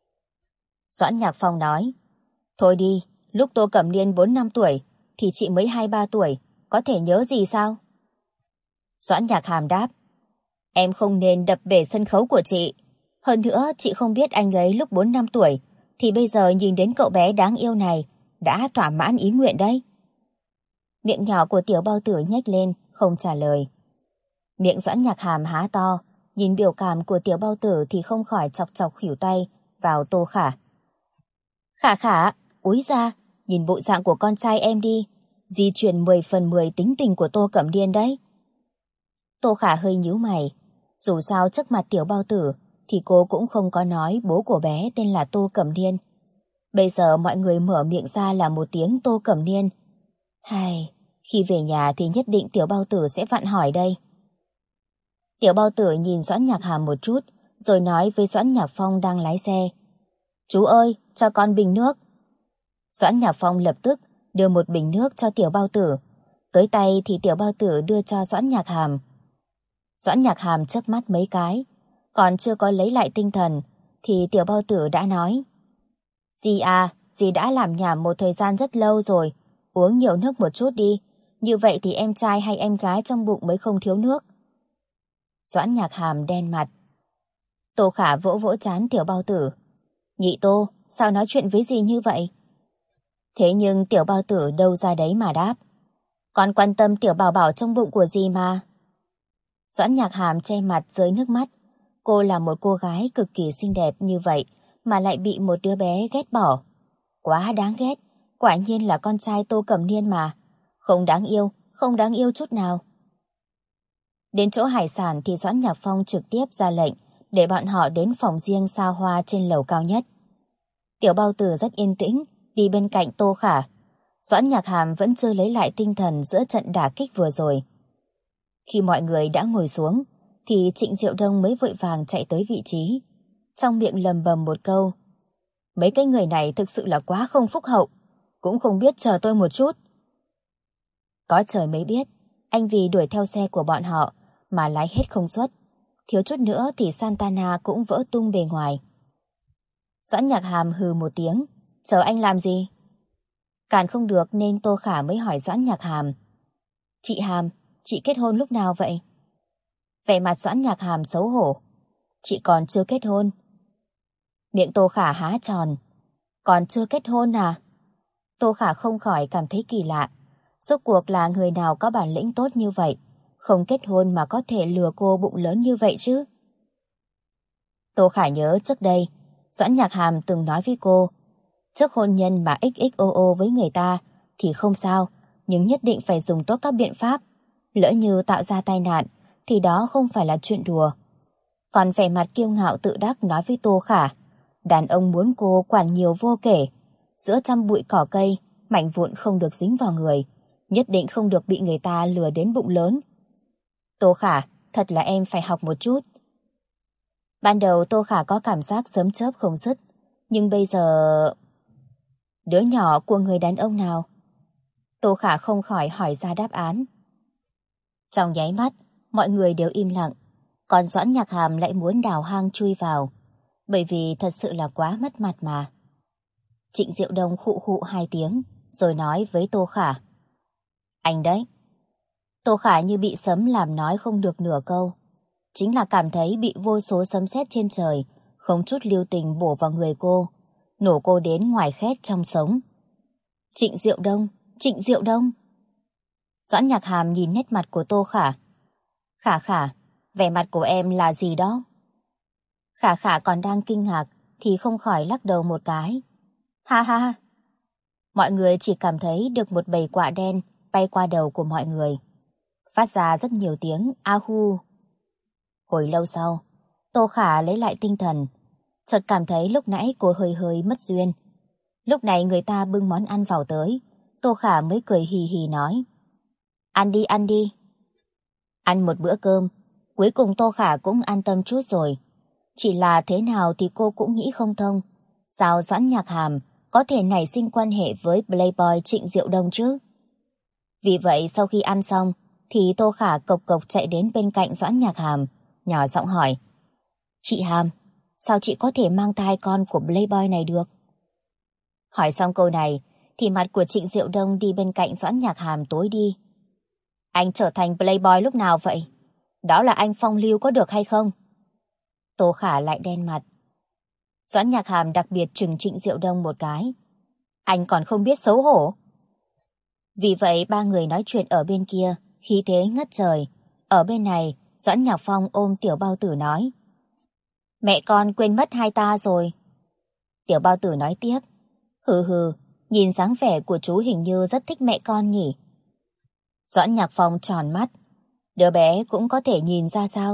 Doãn Nhạc Phong nói. Thôi đi, lúc Tô Cẩm Niên 4 năm tuổi, thì chị mới 2-3 tuổi, có thể nhớ gì sao? Doãn Nhạc Hàm đáp. Em không nên đập bể sân khấu của chị. Hơn nữa, chị không biết anh ấy lúc 4 năm tuổi, thì bây giờ nhìn đến cậu bé đáng yêu này, đã thỏa mãn ý nguyện đấy. Miệng nhỏ của tiểu bao tử nhếch lên, không trả lời. Miệng Doãn Nhạc Hàm há to, nhìn biểu cảm của tiểu bao tử thì không khỏi chọc chọc khuỷu tay vào Tô Khả. Khả khả, úi ra, nhìn bộ dạng của con trai em đi, di truyền 10/10 tính tình của Tô Cẩm Niên đấy. Tô Khả hơi nhíu mày, dù sao trước mặt tiểu bao tử thì cô cũng không có nói bố của bé tên là Tô Cẩm Niên. Bây giờ mọi người mở miệng ra là một tiếng Tô Cẩm Niên. Hay, khi về nhà thì nhất định tiểu bao tử sẽ vặn hỏi đây. Tiểu bao tử nhìn Doãn Nhạc Hàm một chút, rồi nói với Doãn Nhạc Phong đang lái xe. Chú ơi, cho con bình nước. Doãn Nhạc Phong lập tức đưa một bình nước cho tiểu bao tử. Tới tay thì tiểu bao tử đưa cho Doãn Nhạc Hàm. Doãn Nhạc Hàm chớp mắt mấy cái, còn chưa có lấy lại tinh thần, thì tiểu bao tử đã nói. Dì à, dì đã làm nhảm một thời gian rất lâu rồi, uống nhiều nước một chút đi, như vậy thì em trai hay em gái trong bụng mới không thiếu nước. Doãn Nhạc Hàm đen mặt. Tô Khả vỗ vỗ trán tiểu bao tử. Nhị Tô, sao nói chuyện với dì như vậy? Thế nhưng tiểu bao tử đâu ra đấy mà đáp. Con quan tâm tiểu bảo bảo trong bụng của dì mà. Doãn Nhạc Hàm che mặt rơi nước mắt. Cô là một cô gái cực kỳ xinh đẹp như vậy mà lại bị một đứa bé ghét bỏ. Quá đáng ghét, quả nhiên là con trai Tô Cẩm Niên mà. Không đáng yêu, không đáng yêu chút nào. Đến chỗ hải sản thì Doãn Nhạc Phong trực tiếp ra lệnh để bọn họ đến phòng riêng xa hoa trên lầu cao nhất. Tiểu bao tử rất yên tĩnh, đi bên cạnh Tô Khả. Doãn Nhạc Hàm vẫn chưa lấy lại tinh thần giữa trận đả kích vừa rồi. Khi mọi người đã ngồi xuống, thì Trịnh Diệu Đông mới vội vàng chạy tới vị trí. Trong miệng lầm bầm một câu. Mấy cái người này thực sự là quá không phúc hậu, cũng không biết chờ tôi một chút. Có trời mới biết, anh vì đuổi theo xe của bọn họ mà lái hết công suất. Thiếu chút nữa thì Santana cũng vỡ tung bề ngoài. Doãn Nhạc Hàm hừ một tiếng. Chờ anh làm gì? Càn không được nên Tô Khả mới hỏi Doãn Nhạc Hàm. Chị Hàm, chị kết hôn lúc nào vậy? Vẻ mặt Doãn Nhạc Hàm xấu hổ. Chị còn chưa kết hôn. Miệng Tô Khả há tròn. Còn chưa kết hôn à? Tô Khả không khỏi cảm thấy kỳ lạ. Rốt cuộc là người nào có bản lĩnh tốt như vậy, không kết hôn mà có thể lừa cô bụng lớn như vậy chứ? Tô Khả nhớ trước đây, Doãn Nhạc Hàm từng nói với cô, trước hôn nhân mà XXOO với người ta thì không sao, nhưng nhất định phải dùng tốt các biện pháp. Lỡ như tạo ra tai nạn thì đó không phải là chuyện đùa. Còn vẻ mặt kiêu ngạo tự đắc nói với Tô Khả, đàn ông muốn cô quản nhiều vô kể. Giữa trăm bụi cỏ cây, mảnh vụn không được dính vào người, nhất định không được bị người ta lừa đến bụng lớn. Tô Khả, thật là em phải học một chút. Ban đầu Tô Khả có cảm giác sớm chớp không dứt, nhưng bây giờ... Đứa nhỏ của người đàn ông nào? Tô Khả không khỏi hỏi ra đáp án. Trong nháy mắt, mọi người đều im lặng, còn Doãn Nhạc Hàm lại muốn đào hang chui vào, bởi vì thật sự là quá mất mặt mà. Trịnh Diệu Đông khụ khụ 2 tiếng, rồi nói với Tô Khả. Anh đấy. Tô Khả như bị sấm làm nói không được nửa câu. Chính là cảm thấy bị vô số sấm sét trên trời, không chút lưu tình bổ vào người cô, nổ cô đến ngoài khét trong sống. Trịnh Diệu Đông, Trịnh Diệu Đông. Doãn Nhạc Hàm nhìn nét mặt của Tô Khả. Khả khả, vẻ mặt của em là gì đó? Khả khả còn đang kinh ngạc thì không khỏi lắc đầu một cái. Ha ha ha. Mọi người chỉ cảm thấy được một bầy quạ đen bay qua đầu của mọi người, phát ra rất nhiều tiếng a hu. Hồi lâu sau, Tô Khả lấy lại tinh thần, chợt cảm thấy lúc nãy cô hơi hơi mất duyên. Lúc này người ta bưng món ăn vào tới, Tô Khả mới cười hì hì nói. Ăn đi, ăn đi. Ăn một bữa cơm, cuối cùng Tô Khả cũng an tâm chút rồi. Chỉ là thế nào thì cô cũng nghĩ không thông. Sao Doãn Nhạc Hàm có thể nảy sinh quan hệ với Playboy Trịnh Diệu Đông chứ? Vì vậy sau khi ăn xong thì Tô Khả cộc cộc chạy đến bên cạnh Doãn Nhạc Hàm, nhỏ giọng hỏi. Chị Hàm, sao chị có thể mang thai con của Playboy này được? Hỏi xong câu này thì mặt của Trịnh Diệu Đông đi bên cạnh Doãn Nhạc Hàm tối đi. Anh trở thành Playboy lúc nào vậy? Đó là anh phong lưu có được hay không? Tô Khả lại đen mặt. Doãn Nhạc Hàm đặc biệt trừng Trịnh Diệu Đông một cái. Anh còn không biết xấu hổ. Vì vậy ba người nói chuyện ở bên kia, khí thế ngất trời. Ở bên này, Doãn Nhạc Phong ôm Tiểu Bao Tử nói. Mẹ con quên mất hai ta rồi. Tiểu Bao Tử nói tiếp. Hừ hừ, nhìn dáng vẻ của chú hình như rất thích mẹ con nhỉ. Doãn Nhạc Phong tròn mắt. Đứa bé cũng có thể nhìn ra sao?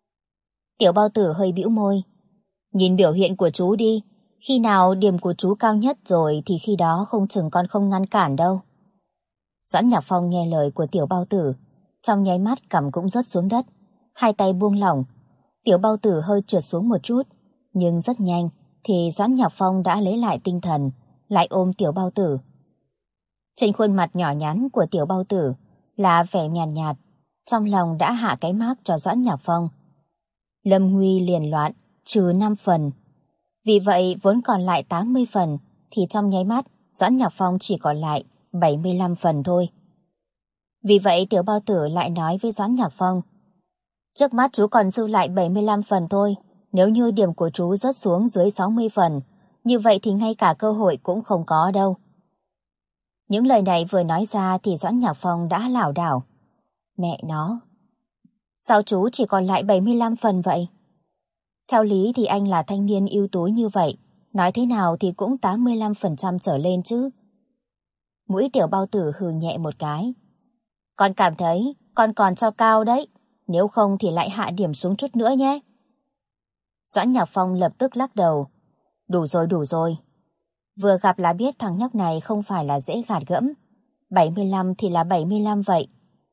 Tiểu Bao Tử hơi bĩu môi. Nhìn biểu hiện của chú đi, khi nào điểm của chú cao nhất rồi thì khi đó không chừng con không ngăn cản đâu. Doãn Nhạc Phong nghe lời của Tiểu Bao Tử, trong nháy mắt cằm cũng rớt xuống đất, hai tay buông lỏng. Tiểu Bao Tử hơi trượt xuống một chút, nhưng rất nhanh thì Doãn Nhạc Phong đã lấy lại tinh thần, lại ôm Tiểu Bao Tử. Trên khuôn mặt nhỏ nhắn của Tiểu Bao Tử là vẻ nhàn nhạt, trong lòng đã hạ cái mác cho Doãn Nhạc Phong. Lâm nguy liền loạn, trừ 5 phần. Vì vậy vốn còn lại 80 phần thì trong nháy mắt Doãn Nhạc Phong chỉ còn lại 75 phần thôi. Vì vậy Tiểu Bao Tử lại nói với Doãn Nhạc Phong. Trước mắt chú còn dư lại 75 phần thôi. Nếu như điểm của chú rớt xuống dưới 60 phần, như vậy thì ngay cả cơ hội cũng không có đâu. Những lời này vừa nói ra thì Doãn Nhạc Phong đã lảo đảo. Mẹ nó, sao chú chỉ còn lại 75 phần vậy? Theo lý thì anh là thanh niên ưu tú như vậy, nói thế nào thì cũng 85% trở lên chứ. Mũi Tiểu Bao Tử hừ nhẹ một cái. Con cảm thấy con còn cho cao đấy, nếu không thì lại hạ điểm xuống chút nữa nhé. Doãn Nhạc Phong lập tức lắc đầu. Đủ rồi, đủ rồi. Vừa gặp là biết thằng nhóc này không phải là dễ gạt gẫm. 75 thì là 75 vậy.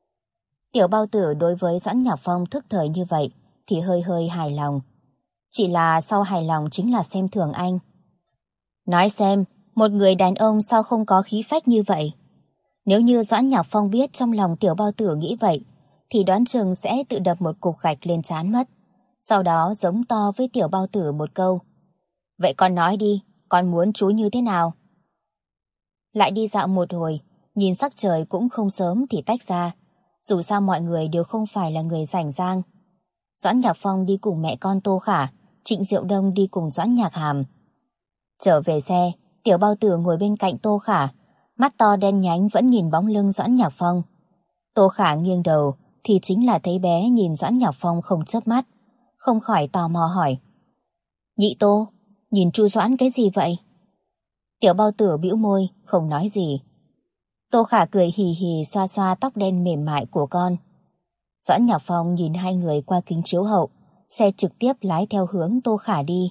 Tiểu Bao Tử đối với Doãn Nhạc Phong thức thời như vậy thì hơi hơi hài lòng. Chỉ là sau hài lòng chính là xem thường anh. Nói xem, một người đàn ông sao không có khí phách như vậy? Nếu như Doãn Nhạc Phong biết trong lòng Tiểu Bao Tử nghĩ vậy, thì đoán chừng sẽ tự đập một cục gạch lên trán mất. Sau đó giống to với Tiểu Bao Tử một câu. Vậy con nói đi, con muốn chú như thế nào? Lại đi dạo một hồi, nhìn sắc trời cũng không sớm thì tách ra. Dù sao mọi người đều không phải là người rảnh rang. Doãn Nhạc Phong đi cùng mẹ con Tô Khả, Trịnh Diệu Đông đi cùng Doãn Nhạc Hàm. Trở về xe, Tiểu Bao Tử ngồi bên cạnh Tô Khả, mắt to đen nhánh vẫn nhìn bóng lưng Doãn Nhạc Phong. Tô Khả nghiêng đầu thì chính là thấy bé nhìn Doãn Nhạc Phong không chớp mắt, không khỏi tò mò hỏi. Nhị Tô, nhìn chu Doãn cái gì vậy? Tiểu Bao Tử bĩu môi, không nói gì. Tô Khả cười hì hì xoa xoa tóc đen mềm mại của con. Doãn Nhạc Phong nhìn hai người qua kính chiếu hậu, xe trực tiếp lái theo hướng Tô Khả đi.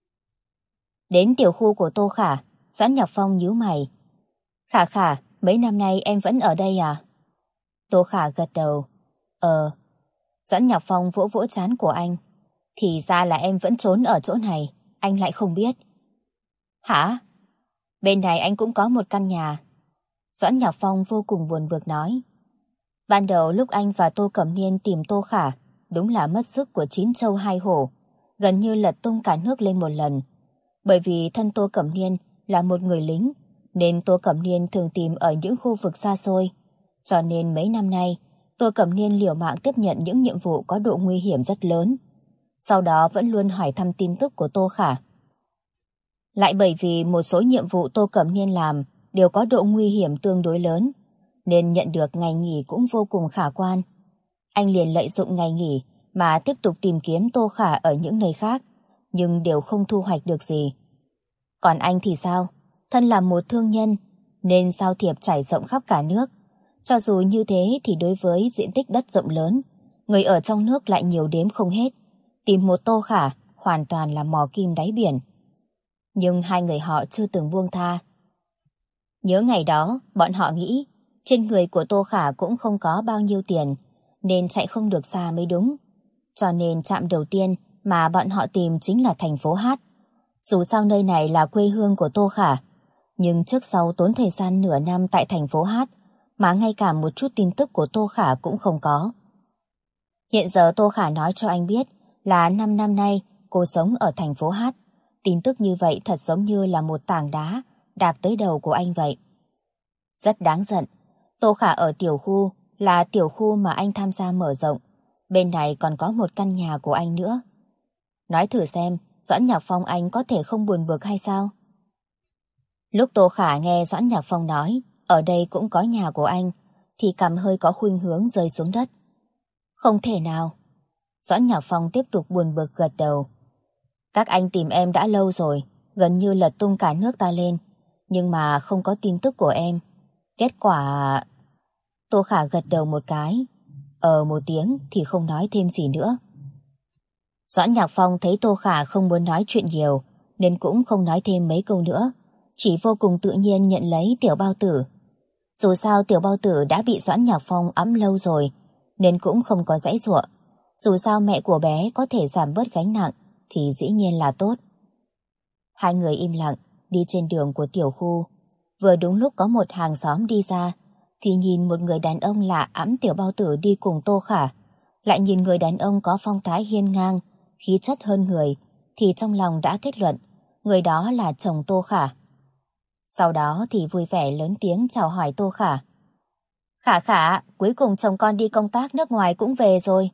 Đến tiểu khu của Tô Khả, Doãn Nhạc Phong nhíu mày. Khả Khả, mấy năm nay em vẫn ở đây à? Tô Khả gật đầu. Doãn Nhạc Phong vỗ vỗ trán của anh. Thì ra là em vẫn trốn ở chỗ này, anh lại không biết. Hả? Bên này anh cũng có một căn nhà. Doãn Nhạc Phong vô cùng buồn bực nói. Ban đầu lúc anh và Tô Cẩm Niên tìm Tô Khả, đúng là mất sức của 9 trâu 2 hổ, gần như lật tung cả nước lên một lần. Bởi vì thân Tô Cẩm Niên là một người lính, nên Tô Cẩm Niên thường tìm ở những khu vực xa xôi. Cho nên mấy năm nay, Tô Cẩm Niên liều mạng tiếp nhận những nhiệm vụ có độ nguy hiểm rất lớn. Sau đó vẫn luôn hỏi thăm tin tức của Tô Khả. Lại bởi vì một số nhiệm vụ Tô Cẩm Niên làm đều có độ nguy hiểm tương đối lớn, nên nhận được ngày nghỉ cũng vô cùng khả quan. Anh liền lợi dụng ngày nghỉ mà tiếp tục tìm kiếm Tô Khả ở những nơi khác, nhưng đều không thu hoạch được gì. Còn anh thì sao? Thân là một thương nhân, nên giao thiệp trải rộng khắp cả nước. Cho dù như thế thì đối với diện tích đất rộng lớn, người ở trong nước lại nhiều đếm không hết. Tìm một Tô Khả hoàn toàn là mò kim đáy biển. Nhưng hai người họ chưa từng buông tha. Nhớ ngày đó, bọn họ nghĩ trên người của Tô Khả cũng không có bao nhiêu tiền, nên chạy không được xa mới đúng. Cho nên trạm đầu tiên mà bọn họ tìm chính là thành phố Hát. Dù sao nơi này là quê hương của Tô Khả, nhưng trước sau tốn thời gian nửa năm tại thành phố Hát mà ngay cả một chút tin tức của Tô Khả cũng không có. Hiện giờ Tô Khả nói cho anh biết là 5 năm nay cô sống ở thành phố Hát. Tin tức như vậy thật giống như là một tảng đá đạp tới đầu của anh vậy. Rất đáng giận. Tô Khả ở tiểu khu là tiểu khu mà anh tham gia mở rộng. Bên này còn có một căn nhà của anh nữa. Nói thử xem, Doãn Nhạc Phong anh có thể không buồn bực hay sao? Lúc Tô Khả nghe Doãn Nhạc Phong nói ở đây cũng có nhà của anh, thì cằm hơi có khuynh hướng rơi xuống đất. Không thể nào. Doãn Nhạc Phong tiếp tục buồn bực gật đầu. Các anh tìm em đã lâu rồi, gần như lật tung cả nước ta lên, nhưng mà không có tin tức của em. Kết quả... Tô Khả gật đầu một cái, một tiếng thì không nói thêm gì nữa. Doãn Nhạc Phong thấy Tô Khả không muốn nói chuyện nhiều, nên cũng không nói thêm mấy câu nữa, chỉ vô cùng tự nhiên nhận lấy Tiểu Bao Tử. Dù sao Tiểu Bao Tử đã bị Doãn Nhạc Phong ẵm lâu rồi, nên cũng không có giãy giụa. Dù sao mẹ của bé có thể giảm bớt gánh nặng, thì dĩ nhiên là tốt. Hai người im lặng, đi trên đường của tiểu khu. Vừa đúng lúc có một hàng xóm đi ra, thì nhìn một người đàn ông lạ ẵm Tiểu Bao Tử đi cùng Tô Khả. Lại nhìn người đàn ông có phong thái hiên ngang, khí chất hơn người, thì trong lòng đã kết luận, người đó là chồng Tô Khả. Sau đó thì vui vẻ lớn tiếng chào hỏi Tô Khả. Khả Khả, cuối cùng chồng con đi công tác nước ngoài cũng về rồi.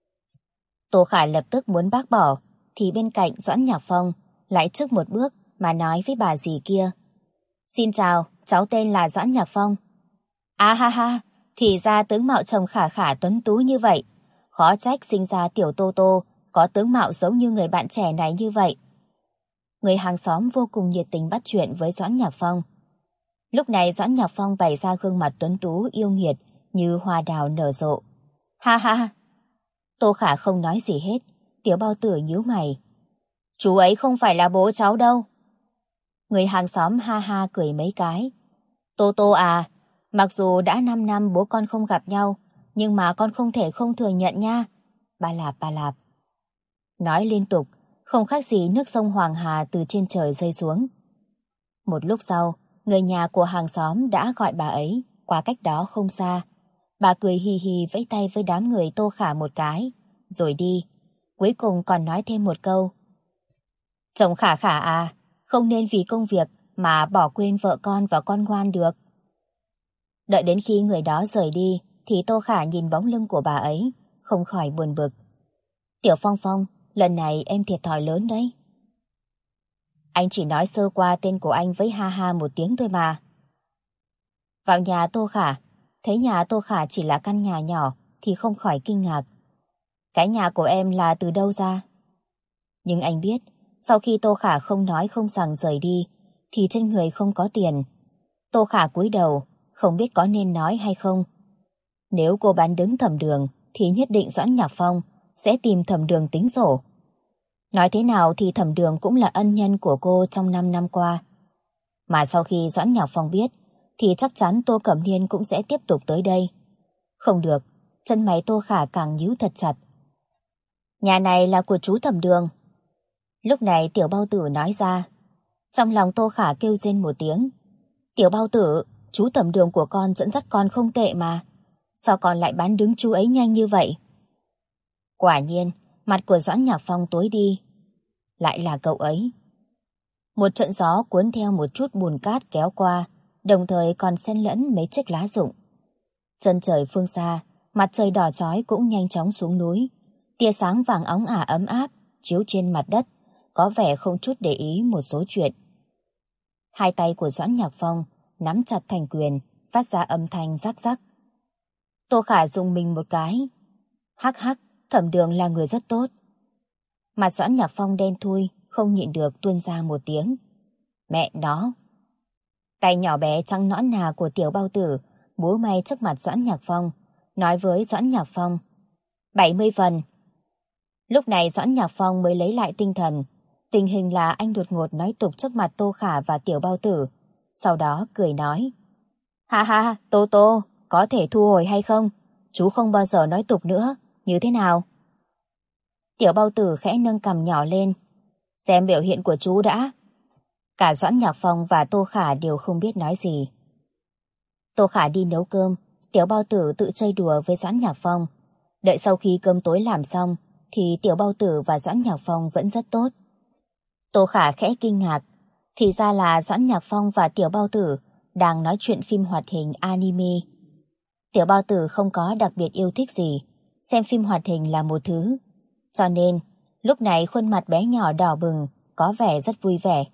Tô Khả lập tức muốn bác bỏ, thì bên cạnh Doãn Nhạc Phong lại trước một bước mà nói với bà dì kia. Xin chào, cháu tên là Doãn Nhạc Phong. À ha ha, thì ra tướng mạo chồng Khả Khả tuấn tú như vậy. Khó trách sinh ra tiểu Tô Tô có tướng mạo giống như người bạn trẻ này như vậy. Người hàng xóm vô cùng nhiệt tình bắt chuyện với Doãn Nhạc Phong. Lúc này Doãn Nhạc Phong bày ra gương mặt tuấn tú yêu nghiệt như hoa đào nở rộ. Ha ha! Tô Khả không nói gì hết, Tiểu Bao Tử nhíu mày. Chú ấy không phải là bố cháu đâu. Người hàng xóm ha ha cười mấy cái. Tô Tô à, mặc dù đã 5 năm bố con không gặp nhau, nhưng mà con không thể không thừa nhận nha. Ba lạp ba lạp. Nói liên tục, không khác gì nước sông Hoàng Hà từ trên trời rơi xuống. Một lúc sau, người nhà của hàng xóm đã gọi bà ấy qua cách đó không xa. Bà cười hì hì vẫy tay với đám người Tô Khả một cái, rồi đi. Cuối cùng còn nói thêm một câu. Chồng Khả Khả à, không nên vì công việc mà bỏ quên vợ con và con ngoan được. Đợi đến khi người đó rời đi, thì Tô Khả nhìn bóng lưng của bà ấy, không khỏi buồn bực. Tiểu Phong Phong, lần này em thiệt thòi lớn đấy. Anh chỉ nói sơ qua tên của anh với ha ha một tiếng thôi mà. Vào nhà Tô Khả, thấy nhà Tô Khả chỉ là căn nhà nhỏ thì không khỏi kinh ngạc. Cái nhà của em là từ đâu ra? Nhưng anh biết, sau khi Tô Khả không nói không rằng rời đi, thì trên người không có tiền. Tô Khả cúi đầu, không biết có nên nói hay không. Nếu cô bán đứng Thẩm Đường, thì nhất định Doãn Nhạc Phong sẽ tìm Thẩm Đường tính sổ. Nói thế nào thì Thẩm Đường cũng là ân nhân của cô trong 5 năm qua. Mà sau khi Doãn Nhạc Phong biết, thì chắc chắn Tô Cẩm Niên cũng sẽ tiếp tục tới đây. Không được, chân mày Tô Khả càng nhíu thật chặt. Nhà này là của chú Thẩm Đường. Lúc này Tiểu Bao Tử nói ra. Trong lòng Tô Khả kêu rên một tiếng. Tiểu Bao Tử, chú Thẩm Đường của con dẫn dắt con không tệ mà. Sao con lại bán đứng chú ấy nhanh như vậy? Quả nhiên, mặt của Doãn Nhạc Phong tối đi. Lại là cậu ấy. Một trận gió cuốn theo một chút bùn cát kéo qua, đồng thời còn xen lẫn mấy chiếc lá rụng. Chân trời phương xa, mặt trời đỏ chói cũng nhanh chóng xuống núi. Tia sáng vàng óng ả ấm áp chiếu trên mặt đất, có vẻ không chút để ý một số chuyện. Hai tay của Doãn Nhạc Phong nắm chặt thành quyền, phát ra âm thanh rắc rắc. Tô Khả dùng mình một cái. Hắc hắc, Thẩm Đường là người rất tốt. Mặt Doãn Nhạc Phong đen thui, không nhịn được tuôn ra một tiếng. Mẹ nó! Tay nhỏ bé trắng nõn nà của Tiểu Bao Tử múa may trước mặt Doãn Nhạc Phong, nói với Doãn Nhạc Phong. 70 phần. Lúc này Doãn Nhạc Phong mới lấy lại tinh thần. Tình hình là anh đột ngột nói tục trước mặt Tô Khả và Tiểu Bao Tử. sau đó cười nói. Ha ha, Tô Tô, có thể thu hồi hay không? Chú không bao giờ nói tục nữa, như thế nào? Tiểu Bao Tử khẽ nâng cằm nhỏ lên. Xem biểu hiện của chú đã. Cả Doãn Nhạc Phong và Tô Khả đều không biết nói gì. Tô Khả đi nấu cơm, Tiểu Bao Tử tự chơi đùa với Doãn Nhạc Phong. Đợi sau khi cơm tối làm xong, thì Tiểu Bao Tử và Doãn Nhạc Phong vẫn rất tốt. Tô Khả khẽ kinh ngạc, thì ra là Doãn Nhạc Phong và Tiểu Bao Tử đang nói chuyện phim hoạt hình anime. Tiểu Bao Tử không có đặc biệt yêu thích gì, xem phim hoạt hình là một thứ. Cho nên, lúc này khuôn mặt bé nhỏ đỏ bừng, có vẻ rất vui vẻ.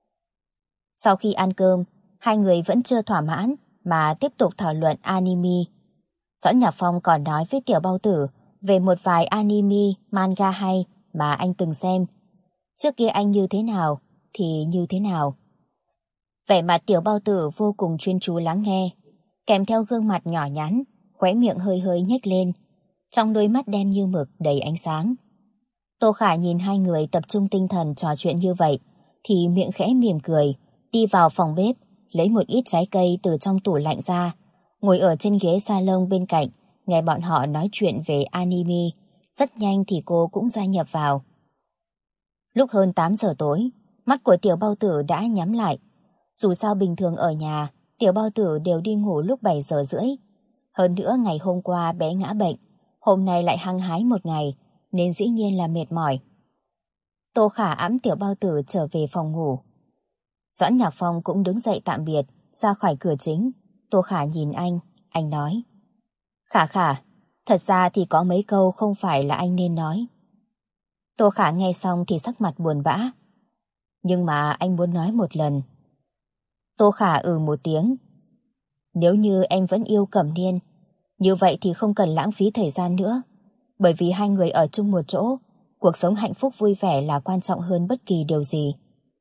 Sau khi ăn cơm, hai người vẫn chưa thỏa mãn mà tiếp tục thảo luận anime. Doãn Nhạc Phong còn nói với Tiểu Bao Tử về một vài anime, manga hay mà anh từng xem. Trước kia anh như thế nào thì như thế nào. Vẻ mặt Tiểu Bao Tử vô cùng chuyên chú lắng nghe, kèm theo gương mặt nhỏ nhắn, khóe miệng hơi hơi nhếch lên, trong đôi mắt đen như mực đầy ánh sáng. Tô Khả nhìn hai người tập trung tinh thần trò chuyện như vậy, thì miệng khẽ mỉm cười, đi vào phòng bếp, lấy một ít trái cây từ trong tủ lạnh ra, ngồi ở trên ghế salon bên cạnh, nghe bọn họ nói chuyện về anime. Rất nhanh thì cô cũng gia nhập vào. Lúc hơn 8 giờ tối, mắt của Tiểu Bao Tử đã nhắm lại. Dù sao bình thường ở nhà, Tiểu Bao Tử đều đi ngủ lúc 7 giờ rưỡi. Hơn nữa ngày hôm qua bé ngã bệnh, hôm nay lại hăng hái một ngày, nên dĩ nhiên là mệt mỏi. Tô Khả ẵm Tiểu Bao Tử trở về phòng ngủ. Doãn Nhạc Phong cũng đứng dậy tạm biệt, ra khỏi cửa chính. Tô Khả nhìn anh nói. Khả Khả, thật ra thì có mấy câu không phải là anh nên nói. Tô Khả nghe xong thì sắc mặt buồn bã. Nhưng mà anh muốn nói một lần. Tô Khả một tiếng. Nếu như em vẫn yêu Cẩm Niên, như vậy thì không cần lãng phí thời gian nữa. Bởi vì hai người ở chung một chỗ, cuộc sống hạnh phúc vui vẻ là quan trọng hơn bất kỳ điều gì.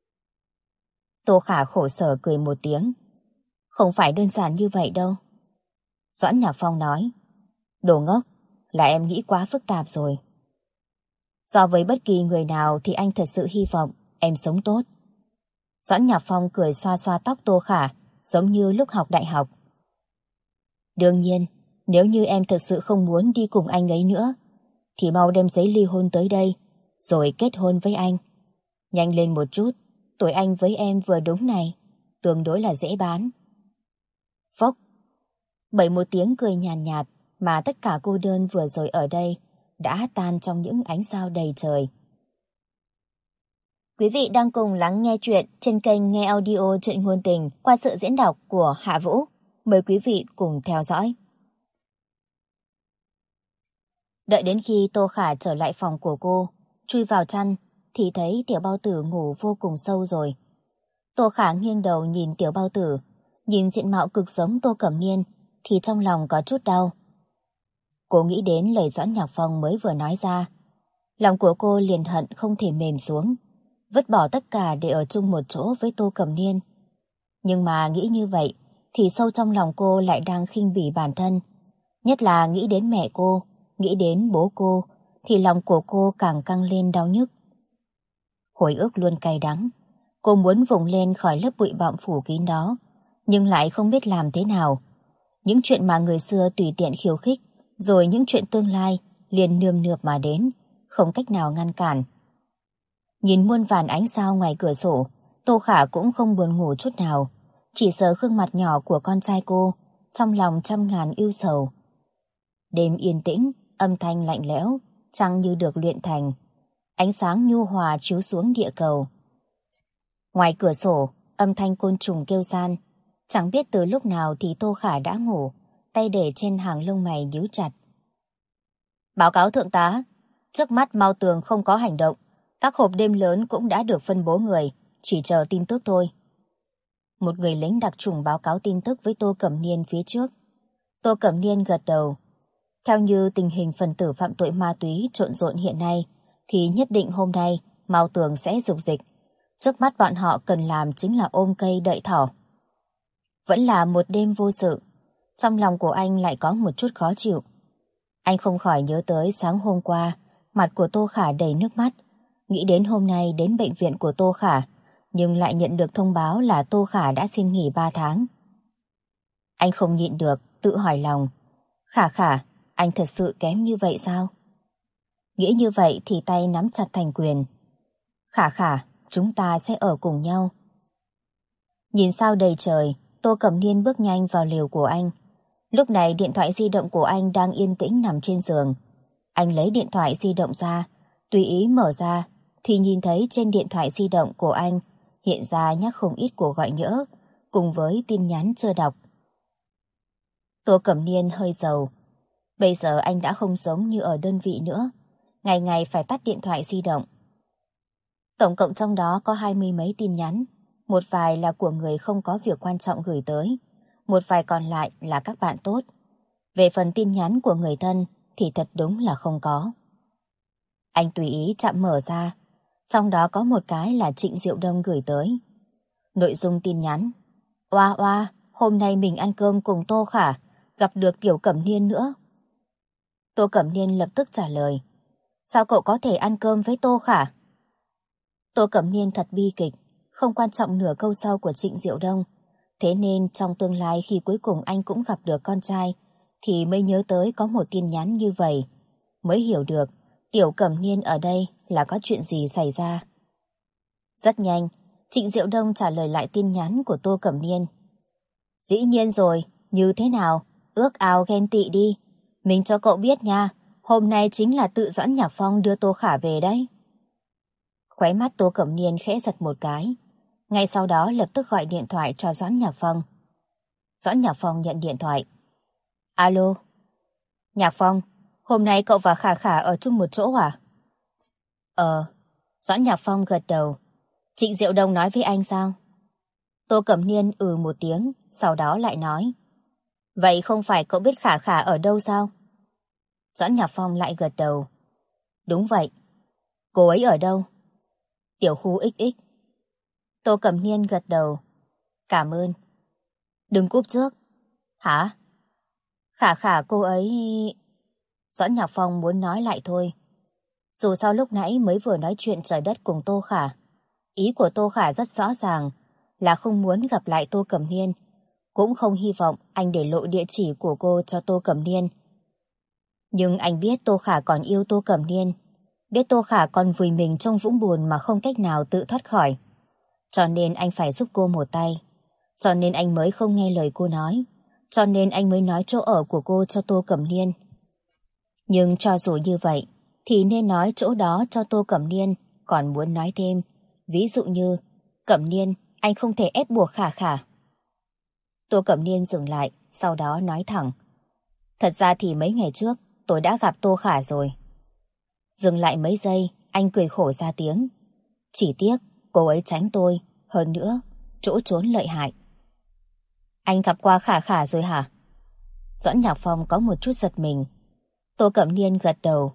Tô Khả khổ sở cười một tiếng. Không phải đơn giản như vậy đâu. Doãn Nhạc Phong nói. Đồ ngốc, là em nghĩ quá phức tạp rồi. So với bất kỳ người nào thì anh thật sự hy vọng em sống tốt. Doãn Nhạc Phong cười xoa xoa tóc Tô Khả, giống như lúc học đại học. Đương nhiên, nếu như em thật sự không muốn đi cùng anh ấy nữa, thì mau đem giấy ly hôn tới đây, rồi kết hôn với anh. Nhanh lên một chút, tuổi anh với em vừa đúng này, tương đối là dễ bán. Phốc. Bởi một tiếng cười nhàn nhạt mà tất cả cô đơn vừa rồi ở đây đã tan trong những ánh sao đầy trời. Quý vị đang cùng lắng nghe chuyện trên kênh Nghe Audio Truyện Ngôn Tình qua sự diễn đọc của Hạ Vũ. Mời quý vị cùng theo dõi. Đợi đến khi Tô Khả trở lại phòng của cô, chui vào chăn, thì thấy Tiểu Bao Tử ngủ vô cùng sâu rồi. Tô Khả nghiêng đầu nhìn Tiểu Bao Tử, nhìn diện mạo cực giống Tô Cẩm Niên, thì trong lòng có chút đau. Cô nghĩ đến lời Doãn Nhạc Phong mới vừa nói ra. Lòng của cô liền hận không thể mềm xuống, vứt bỏ tất cả để ở chung một chỗ với Tô Cẩm Niên. Nhưng mà nghĩ như vậy, thì sâu trong lòng cô lại đang khinh bỉ bản thân. Nhất là nghĩ đến mẹ cô, nghĩ đến bố cô, thì lòng của cô càng căng lên đau nhức. Hồi ức luôn cay đắng. Cô muốn vùng lên khỏi lớp bụi bặm phủ kín đó, nhưng lại không biết làm thế nào. Những chuyện mà người xưa tùy tiện khiêu khích, rồi những chuyện tương lai liền nườm nượp mà đến, không cách nào ngăn cản. Nhìn muôn vàn ánh sao ngoài cửa sổ, Tô Khả cũng không buồn ngủ chút nào, chỉ sờ gương mặt nhỏ của con trai cô, trong lòng trăm ngàn ưu sầu. Đêm yên tĩnh, âm thanh lạnh lẽo, trăng như được luyện thành, ánh sáng nhu hòa chiếu xuống địa cầu. Ngoài cửa sổ, âm thanh côn trùng kêu san, chẳng biết từ lúc nào thì Tô Khả đã ngủ, tay để trên hàng lông mày nhíu chặt. Báo cáo thượng tá, trước mắt Mao Tường không có hành động, các hộp đêm lớn cũng đã được phân bố người, chỉ chờ tin tức thôi. Một người lính đặc chủng báo cáo tin tức với Tô Cẩm Niên phía trước. Tô Cẩm Niên gật đầu. Theo như tình hình phần tử phạm tội ma túy trộn rộn hiện nay, thì nhất định hôm nay Mao Tường sẽ dục dịch. Trước mắt bọn họ cần làm chính là ôm cây đợi thỏ. Vẫn là một đêm vô sự, trong lòng của anh lại có một chút khó chịu. Anh không khỏi nhớ tới sáng hôm qua, mặt của Tô Khả đầy nước mắt, nghĩ đến hôm nay đến bệnh viện của Tô Khả, nhưng lại nhận được thông báo là Tô Khả đã xin nghỉ 3 tháng. Anh không nhịn được, tự hỏi lòng. Khả Khả, anh thật sự kém như vậy sao? Nghĩ như vậy thì tay nắm chặt thành quyền. Khả Khả, chúng ta sẽ ở cùng nhau. Nhìn sao đầy trời, Tô Cẩm Niên bước nhanh vào lều của anh. Lúc này điện thoại di động của anh đang yên tĩnh nằm trên giường. Anh lấy điện thoại di động ra, tùy ý mở ra, thì nhìn thấy trên điện thoại di động của anh hiện ra nhắc không ít cuộc gọi nhỡ, cùng với tin nhắn chưa đọc. Tô Cẩm Niên hơi rầu. Bây giờ anh đã không giống như ở đơn vị nữa, ngày ngày phải tắt điện thoại di động. Tổng cộng trong đó có 20 mấy tin nhắn, một vài là của người không có việc quan trọng gửi tới, một vài còn lại là các bạn tốt. Về phần tin nhắn của người thân thì thật đúng là không có. Anh tùy ý chạm mở ra, trong đó có một cái là Trịnh Diệu Đông gửi tới. Nội dung tin nhắn: Oa oa, hôm nay mình ăn cơm cùng Tô Khả, gặp được Tiểu Cẩm Niên nữa. Tô Cẩm Niên lập tức trả lời: Sao cậu có thể ăn cơm với Tô Khả? Tô Cẩm Niên thật bi kịch, không quan trọng nửa câu sau của Trịnh Diệu Đông. Thế nên trong tương lai khi cuối cùng anh cũng gặp được con trai, thì mới nhớ tới có một tin nhắn như vậy, mới hiểu được Tiểu Cẩm Niên ở đây là có chuyện gì xảy ra. Rất nhanh, Trịnh Diệu Đông trả lời lại tin nhắn của Tô Cẩm Niên. Dĩ nhiên rồi, như thế nào, ước ao ghen tị đi. Mình cho cậu biết nha, hôm nay chính là tự Doãn Nhạc Phong đưa Tô Khả về đấy. Khóe mắt Tô Cẩm Niên khẽ giật một cái, ngay sau đó lập tức gọi điện thoại cho Doãn Nhạc Phong. Doãn Nhạc Phong nhận điện thoại. Alo. Nhạc Phong, hôm nay cậu và Khả Khả ở chung một chỗ à? Doãn Nhạc Phong gật đầu. Trịnh Diệu Đông nói với anh sao? Tô Cẩm Niên một tiếng, sau đó lại nói. Vậy không phải cậu biết Khả Khả ở đâu sao? Doãn Nhạc Phong lại gật đầu. Đúng vậy. Cô ấy ở đâu? Tiểu khu XX. Tô Cẩm Niên gật đầu. Cảm ơn. Đừng cúp trước. Hả? Khả Khả cô ấy... Doãn Nhạc Phong muốn nói lại thôi. Dù sao lúc nãy mới vừa nói chuyện trời đất cùng Tô Khả. Ý của Tô Khả rất rõ ràng, là không muốn gặp lại Tô Cẩm Niên, cũng không hy vọng anh để lộ địa chỉ của cô cho Tô Cẩm Niên. Nhưng anh biết Tô Khả còn yêu Tô Cẩm Niên, biết Tô Khả còn vùi mình trong vũng bùn mà không cách nào tự thoát khỏi. Cho nên anh phải giúp cô một tay. Cho nên anh mới không nghe lời cô nói. Cho nên anh mới nói chỗ ở của cô cho Tô Cẩm Niên. Nhưng cho dù như vậy, thì nên nói chỗ đó cho Tô Cẩm Niên, còn muốn nói thêm. Ví dụ như, Cẩm Niên, anh không thể ép buộc Khả Khả. Tô Cẩm Niên dừng lại, sau đó nói thẳng. Thật ra thì mấy ngày trước, tôi đã gặp Tô Khả rồi. Dừng lại mấy giây, anh cười khổ ra tiếng. Chỉ tiếc, cô ấy tránh tôi, hơn nữa, chỗ trốn lợi hại. Anh gặp qua Khả Khả rồi hả? Doãn Nhạc Phong có một chút giật mình. Tô Cẩm Niên gật đầu.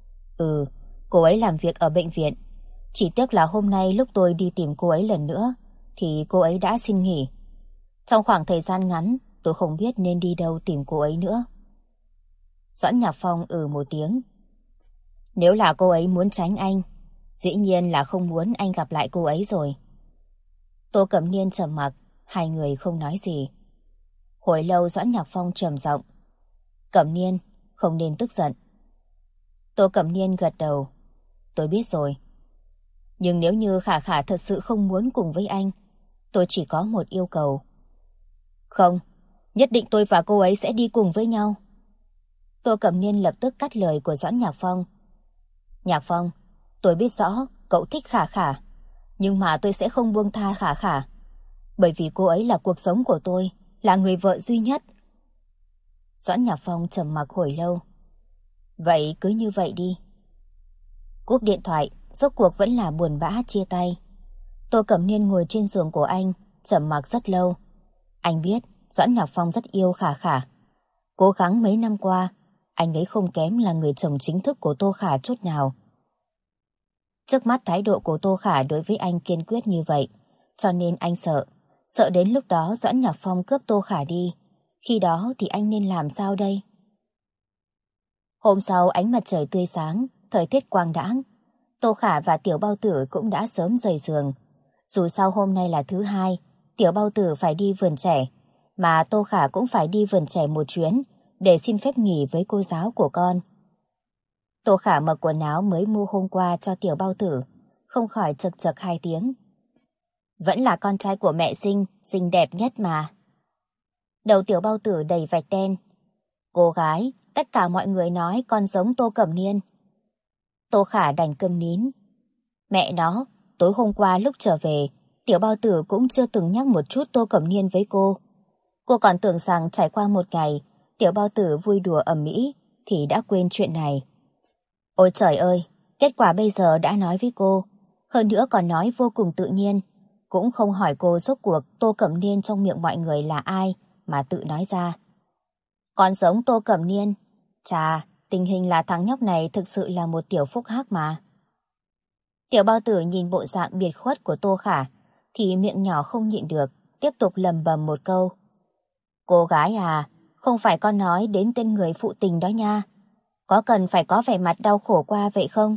Cô ấy làm việc ở bệnh viện. Chỉ tiếc là hôm nay lúc tôi đi tìm cô ấy lần nữa, thì cô ấy đã xin nghỉ. Trong khoảng thời gian ngắn, tôi không biết nên đi đâu tìm cô ấy nữa. Doãn Nhạc Phong một tiếng. Nếu là cô ấy muốn tránh anh, dĩ nhiên là không muốn anh gặp lại cô ấy rồi. Tô Cẩm Niên trầm mặc, hai người không nói gì. Hồi lâu Doãn Nhạc Phong trầm giọng. Cẩm Niên, không nên tức giận. Tô Cẩm Niên gật đầu. Tôi biết rồi. Nhưng nếu như Khả Khả thật sự không muốn cùng với anh, tôi chỉ có một yêu cầu. Không, nhất định tôi và cô ấy sẽ đi cùng với nhau. Tô Cẩm Niên lập tức cắt lời của Doãn Nhạc Phong. Nhạc Phong, tôi biết rõ cậu thích Khả Khả, nhưng mà tôi sẽ không buông tha Khả Khả. Bởi vì cô ấy là cuộc sống của tôi, là người vợ duy nhất. Doãn Nhạc Phong trầm mặc hồi lâu. Vậy cứ như vậy đi. Cúp điện thoại, rốt cuộc vẫn là buồn bã chia tay. Tô Cẩm Niên ngồi trên giường của anh, trầm mặc rất lâu. Anh biết Doãn Nhạc Phong rất yêu Khả Khả. Cố gắng mấy năm qua, anh ấy không kém là người chồng chính thức của Tô Khả chút nào. Trước mắt thái độ của Tô Khả đối với anh kiên quyết như vậy, cho nên anh sợ đến lúc đó Doãn Nhạc Phong cướp Tô Khả đi. Khi đó thì anh nên làm sao đây? Hôm sau ánh mặt trời tươi sáng, thời tiết quang đãng. Tô Khả và Tiểu Bao Tử cũng đã sớm rời giường. Dù sao hôm nay là thứ hai, Tiểu Bao Tử phải đi vườn trẻ, mà Tô Khả cũng phải đi vườn trẻ một chuyến để xin phép nghỉ với cô giáo của con. Tô Khả mặc quần áo mới mua hôm qua cho Tiểu Bao Tử, không khỏi chật chật hai tiếng. Vẫn là con trai của mẹ sinh, xinh đẹp nhất mà. Đầu Tiểu Bao Tử đầy vạch đen. Cô gái, tất cả mọi người nói con giống Tô Cẩm Niên. Tô Khả đành câm nín. Mẹ nó, tối hôm qua lúc trở về, Tiểu Bao Tử cũng chưa từng nhắc một chút Tô Cẩm Niên với cô. Cô còn tưởng rằng trải qua một ngày, Tiểu Bao Tử vui đùa ầm ĩ thì đã quên chuyện này. Ôi trời ơi, kết quả bây giờ đã nói với cô, hơn nữa còn nói vô cùng tự nhiên, cũng không hỏi cô rốt cuộc Tô Cẩm Niên trong miệng mọi người là ai mà tự nói ra. Con giống Tô Cẩm Niên, chà, tình hình là thằng nhóc này thực sự là một tiểu phúc hắc mà. Tiểu Bao Tử nhìn bộ dạng biệt khuất của Tô Khả, thì miệng nhỏ không nhịn được, tiếp tục lầm bầm một câu. Cô gái à, không phải con nói đến tên người phụ tình đó nha. Có cần phải có vẻ mặt đau khổ qua vậy không?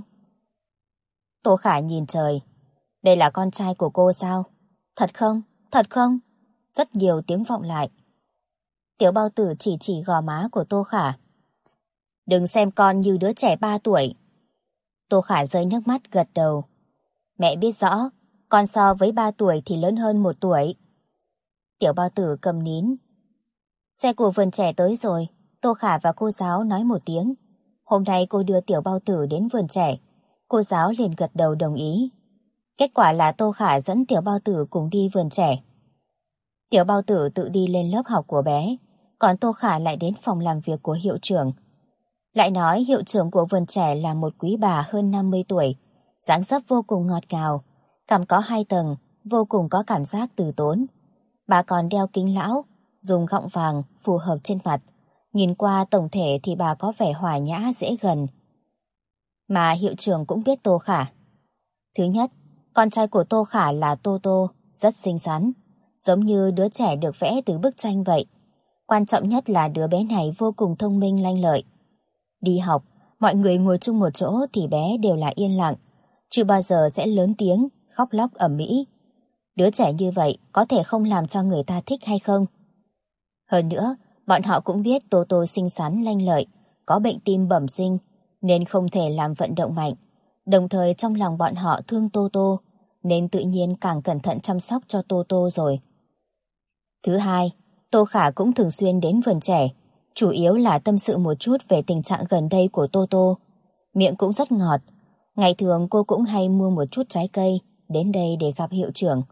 Tô Khả nhìn trời. Đây là con trai của cô sao? Thật không? Thật không? Rất nhiều tiếng vọng lại. Tiểu Bao Tử chỉ gò má của Tô Khả. Đừng xem con như đứa trẻ 3 tuổi. Tô Khả rơi nước mắt gật đầu. Mẹ biết rõ, con so với 3 tuổi thì lớn hơn 1 tuổi. Tiểu Bao Tử cầm nín. Xe của vườn trẻ tới rồi, Tô Khả và cô giáo nói một tiếng. Hôm nay cô đưa Tiểu Bao Tử đến vườn trẻ, cô giáo liền gật đầu đồng ý. Kết quả là Tô Khả dẫn Tiểu Bao Tử cùng đi vườn trẻ. Tiểu Bao Tử tự đi lên lớp học của bé, còn Tô Khả lại đến phòng làm việc của hiệu trưởng. Lại nói hiệu trưởng của vườn trẻ là một quý bà hơn 50 tuổi, dáng dấp vô cùng ngọt ngào, cằm có 2 tầng, vô cùng có cảm giác từ tốn. Bà còn đeo kính lão, dùng gọng vàng phù hợp trên mặt. Nhìn qua tổng thể thì bà có vẻ hòa nhã dễ gần. Mà hiệu trưởng cũng biết Tô Khả. Thứ nhất, con trai của Tô Khả là Tô Tô, rất xinh xắn, giống như đứa trẻ được vẽ từ bức tranh vậy. Quan trọng nhất là đứa bé này vô cùng thông minh lanh lợi. Đi học, mọi người ngồi chung một chỗ thì bé đều là yên lặng, chưa bao giờ sẽ lớn tiếng, khóc lóc ầm ĩ. Đứa trẻ như vậy có thể không làm cho người ta thích hay không? Hơn nữa, bọn họ cũng biết Tô Tô xinh xắn lanh lợi, có bệnh tim bẩm sinh, nên không thể làm vận động mạnh. Đồng thời trong lòng bọn họ thương Tô Tô, nên tự nhiên càng cẩn thận chăm sóc cho Tô Tô rồi. Thứ hai, Tô Khả cũng thường xuyên đến vườn trẻ, chủ yếu là tâm sự một chút về tình trạng gần đây của Tô Tô. Miệng cũng rất ngọt. Ngày thường cô cũng hay mua một chút trái cây đến đây để gặp hiệu trưởng.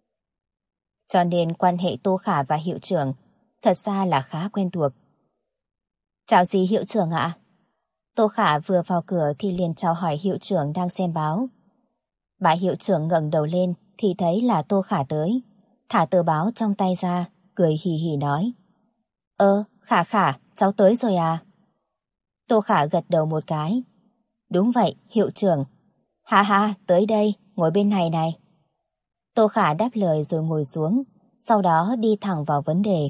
Cho nên quan hệ Tô Khả và hiệu trưởng thật ra là khá quen thuộc. Chào gì hiệu trưởng ạ? Tô Khả vừa vào cửa thì liền chào hỏi hiệu trưởng đang xem báo. Bà hiệu trưởng ngẩng đầu lên thì thấy là Tô Khả tới, thả tờ báo trong tay ra, cười hì hì nói. Khả Khả, cháu tới rồi à? Tô Khả gật đầu một cái. Đúng vậy, hiệu trưởng. Ha ha, tới đây, ngồi bên này này. Tô Khả đáp lời rồi ngồi xuống, sau đó đi thẳng vào vấn đề.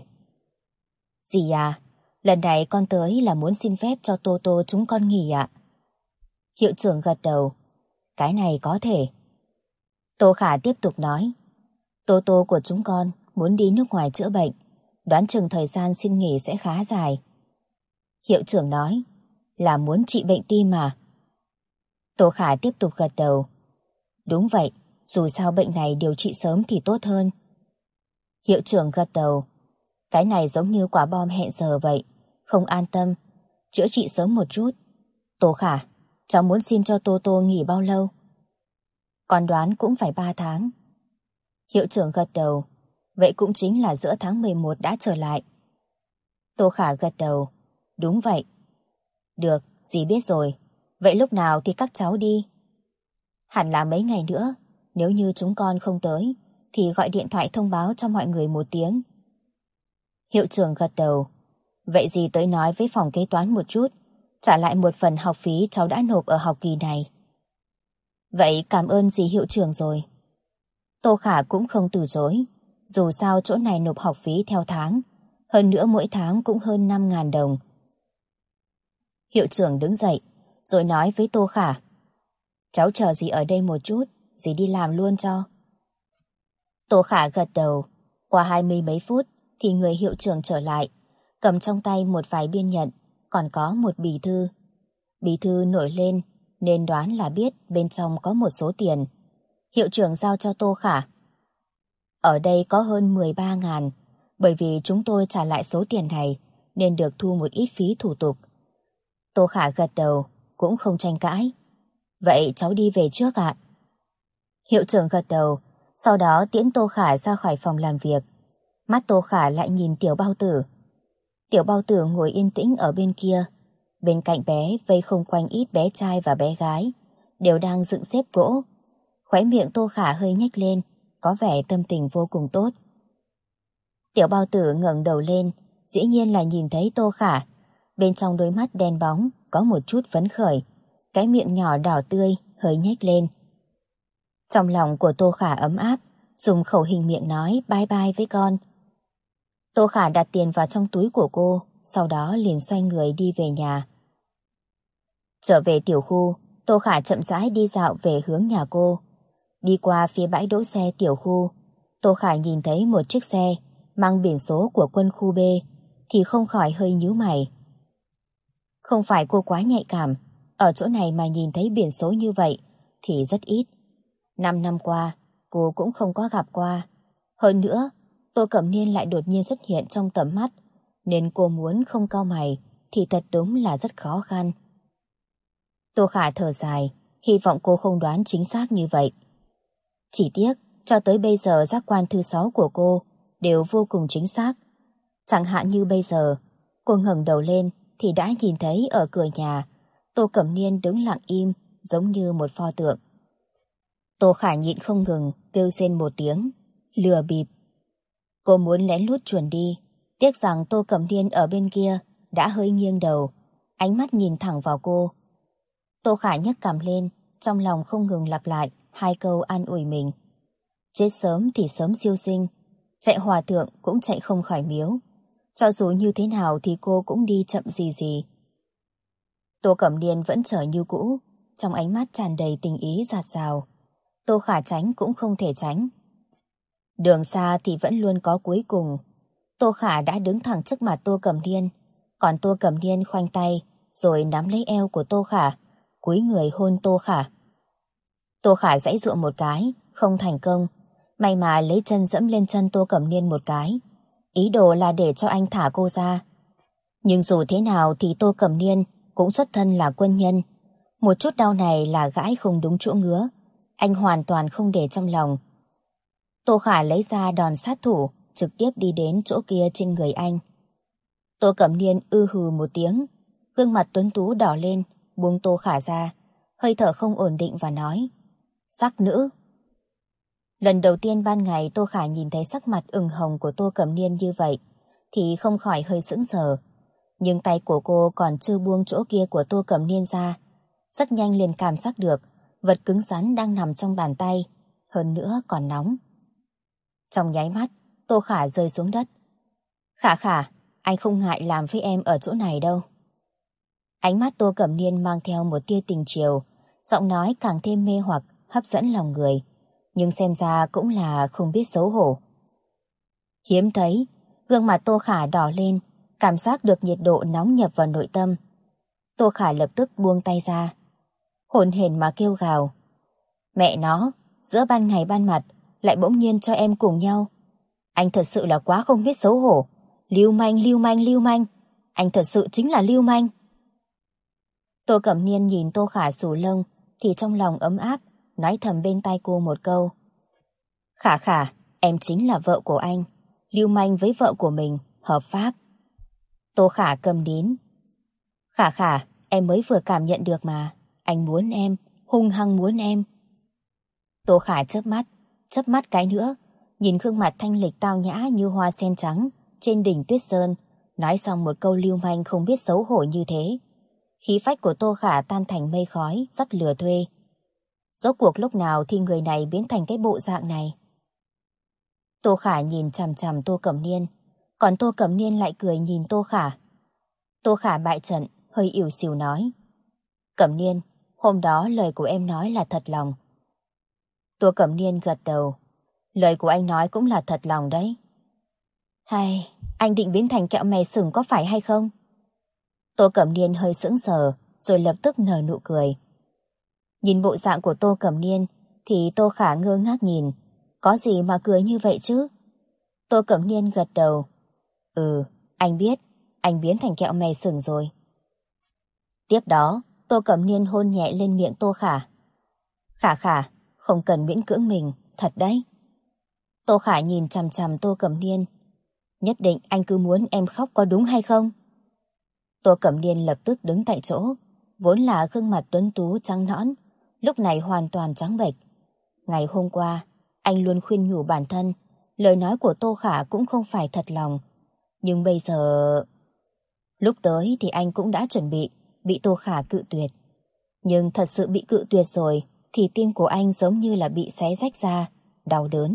Dì à, lần này con tới là muốn xin phép cho Tô Tô chúng con nghỉ ạ. Hiệu trưởng gật đầu. Cái này có thể. Tô Khả tiếp tục nói. Tô Tô của chúng con muốn đi nước ngoài chữa bệnh, đoán chừng thời gian xin nghỉ sẽ khá dài. Hiệu trưởng nói. Là muốn trị bệnh tim mà. Tô Khả tiếp tục gật đầu. Đúng vậy, dù sao bệnh này điều trị sớm thì tốt hơn. Hiệu trưởng gật đầu. Cái này giống như quả bom hẹn giờ vậy, không an tâm, chữa trị sớm một chút. Tô Khả, cháu muốn xin cho Tô Tô nghỉ bao lâu? Con đoán cũng phải 3 tháng. Hiệu trưởng gật đầu. Vậy cũng chính là giữa tháng 11 đã trở lại. Tô Khả gật đầu. Đúng vậy. Được, dì biết rồi. Vậy lúc nào thì các cháu đi? Hẳn là mấy ngày nữa. Nếu như chúng con không tới thì gọi điện thoại thông báo cho mọi người một tiếng. Hiệu trưởng gật đầu. Vậy dì tới nói với phòng kế toán một chút, trả lại một phần học phí cháu đã nộp ở học kỳ này. Vậy cảm ơn dì hiệu trưởng rồi. Tô Khả cũng không từ chối. Dù sao chỗ này nộp học phí theo tháng, hơn nữa mỗi tháng cũng hơn 5.000 đồng. Hiệu trưởng đứng dậy, rồi nói với Tô Khả. Cháu chờ dì ở đây một chút, dì đi làm luôn cho. Tô Khả gật đầu. Qua 20 mấy phút thì người hiệu trưởng trở lại, cầm trong tay một vài biên nhận, còn có một bì thư. Bì thư nổi lên nên đoán là biết bên trong có một số tiền. Hiệu trưởng giao cho Tô Khả. Ở đây có hơn 13.000, bởi vì chúng tôi trả lại số tiền này nên được thu một ít phí thủ tục. Tô Khả gật đầu, cũng không tranh cãi. Vậy cháu đi về trước ạ. Hiệu trưởng gật đầu, sau đó tiễn Tô Khả ra khỏi phòng làm việc. Mắt Tô Khả lại nhìn Tiểu Bao Tử. Tiểu Bao Tử ngồi yên tĩnh ở bên kia. Bên cạnh bé vây không quanh ít bé trai và bé gái, đều đang dựng xếp gỗ. Khóe miệng Tô Khả hơi nhếch lên, có vẻ tâm tình vô cùng tốt. Tiểu Bao Tử ngẩng đầu lên, dĩ nhiên là nhìn thấy Tô Khả. Bên trong đôi mắt đen bóng có một chút phấn khởi, cái miệng nhỏ đỏ tươi hơi nhếch lên. Trong lòng của Tô Khả ấm áp, dùng khẩu hình miệng nói bye bye với con. Tô Khả đặt tiền vào trong túi của cô, sau đó liền xoay người đi về nhà. Trở về tiểu khu, Tô Khả chậm rãi đi dạo về hướng nhà cô. Đi qua phía bãi đỗ xe tiểu khu, Tô Khả nhìn thấy một chiếc xe mang biển số của quân khu B thì không khỏi hơi nhíu mày. Không phải cô quá nhạy cảm, ở chỗ này mà nhìn thấy biển số như vậy thì rất ít. 5 năm qua, cô cũng không có gặp qua. Hơn nữa, Tô Cẩm Niên lại đột nhiên xuất hiện trong tầm mắt, nên cô muốn không cau mày thì thật đúng là rất khó khăn. Tô Khả thở dài, hy vọng cô không đoán chính xác như vậy. Chỉ tiếc, cho tới bây giờ giác quan thứ 6 của cô đều vô cùng chính xác. Chẳng hạn như bây giờ, cô ngẩng đầu lên thì đã nhìn thấy ở cửa nhà, Tô Cẩm Niên đứng lặng im giống như một pho tượng. Tô Khả nhịn không ngừng kêu rên một tiếng, lừa bịp. Cô muốn lén lút chuồn đi, tiếc rằng Tô Cẩm Niên ở bên kia đã hơi nghiêng đầu, ánh mắt nhìn thẳng vào cô. Tô Khả nhấc cằm lên, trong lòng không ngừng lặp lại 2 câu an ủi mình. Chết sớm thì sớm siêu sinh, chạy hòa thượng cũng chạy không khỏi miếu. Cho dù như thế nào thì cô cũng đi chậm gì gì. Tô Cẩm Niên vẫn trở như cũ, trong ánh mắt tràn đầy tình ý dạt dào. Tô Khả tránh cũng không thể tránh. Đường xa thì vẫn luôn có cuối cùng. Tô Khả đã đứng thẳng trước mặt Tô Cẩm Niên, còn Tô Cẩm Niên khoanh tay rồi nắm lấy eo của Tô Khả, cúi người hôn Tô Khả. Tô Khả giãy giụa một cái, không thành công, may mà lấy chân dẫm lên chân Tô Cẩm Niên một cái, ý đồ là để cho anh thả cô ra. Nhưng dù thế nào thì Tô Cẩm Niên cũng xuất thân là quân nhân, một chút đau này là gãi không đúng chỗ ngứa, anh hoàn toàn không để trong lòng. Tô Khả lấy ra đòn sát thủ, trực tiếp đi đến chỗ kia trên người anh. Tô Cẩm Niên hừ một tiếng, gương mặt tuấn tú đỏ lên, buông Tô Khả ra, hơi thở không ổn định và nói: Sắc nữ. Lần đầu tiên ban ngày Tô Khả nhìn thấy sắc mặt ửng hồng của Tô Cẩm Niên như vậy thì không khỏi hơi sững sờ. Nhưng tay của cô còn chưa buông chỗ kia của Tô Cẩm Niên ra, rất nhanh liền cảm giác được vật cứng rắn đang nằm trong bàn tay, hơn nữa còn nóng. Trong nháy mắt, Tô Khả rơi xuống đất. Khả Khả, anh không ngại làm với em ở chỗ này đâu. Ánh mắt Tô Cẩm Niên mang theo một tia tình chiều, giọng nói càng thêm mê hoặc, hấp dẫn lòng người, nhưng xem ra cũng là không biết xấu hổ. Hiếm thấy, gương mặt Tô Khả đỏ lên, cảm giác được nhiệt độ nóng nhập vào nội tâm. Tô Khả lập tức buông tay ra, hổn hển mà kêu gào: Mẹ nó, giữa ban ngày ban mặt lại bỗng nhiên cho em cùng nhau. Anh thật sự là quá không biết xấu hổ. Lưu manh, lưu manh, lưu manh. Anh thật sự chính là lưu manh. Tô Cẩm Niên nhìn Tô Khả xù lông thì trong lòng ấm áp, nói thầm bên tai cô một câu: Khả Khả, em chính là vợ của anh. Lưu manh với vợ của mình, hợp pháp. Tô Khả cầm nín. Khả Khả, em mới vừa cảm nhận được mà. Anh muốn em, hung hăng muốn em. Tô Khả chớp mắt cái nữa, nhìn gương mặt thanh lịch tao nhã như hoa sen trắng trên đỉnh tuyết sơn, nói xong một câu lưu manh không biết xấu hổ như thế. Khí phách của Tô Khả tan thành mây khói, rất lừa thuê. Rốt cuộc lúc nào thì người này biến thành cái bộ dạng này? Tô Khả nhìn chằm chằm Tô Cẩm Niên, còn Tô Cẩm Niên lại cười nhìn Tô Khả. Tô Khả bại trận, hơi ỉu xìu nói: Cẩm Niên, hôm đó lời của em nói là thật lòng. Tô Cẩm Niên gật đầu. Lời của anh nói cũng là thật lòng đấy. Hay, anh định biến thành kẹo mè sừng có phải hay không? Tô Cẩm Niên hơi sững sờ, rồi lập tức nở nụ cười. Nhìn bộ dạng của Tô Cẩm Niên, thì Tô Khả ngơ ngác nhìn. Có gì mà cười như vậy chứ? Tô Cẩm Niên gật đầu. Ừ, anh biết, anh biến thành kẹo mè sừng rồi. Tiếp đó, Tô Cẩm Niên hôn nhẹ lên miệng Tô Khả. Khả Khả, không cần miễn cưỡng mình, thật đấy. Tô Khả nhìn chằm chằm Tô Cẩm Niên. Nhất định anh cứ muốn em khóc có đúng hay không? Tô Cẩm Niên lập tức đứng tại chỗ, vốn là gương mặt tuấn tú trắng nõn, lúc này hoàn toàn trắng bệch. Ngày hôm qua, anh luôn khuyên nhủ bản thân, lời nói của Tô Khả cũng không phải thật lòng. Nhưng bây giờ... Lúc tới thì anh cũng đã chuẩn bị Tô Khả cự tuyệt. Nhưng thật sự bị cự tuyệt rồi, thì tim của anh giống như là bị xé rách ra, đau đớn.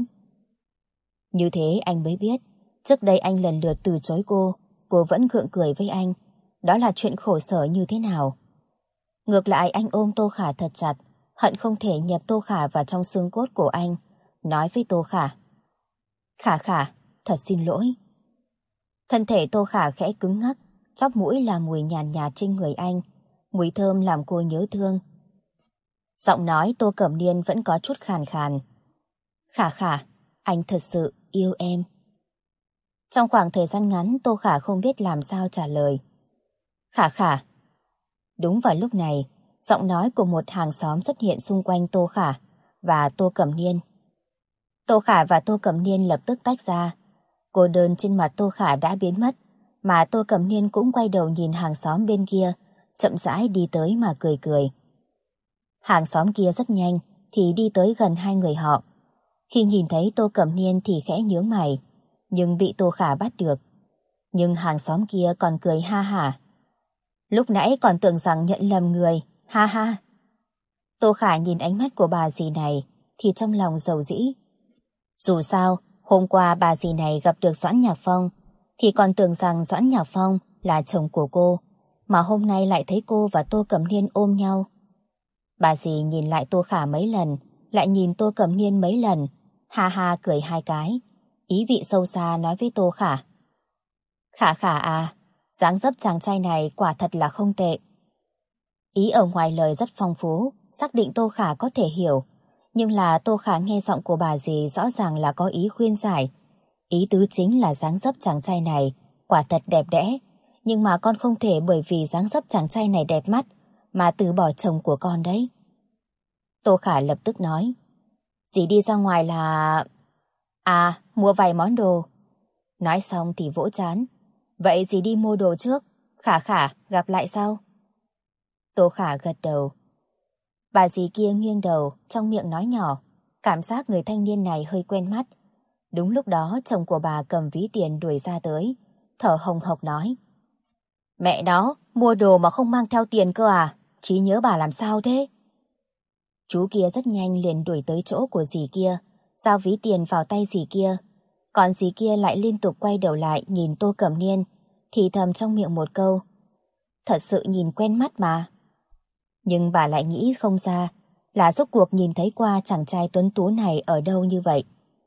Như thế anh mới biết, trước đây anh lần lượt từ chối cô vẫn gượng cười với anh. Đó là chuyện khổ sở như thế nào. Ngược lại anh ôm Tô Khả thật chặt, hận không thể nhập Tô Khả vào trong xương cốt của anh, nói với Tô Khả. Khả Khả, thật xin lỗi. Thân thể Tô Khả khẽ cứng ngắc, chóp mũi là mùi nhàn nhạt trên người anh, mùi thơm làm cô nhớ thương. Giọng nói Tô Cẩm Niên vẫn có chút khàn khàn. Khả Khả, anh thật sự yêu em. Trong khoảng thời gian ngắn Tô Khả không biết làm sao trả lời. Khả Khả. Đúng vào lúc này, giọng nói của một hàng xóm xuất hiện xung quanh Tô Khả và Tô Cẩm Niên. Tô Khả và Tô Cẩm Niên lập tức tách ra. Cô đơn trên mặt Tô Khả đã biến mất, mà Tô Cẩm Niên cũng quay đầu nhìn hàng xóm bên kia, chậm rãi đi tới mà cười cười. Hàng xóm kia rất nhanh thì đi tới gần hai người họ. Khi nhìn thấy Tô Cẩm Niên thì khẽ nhướng mày, nhưng bị Tô Khả bắt được. Nhưng hàng xóm kia còn cười ha hả. Lúc nãy còn tưởng rằng nhận lầm người, ha ha. Tô Khả nhìn ánh mắt của bà dì này thì trong lòng dầu dĩ. Dù sao, hôm qua bà dì này gặp được Doãn Nhạc Phong thì còn tưởng rằng Doãn Nhạc Phong là chồng của cô, mà hôm nay lại thấy cô và Tô Cẩm Niên ôm nhau. Bà dì nhìn lại Tô Khả mấy lần, lại nhìn Tô Cẩm Niên mấy lần, ha ha cười hai cái, ý vị sâu xa nói với Tô Khả. Khả Khả à, dáng dấp chàng trai này quả thật là không tệ. Ý ở ngoài lời rất phong phú, xác định Tô Khả có thể hiểu, nhưng là Tô Khả nghe giọng của bà dì rõ ràng là có ý khuyên giải. Ý tứ chính là dáng dấp chàng trai này quả thật đẹp đẽ, nhưng mà con không thể bởi vì dáng dấp chàng trai này đẹp mắt mà từ bỏ chồng của con đấy. Tô Khả lập tức nói, dì đi ra ngoài là... À, mua vài món đồ. Nói xong thì vỗ trán. Vậy dì đi mua đồ trước, Khả Khả gặp lại sau. Tô Khả gật đầu. Bà dì kia nghiêng đầu, trong miệng nói nhỏ, cảm giác người thanh niên này hơi quen mắt. Đúng lúc đó chồng của bà cầm ví tiền đuổi ra tới, thở hồng hộc nói. Mẹ nó, mua đồ mà không mang theo tiền cơ à? Trí nhớ bà làm sao thế? Chú kia rất nhanh liền đuổi tới chỗ của dì kia, giao ví tiền vào tay dì kia. Còn dì kia lại liên tục quay đầu lại nhìn Tô Cẩm Niên, thì thầm trong miệng một câu. Thật sự nhìn quen mắt mà. Nhưng bà lại nghĩ không ra là rốt cuộc nhìn thấy qua chàng trai tuấn tú này ở đâu như vậy.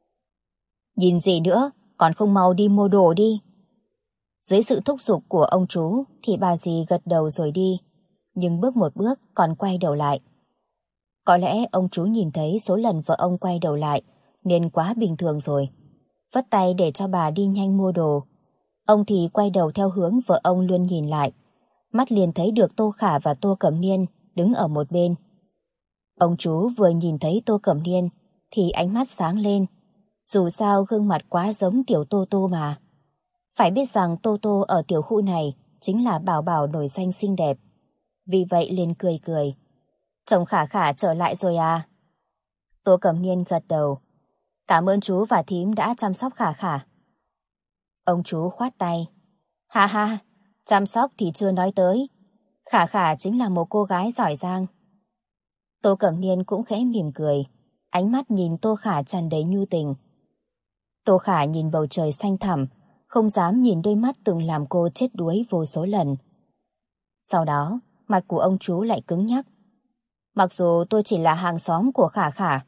Nhìn gì nữa, còn không mau đi mua đồ đi. Dưới sự thúc giục của ông chú thì bà dì gật đầu rồi đi, nhưng bước một bước còn quay đầu lại. Có lẽ ông chú nhìn thấy số lần vợ ông quay đầu lại nên quá bình thường rồi, vất tay để cho bà đi nhanh mua đồ. Ông thì quay đầu theo hướng vợ ông luôn nhìn lại, mắt liền thấy được Tô Khả và Tô Cẩm Niên đứng ở một bên. Ông chú vừa nhìn thấy Tô Cẩm Niên thì ánh mắt sáng lên, dù sao gương mặt quá giống tiểu Tô Tô mà. Phải biết rằng Tô Tô ở tiểu khu này chính là bảo bảo nổi danh xinh đẹp. Vì vậy liền cười cười. Chồng Khả Khả trở lại rồi à? Tô Cẩm Niên gật đầu. Cảm ơn chú và thím đã chăm sóc Khả Khả. Ông chú khoát tay. Ha ha, chăm sóc thì chưa nói tới. Khả Khả chính là một cô gái giỏi giang. Tô Cẩm Niên cũng khẽ mỉm cười, ánh mắt nhìn Tô Khả tràn đầy nhu tình. Tô Khả nhìn bầu trời xanh thẳm, không dám nhìn đôi mắt từng làm cô chết đuối vô số lần. Sau đó, mặt của ông chú lại cứng nhắc. Mặc dù tôi chỉ là hàng xóm của Khả Khả,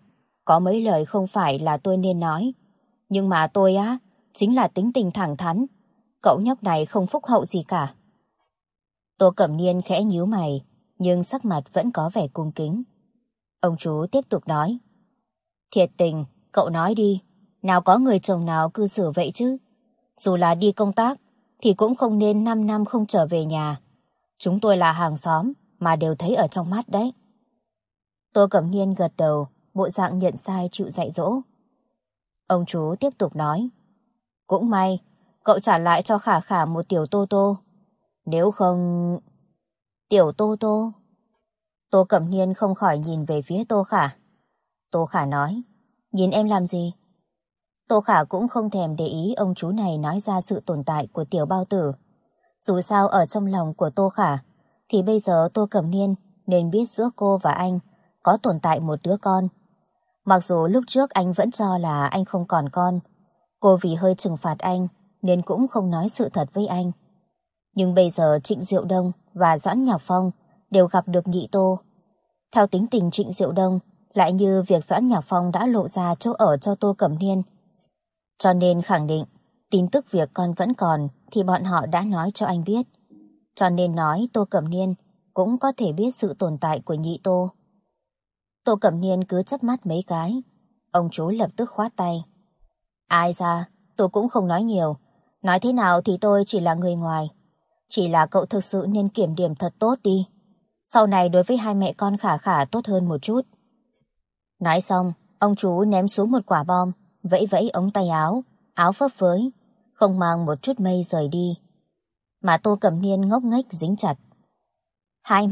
Có mấy lời không phải là tôi nên nói. Nhưng mà tôi chính là tính tình thẳng thắn. Cậu nhóc này không phúc hậu gì cả. Tô Cẩm Niên khẽ nhíu mày, nhưng sắc mặt vẫn có vẻ cung kính. Ông chú tiếp tục nói. Thiệt tình, cậu nói đi, nào có người chồng nào cư xử vậy chứ. Dù là đi công tác, thì cũng không nên 5 năm không trở về nhà. Chúng tôi là hàng xóm, mà đều thấy ở trong mắt đấy. Tô Cẩm Niên gật đầu, bộ dạng nhận sai chịu dạy dỗ. Ông chú tiếp tục nói. Cũng may, cậu trả lại cho Khả Khả một tiểu Tô Tô. Nếu không... Tiểu Tô Tô... Tô Cẩm Niên không khỏi nhìn về phía Tô Khả. Tô Khả nói. Nhìn em làm gì? Tô Khả cũng không thèm để ý ông chú này nói ra sự tồn tại của tiểu bao tử. Dù sao ở trong lòng của Tô Khả, thì bây giờ Tô Cẩm Niên nên biết giữa cô và anh có tồn tại một đứa con. Mặc dù lúc trước anh vẫn cho là anh không còn con, cô vì hơi trừng phạt anh nên cũng không nói sự thật với anh. Nhưng bây giờ Trịnh Diệu Đông và Doãn Nhạc Phong đều gặp được nhị Tô. Theo tính tình Trịnh Diệu Đông, lại như việc Doãn Nhạc Phong đã lộ ra chỗ ở cho Tô Cẩm Niên. Cho nên khẳng định, tin tức việc con vẫn còn thì bọn họ đã nói cho anh biết. Cho nên nói Tô Cẩm Niên cũng có thể biết sự tồn tại của nhị Tô. Tô Cẩm Niên cứ chớp mắt mấy cái. Ông chú lập tức khoát tay. Ai ra, tôi cũng không nói nhiều. Nói thế nào thì tôi chỉ là người ngoài. Chỉ là cậu thực sự nên kiểm điểm thật tốt đi. Sau này đối với hai mẹ con Khả Khả tốt hơn một chút. Nói xong, ông chú ném xuống một quả bom, vẫy vẫy ống tay áo, áo phấp phới, không mang một chút mây rời đi. Mà Tô Cẩm Niên ngốc nghếch dính chặt. Hai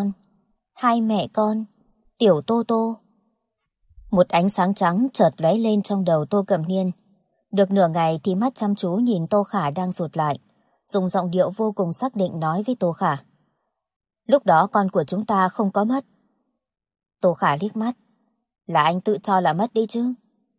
mẹ con, tiểu Tô Tô. Một ánh sáng trắng chợt lóe lên trong đầu Tô Cẩm Niên. Được nửa ngày thì mắt chăm chú nhìn Tô Khả đang rụt lại, dùng giọng điệu vô cùng xác định nói với Tô Khả. Lúc đó con của chúng ta không có mất. Tô Khả liếc mắt. Là anh tự cho là mất đi chứ.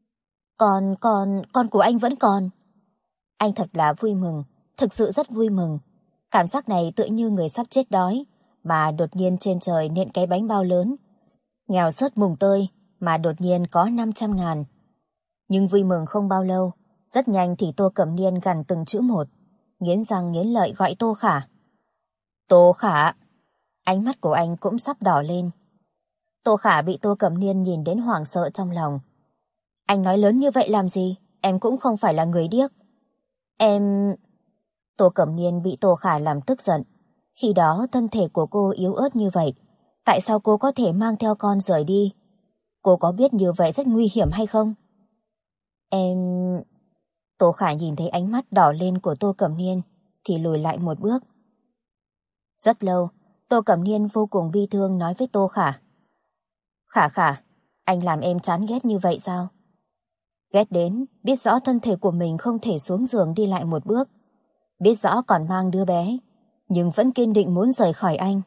Con của anh vẫn còn. Anh thật là vui mừng, thực sự rất vui mừng. Cảm giác này tựa như người sắp chết đói, mà đột nhiên trên trời nện cái bánh bao lớn. Nghèo sớt mùng tơi, mà đột nhiên có 500.000. Nhưng vui mừng không bao lâu, rất nhanh thì Tô Cẩm Niên gằn từng chữ một, nghiến răng nghiến lợi gọi Tô Khả. Tô Khả! Ánh mắt của anh cũng sắp đỏ lên. Tô Khả bị Tô Cẩm Niên nhìn đến hoảng sợ trong lòng. Anh nói lớn như vậy làm gì? Em cũng không phải là người điếc. Em... Tô Cẩm Niên bị Tô Khả làm tức giận. Khi đó thân thể của cô yếu ớt như vậy, tại sao cô có thể mang theo con rời đi? Cô có biết như vậy rất nguy hiểm hay không? Em... Tô Khả nhìn thấy ánh mắt đỏ lên của Tô Cẩm Niên thì lùi lại một bước. Rất lâu, Tô Cẩm Niên vô cùng bi thương nói với Tô Khả. Khả Khả, anh làm em chán ghét như vậy sao? Ghét đến, biết rõ thân thể của mình không thể xuống giường đi lại một bước. Biết rõ còn mang đứa bé, nhưng vẫn kiên định muốn rời khỏi anh.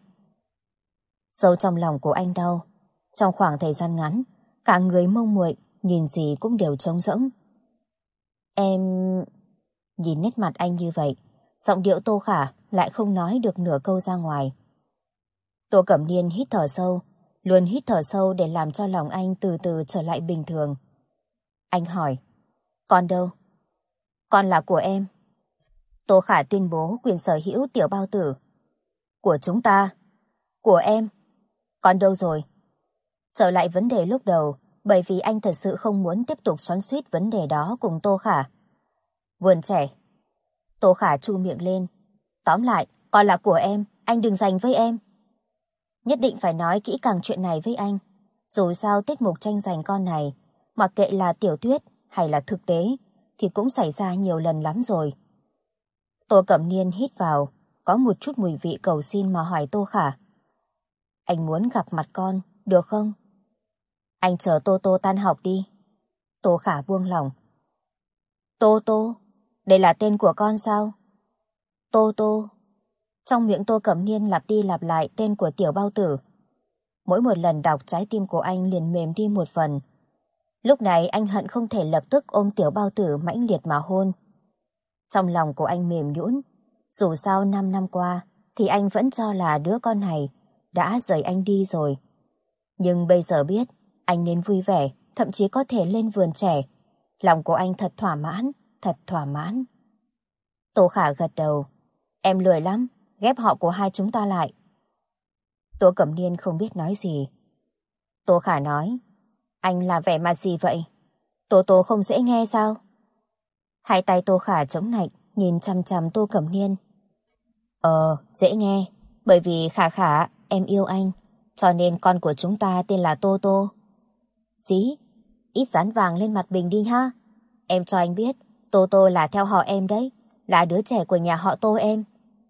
Sâu trong lòng của anh đau. Trong khoảng thời gian ngắn, cả người mông muội, nhìn gì cũng đều trống rỗng. Em... Nhìn nét mặt anh như vậy, giọng điệu Tô Khả lại không nói được nửa câu ra ngoài. Tô Cẩm Niên hít thở sâu, luôn hít thở sâu để làm cho lòng anh từ từ trở lại bình thường. Anh hỏi, con đâu? Con là của em. Tô Khả tuyên bố quyền sở hữu tiểu bao tử. Của chúng ta. Của em. Con đâu rồi? Trở lại vấn đề lúc đầu, bởi vì anh thật sự không muốn tiếp tục xoắn xuýt vấn đề đó cùng Tô Khả. Vườn trẻ. Tô Khả chu miệng lên. Tóm lại, con là của em, anh đừng giành với em. Nhất định phải nói kỹ càng chuyện này với anh. Dù sao tiết mục tranh giành con này, mặc kệ là tiểu thuyết hay là thực tế, thì cũng xảy ra nhiều lần lắm rồi. Tô Cẩm Niên hít vào, có một chút mùi vị cầu xin mà hỏi Tô Khả. Anh muốn gặp mặt con, được không? Anh chờ Tô Tô tan học đi. Tô Khả buông lỏng. Tô Tô? Đây là tên của con sao? Tô Tô. Trong miệng Tô Cẩm Niên lặp đi lặp lại tên của tiểu bao tử. Mỗi một lần đọc trái tim của anh liền mềm đi một phần. Lúc này anh hận không thể lập tức ôm tiểu bao tử mãnh liệt mà hôn. Trong lòng của anh mềm nhũn. Dù sao 5 năm qua thì anh vẫn cho là đứa con này đã rời anh đi rồi. Nhưng bây giờ biết anh nên vui vẻ, thậm chí có thể lên vườn trẻ. Lòng của anh thật thỏa mãn, thật thỏa mãn. Tô Khả gật đầu. Em lười lắm, ghép họ của hai chúng ta lại. Tô Cẩm Niên không biết nói gì. Tô Khả nói, anh là vẻ mặt gì vậy? Tô Tô không dễ nghe sao? Hai tay Tô Khả chống lạnh, nhìn chằm chằm Tô Cẩm Niên. Dễ nghe, bởi vì Khả Khả, em yêu anh, cho nên con của chúng ta tên là Tô Tô. Dí, ít dán vàng lên mặt bình đi ha. Em cho anh biết, Tô Tô là theo họ em đấy, là đứa trẻ của nhà họ Tô em.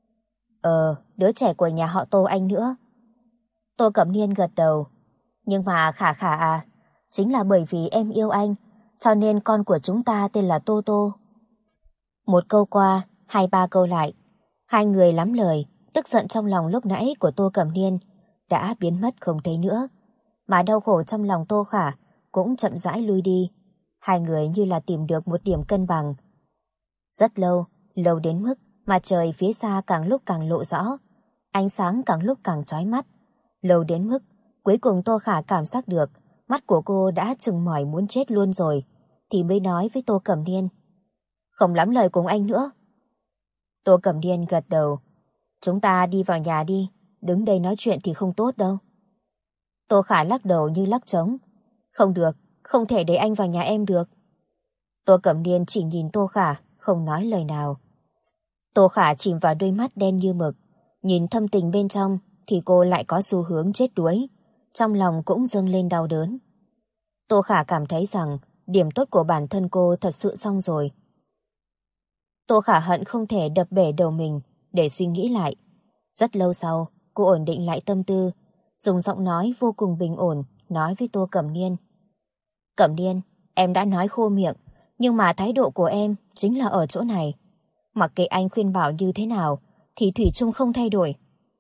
Đứa trẻ của nhà họ Tô anh nữa. Tô Cẩm Niên gật đầu. Nhưng mà Khả Khả à, chính là bởi vì em yêu anh, cho nên con của chúng ta tên là Tô Tô. Một câu qua, hai ba câu lại. Hai người lắm lời, tức giận trong lòng lúc nãy của Tô Cẩm Niên đã biến mất không thấy nữa. Mà đau khổ trong lòng Tô Khả cũng chậm rãi lui đi. Hai người như là tìm được một điểm cân bằng. Rất lâu, lâu đến mức mặt trời phía xa càng lúc càng lộ rõ, ánh sáng càng lúc càng chói mắt. Lâu đến mức cuối cùng Tô Khả cảm giác được mắt của cô đã chừng mỏi muốn chết luôn rồi, thì mới nói với Tô Cẩm Niên, không lắm lời cùng anh nữa. Tô Cẩm Niên gật đầu. Chúng ta đi vào nhà đi, đứng đây nói chuyện thì không tốt đâu. Tô Khả lắc đầu như lắc trống. Không được, không thể để anh vào nhà em được. Tô Cẩm Niên chỉ nhìn Tô Khả, không nói lời nào. Tô Khả chìm vào đôi mắt đen như mực, nhìn thâm tình bên trong thì cô lại có xu hướng chết đuối, trong lòng cũng dâng lên đau đớn. Tô Khả cảm thấy rằng điểm tốt của bản thân cô thật sự xong rồi. Tô Khả hận không thể đập bể đầu mình để suy nghĩ lại. Rất lâu sau, cô ổn định lại tâm tư, dùng giọng nói vô cùng bình ổn nói với Tô Cẩm Niên. Cẩm Niên, em đã nói khô miệng, nhưng mà thái độ của em chính là ở chỗ này. Mặc kệ anh khuyên bảo như thế nào, thì thủy chung không thay đổi.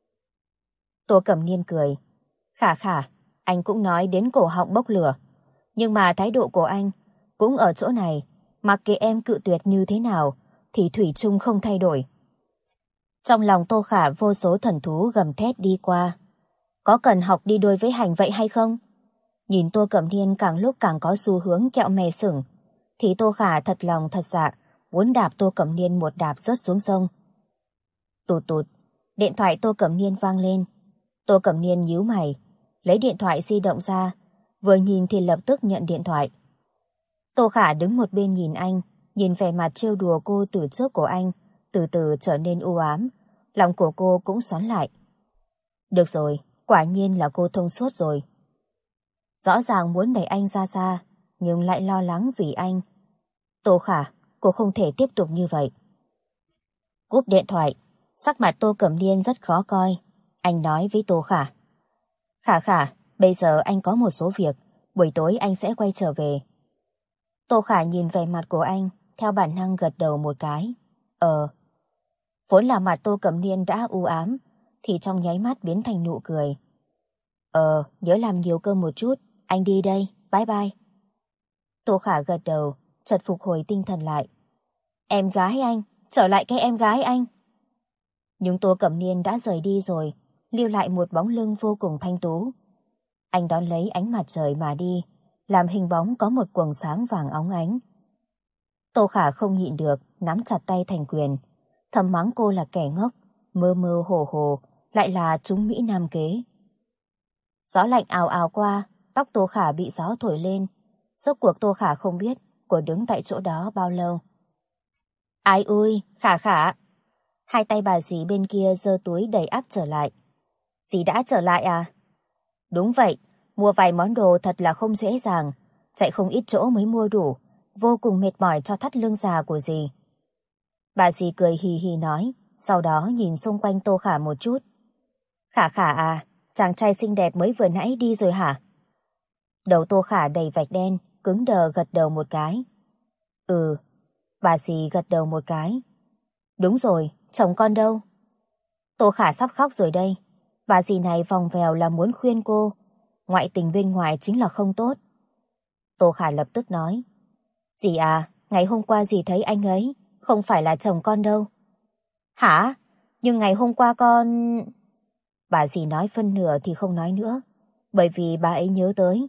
Tô Cẩm Niên cười. Khả Khả, anh cũng nói đến cổ họng bốc lửa. Nhưng mà thái độ của anh cũng ở chỗ này, mặc kệ em cự tuyệt như thế nào, thì thủy chung không thay đổi. Trong lòng Tô Khả vô số thần thú gầm thét đi qua. Có cần học đi đôi với hành vậy hay không? Nhìn Tô Cẩm Niên càng lúc càng có xu hướng kẹo mè sửng, thì Tô Khả thật lòng thật dạ muốn đạp Tô Cẩm Niên một đạp rớt xuống sông. Tụt tụt, điện thoại Tô Cẩm Niên vang lên. Tô Cẩm Niên nhíu mày, lấy điện thoại di động ra, vừa nhìn thì lập tức nhận điện thoại. Tô Khả đứng một bên nhìn anh, nhìn vẻ mặt trêu đùa cô từ trước của anh, từ từ trở nên u ám, lòng của cô cũng xoắn lại. Được rồi, quả nhiên là cô thông suốt rồi. Rõ ràng muốn đẩy anh ra xa, nhưng lại lo lắng vì anh. Tô Khả, cô không thể tiếp tục như vậy. Cúp điện thoại, sắc mặt Tô Cẩm Niên rất khó coi. Anh nói với Tô Khả. Khả Khả, bây giờ anh có một số việc, buổi tối anh sẽ quay trở về. Tô Khả nhìn vẻ mặt của anh, theo bản năng gật đầu một cái. Vốn là mặt Tô Cẩm Niên đã u ám, thì trong nháy mắt biến thành nụ cười. Nhớ làm nhiều cơm một chút, anh đi đây, bye bye. Tô Khả gật đầu, chợt phục hồi tinh thần lại. Em gái anh, trở lại cái em gái anh. Nhưng Tô Cẩm Niên đã rời đi rồi, lưu lại một bóng lưng vô cùng thanh tú. Anh đón lấy ánh mặt trời mà đi, làm hình bóng có một quầng sáng vàng óng ánh. Tô Khả không nhịn được, nắm chặt tay thành quyền, thầm mắng cô là kẻ ngốc, mơ mơ hồ hồ, lại là trúng Mỹ Nam kế. Gió lạnh ào ào qua, tóc Tô Khả bị gió thổi lên. Rốt cuộc Tô Khả không biết cô đứng tại chỗ đó bao lâu. Ai ui, Khả Khả. Hai tay bà dì bên kia giơ túi đầy ắp trở lại. Dì đã trở lại à? Đúng vậy, mua vài món đồ thật là không dễ dàng, chạy không ít chỗ mới mua đủ, vô cùng mệt mỏi cho thắt lưng già của dì. Bà dì cười hì hì nói, sau đó nhìn xung quanh Tô Khả một chút. Khả Khả à, chàng trai xinh đẹp mới vừa nãy đi rồi hả? Đầu Tô Khả đầy vạch đen, cứng đờ gật đầu một cái. Bà dì gật đầu một cái. Đúng rồi, chồng con đâu? Tô Khả sắp khóc rồi đây. Bà dì này vòng vèo là muốn khuyên cô, ngoại tình bên ngoài chính là không tốt. Tô Khả lập tức nói. Dì à, ngày hôm qua dì thấy anh ấy, không phải là chồng con đâu. Hả? Nhưng ngày hôm qua con... Bà dì nói phân nửa thì không nói nữa, bởi vì bà ấy nhớ tới.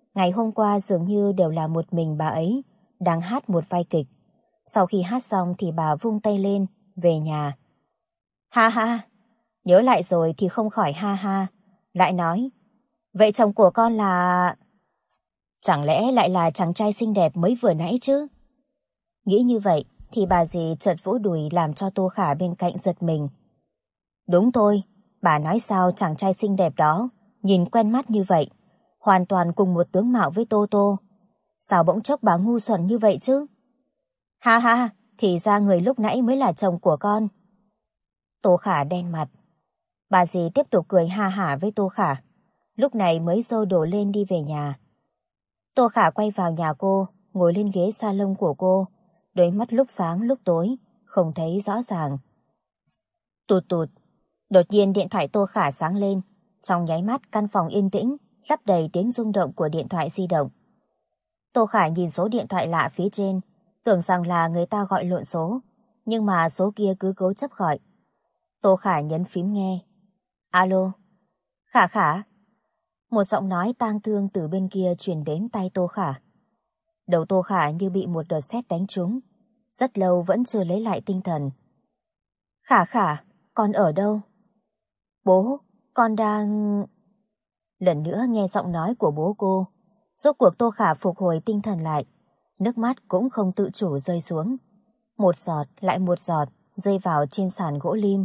Ngày hôm qua dường như đều là một mình bà ấy đang hát một vai kịch. Sau khi hát xong thì bà vung tay lên, về nhà. Ha ha, nhớ lại rồi thì không khỏi ha ha. Lại nói, vậy chồng của con là... Chẳng lẽ lại là chàng trai xinh đẹp mới vừa nãy chứ? Nghĩ như vậy thì bà dì chợt vỗ đùi làm cho Tô Khả bên cạnh giật mình. Đúng thôi, bà nói sao chàng trai xinh đẹp đó, nhìn quen mắt như vậy, hoàn toàn cùng một tướng mạo với Tô Tô. Sao bỗng chốc bà ngu xuẩn như vậy chứ? Ha ha, thì ra người lúc nãy mới là chồng của con. Tô Khả đen mặt. Bà dì tiếp tục cười ha hả với Tô Khả, lúc này mới xô đồ lên đi về nhà. Tô Khả quay vào nhà cô, ngồi lên ghế salon của cô, đôi mắt lúc sáng lúc tối, không thấy rõ ràng. Tụt tụt, đột nhiên điện thoại Tô Khả sáng lên, trong nháy mắt căn phòng yên tĩnh, lấp đầy tiếng rung động của điện thoại di động. Tô Khả nhìn số điện thoại lạ phía trên, tưởng rằng là người ta gọi lộn số, nhưng mà số kia cứ cố chấp gọi. Tô Khả nhấn phím nghe. Alo, Khả Khả. Một giọng nói tang thương từ bên kia truyền đến tai Tô Khả. Đầu Tô Khả như bị một đợt sét đánh trúng, rất lâu vẫn chưa lấy lại tinh thần. Khả Khả, con ở đâu? Bố, con đang... Lần nữa nghe giọng nói của bố cô, rốt cuộc Tô Khả phục hồi tinh thần lại, nước mắt cũng không tự chủ rơi xuống. Một giọt lại một giọt rơi vào trên sàn gỗ lim.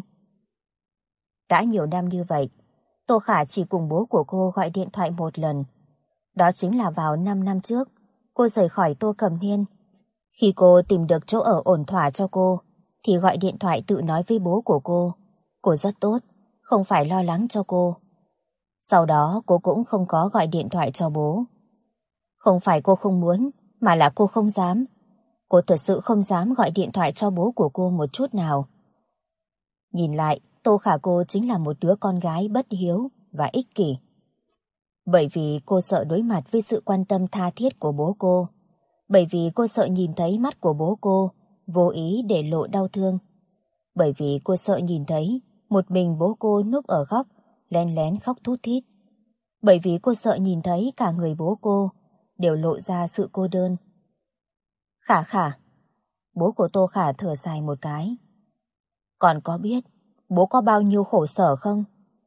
Đã nhiều năm như vậy, Tô Khả chỉ cùng bố của cô gọi điện thoại một lần. Đó chính là vào 5 năm trước, cô rời khỏi Tô Cẩm Niên. Khi cô tìm được chỗ ở ổn thỏa cho cô, thì gọi điện thoại tự nói với bố của cô. Cô rất tốt, không phải lo lắng cho cô. Sau đó cô cũng không có gọi điện thoại cho bố. Không phải cô không muốn, mà là cô không dám. Cô thật sự không dám gọi điện thoại cho bố của cô một chút nào. Nhìn lại, Tô Khả cô chính là một đứa con gái bất hiếu và ích kỷ. Bởi vì cô sợ đối mặt với sự quan tâm tha thiết của bố cô. Bởi vì cô sợ nhìn thấy mắt của bố cô, vô ý để lộ đau thương. Bởi vì cô sợ nhìn thấy một mình bố cô núp ở góc, lén lén khóc thút thít. Bởi vì cô sợ nhìn thấy cả người bố cô đều lộ ra sự cô đơn. Khả Khả. Bố của Tô Khả thở dài một cái. Con có biết bố có bao nhiêu khổ sở không?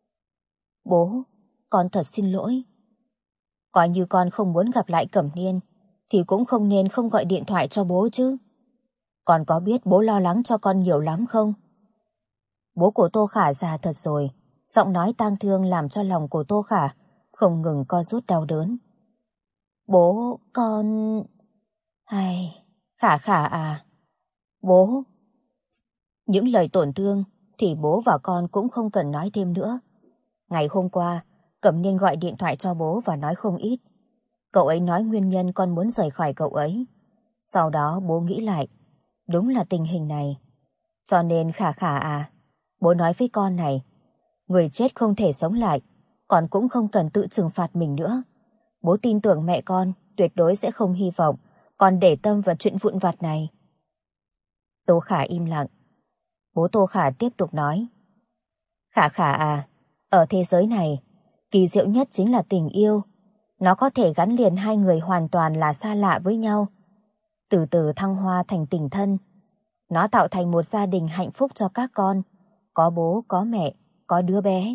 Bố, con thật xin lỗi. Coi như con không muốn gặp lại Cẩm Niên, thì cũng không nên không gọi điện thoại cho bố chứ. Con có biết bố lo lắng cho con nhiều lắm không? Bố của Tô Khả già thật rồi, giọng nói tang thương làm cho lòng của Tô Khả không ngừng co rút đau đớn. Bố, con... Hay... Khả Khả à? Bố... Những lời tổn thương thì bố và con cũng không cần nói thêm nữa. Ngày hôm qua, Cẩm Niên gọi điện thoại cho bố và nói không ít. Cậu ấy nói nguyên nhân con muốn rời khỏi cậu ấy. Sau đó bố nghĩ lại, đúng là tình hình này. Cho nên Khả Khả à, bố nói với con này, người chết không thể sống lại, con cũng không cần tự trừng phạt mình nữa. Bố tin tưởng mẹ con tuyệt đối sẽ không hy vọng con để tâm vào chuyện vụn vặt này. Tô Khả im lặng. Bố Tô Khả tiếp tục nói, Khả Khả à, ở thế giới này, kỳ diệu nhất chính là tình yêu. Nó có thể gắn liền hai người hoàn toàn là xa lạ với nhau, từ từ thăng hoa thành tình thân. Nó tạo thành một gia đình hạnh phúc cho các con, có bố, có mẹ, có đứa bé.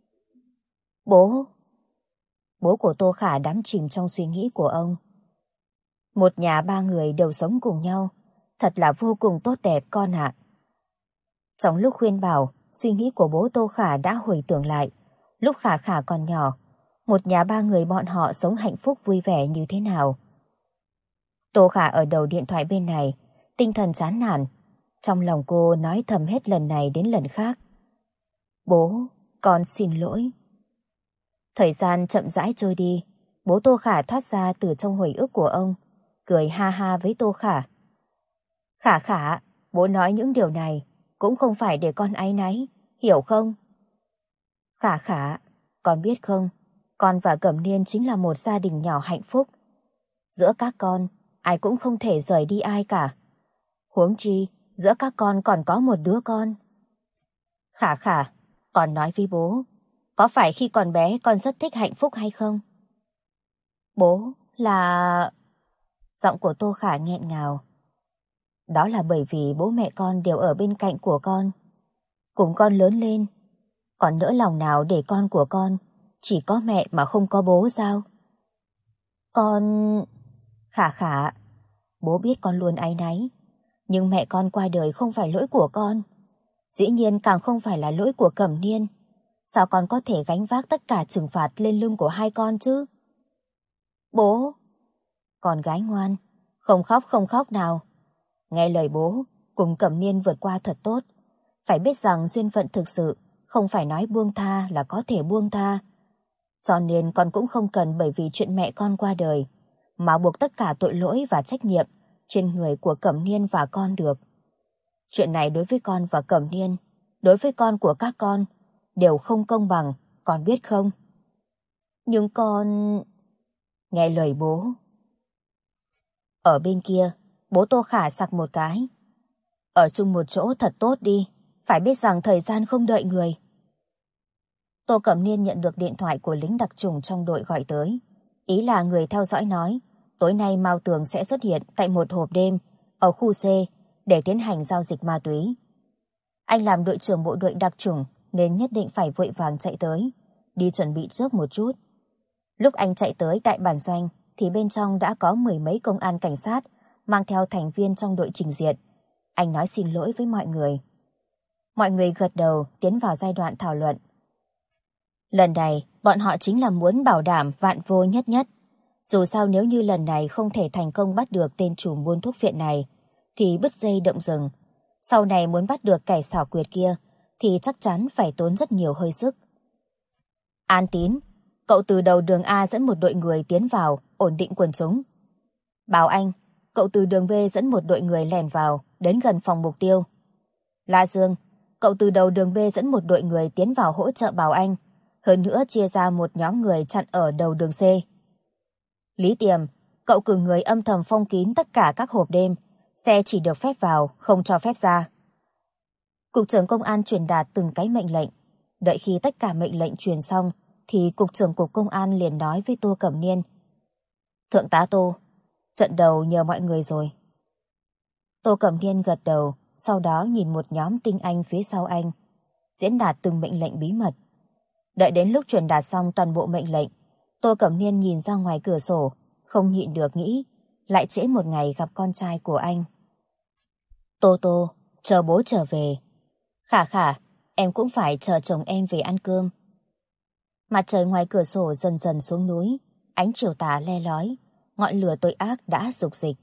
Bố... Bố của Tô Khả đắm chìm trong suy nghĩ của ông. Một nhà ba người đều sống cùng nhau, thật là vô cùng tốt đẹp con ạ. Trong lúc khuyên bảo, suy nghĩ của bố Tô Khả đã hồi tưởng lại, lúc Khả Khả còn nhỏ, một nhà ba người bọn họ sống hạnh phúc vui vẻ như thế nào. Tô Khả ở đầu điện thoại bên này, tinh thần chán nản. Trong lòng cô nói thầm hết lần này đến lần khác. Bố, con xin lỗi. Thời gian chậm rãi trôi đi, bố Tô Khả thoát ra từ trong hồi ức của ông, cười ha ha với Tô Khả. Khả Khả, bố nói những điều này cũng không phải để con áy náy, hiểu không? Khả Khả, con biết không, con và Cẩm Niên chính là một gia đình nhỏ hạnh phúc. Giữa các con, ai cũng không thể rời đi ai cả. Huống chi, giữa các con còn có một đứa con. Khả Khả, con nói với bố, có phải khi còn bé con rất thích hạnh phúc hay không? Bố là... Giọng của Tô Khả nghẹn ngào. Đó là bởi vì bố mẹ con đều ở bên cạnh của con, cùng con lớn lên. Còn nỡ lòng nào để con của con chỉ có mẹ mà không có bố sao? Con... Khả Khả, bố biết con luôn áy náy, nhưng mẹ con qua đời không phải lỗi của con. Dĩ nhiên càng không phải là lỗi của Cẩm Niên. Sao con có thể gánh vác tất cả trừng phạt lên lưng của hai con chứ? Bố! Con gái ngoan, không khóc nào. Nghe lời bố, cùng Cẩm Niên vượt qua thật tốt. Phải biết rằng duyên phận thực sự không phải nói buông tha là có thể buông tha. Cho nên con cũng không cần bởi vì chuyện mẹ con qua đời mà buộc tất cả tội lỗi và trách nhiệm trên người của Cẩm Niên và con được. Chuyện này đối với con và Cẩm Niên, đối với con của các con, đều không công bằng, con biết không? Nhưng con... Nghe lời bố. Ở bên kia, bố Tô Khả sặc một cái. Ở chung một chỗ thật tốt đi, phải biết rằng thời gian không đợi người. Tô Cẩm Niên nhận được điện thoại của lính đặc chủng trong đội gọi tới. Ý là người theo dõi nói, tối nay Mao Tường sẽ xuất hiện tại một hộp đêm ở khu C để tiến hành giao dịch ma túy. Anh làm đội trưởng bộ đội đặc chủng nên nhất định phải vội vàng chạy tới, đi chuẩn bị trước một chút. Lúc anh chạy tới đại bản doanh thì bên trong đã có 10 mấy công an cảnh sát mang theo thành viên trong đội trình diện. Anh nói xin lỗi với mọi người. Mọi người gật đầu tiến vào giai đoạn thảo luận. Lần này, bọn họ chính là muốn bảo đảm vạn vô nhất nhất. Dù sao nếu như lần này không thể thành công bắt được tên chủ buôn thuốc viện này, thì bứt dây động rừng. Sau này muốn bắt được kẻ xảo quyệt kia, thì chắc chắn phải tốn rất nhiều hơi sức. An Tín, cậu từ đầu đường A dẫn một đội người tiến vào, ổn định quần chúng. Bảo Anh, cậu từ đường B dẫn một đội người lẻn vào, đến gần phòng mục tiêu. La Dương, cậu từ đầu đường B dẫn một đội người tiến vào hỗ trợ Bảo Anh. Hơn nữa chia ra một nhóm người chặn ở đầu đường C. Lý Tiềm, cậu cử người âm thầm phong kín tất cả các hộp đêm, xe chỉ được phép vào, không cho phép ra. Cục trưởng công an truyền đạt từng cái mệnh lệnh. Đợi khi tất cả mệnh lệnh truyền xong, thì cục trưởng cục công an liền nói với Tô Cẩm Niên. Thượng tá Tô, trận đầu nhờ mọi người rồi. Tô Cẩm Niên gật đầu, sau đó nhìn một nhóm tinh anh phía sau anh, diễn đạt từng mệnh lệnh bí mật. Đợi đến lúc truyền đạt xong toàn bộ mệnh lệnh, Tô Cẩm Niên nhìn ra ngoài cửa sổ, không nhịn được nghĩ, lại trễ một ngày gặp con trai của anh. Tô Tô, chờ bố trở về. Khả Khả, em cũng phải chờ chồng em về ăn cơm. Mặt trời ngoài cửa sổ dần dần xuống núi, ánh chiều tà le lói, ngọn lửa tội ác đã rục rịch.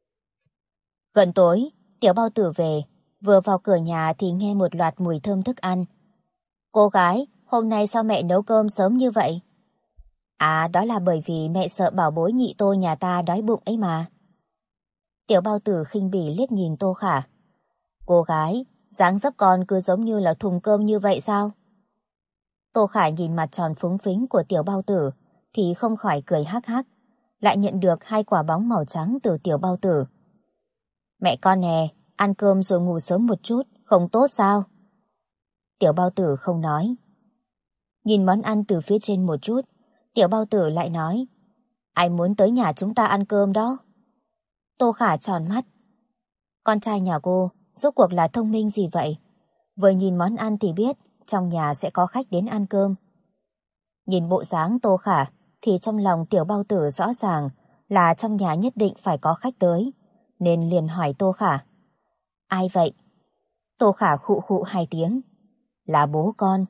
Gần tối, Tiểu Bao Tử về, vừa vào cửa nhà thì nghe một loạt mùi thơm thức ăn. Cô gái, hôm nay sao mẹ nấu cơm sớm như vậy? À, đó là bởi vì mẹ sợ bảo bối nhị Tô nhà ta đói bụng ấy mà. Tiểu Bao Tử khinh bỉ liếc nhìn Tô Khả. Cô gái, dáng dấp con cứ giống như là thùng cơm như vậy sao? Tô Khả nhìn mặt tròn phúng phính của Tiểu Bao Tử thì không khỏi cười hắc hắc, lại nhận được 2 quả bóng màu trắng từ Tiểu Bao Tử. Mẹ con nè, ăn cơm rồi ngủ sớm một chút, không tốt sao? Tiểu Bao Tử không nói. Nhìn món ăn từ phía trên một chút, Tiểu Bao Tử lại nói, ai muốn tới nhà chúng ta ăn cơm đó? Tô Khả tròn mắt. Con trai nhà cô, rốt cuộc là thông minh gì vậy? Vừa nhìn món ăn thì biết trong nhà sẽ có khách đến ăn cơm. Nhìn bộ dáng Tô Khả thì trong lòng Tiểu Bao Tử rõ ràng là trong nhà nhất định phải có khách tới, nên liền hỏi Tô Khả. Ai vậy? Tô Khả khụ khụ 2 tiếng. Là bố con.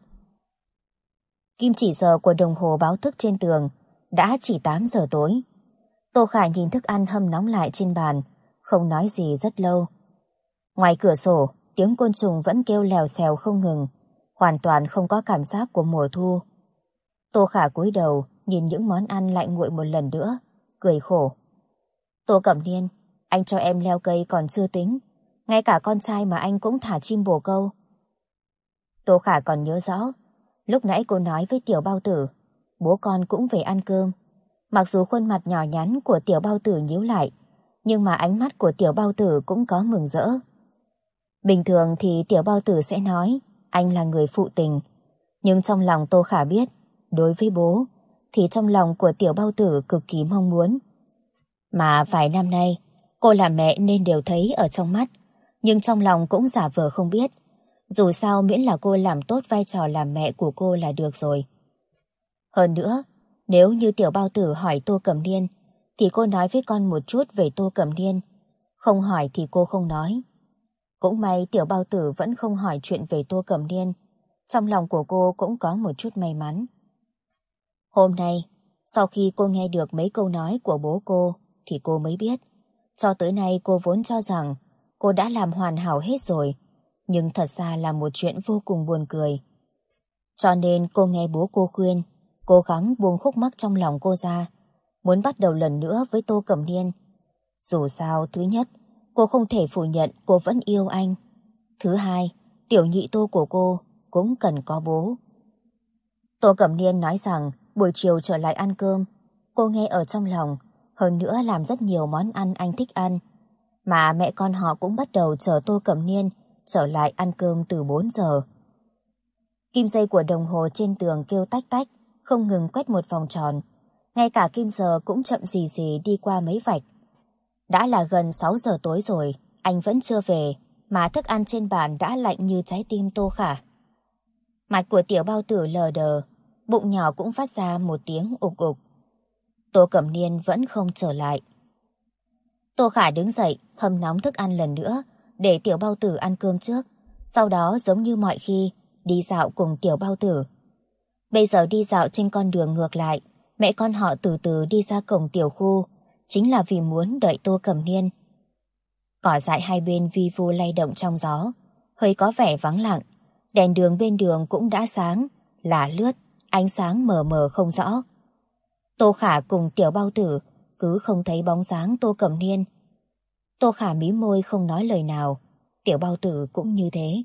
Kim chỉ giờ của đồng hồ báo thức trên tường đã chỉ 8 giờ tối. Tô Khả nhìn thức ăn hâm nóng lại trên bàn, không nói gì rất lâu. Ngoài cửa sổ, tiếng côn trùng vẫn kêu lèo xèo không ngừng, hoàn toàn không có cảm giác của mùa thu. Tô Khả cúi đầu nhìn những món ăn lại nguội một lần nữa, cười khổ. Tô Cẩm Niên, anh cho em leo cây còn chưa tính, ngay cả con trai mà anh cũng thả chim bồ câu. Tô Khả còn nhớ rõ, lúc nãy cô nói với Tiểu Bao Tử, bố con cũng về ăn cơm. Mặc dù khuôn mặt nhỏ nhắn của Tiểu Bao Tử nhíu lại, nhưng mà ánh mắt của Tiểu Bao Tử cũng có mừng rỡ. Bình thường thì Tiểu Bao Tử sẽ nói anh là người phụ tình, nhưng trong lòng Tô Khả biết, đối với bố, thì trong lòng của tiểu bao tử cực kỳ mong muốn. Mà vài năm nay, cô là mẹ nên đều thấy ở trong mắt, nhưng trong lòng cũng giả vờ không biết. Dù sao miễn là cô làm tốt vai trò làm mẹ của cô là được rồi. Hơn nữa, nếu như tiểu bao tử hỏi Tô Cẩm Niên, thì cô nói với con một chút về Tô Cẩm Niên. Không hỏi thì cô không nói. Cũng may tiểu bao tử vẫn không hỏi chuyện về Tô Cẩm Niên. Trong lòng của cô cũng có một chút may mắn. Hôm nay, sau khi cô nghe được mấy câu nói của bố cô, thì cô mới biết. Cho tới nay cô vốn cho rằng cô đã làm hoàn hảo hết rồi, nhưng thật ra là một chuyện vô cùng buồn cười. Cho nên cô nghe bố cô khuyên, cố gắng buông khúc mắc trong lòng cô ra, muốn bắt đầu lần nữa với Tô Cẩm Niên. Dù sao, thứ nhất, cô không thể phủ nhận cô vẫn yêu anh. Thứ hai, tiểu nhị Tô của cô cũng cần có bố. Tô Cẩm Niên nói rằng buổi chiều trở lại ăn cơm. Cô nghe ở trong lòng, hơn nữa làm rất nhiều món ăn anh thích ăn. Mà mẹ con họ cũng bắt đầu chờ Tô Cẩm Niên trở lại ăn cơm từ 4 giờ. Kim dây của đồng hồ trên tường kêu tách tách, không ngừng quét một vòng tròn. Ngay cả kim giờ cũng chậm rì rì đi qua mấy vạch. Đã là gần 6 giờ tối rồi, anh vẫn chưa về, mà thức ăn trên bàn đã lạnh như trái tim Tô Khả. Mặt của tiểu bao tử lờ đờ, bụng nhỏ cũng phát ra một tiếng ục ục. Tô Cẩm Niên vẫn không trở lại. Tô Khả đứng dậy, hâm nóng thức ăn lần nữa, để tiểu bao tử ăn cơm trước, sau đó giống như mọi khi, đi dạo cùng tiểu bao tử. Bây giờ đi dạo trên con đường ngược lại, mẹ con họ từ từ đi ra cổng tiểu khu, chính là vì muốn đợi Tô Cẩm Niên. Cỏ dại hai bên vi vu lay động trong gió, hơi có vẻ vắng lặng, đèn đường bên đường cũng đã sáng, là lướt, ánh sáng mờ mờ không rõ. Tô Khả cùng tiểu bao tử cứ không thấy bóng dáng Tô Cẩm Niên. Tô Khả mím môi không nói lời nào, tiểu bao tử cũng như thế.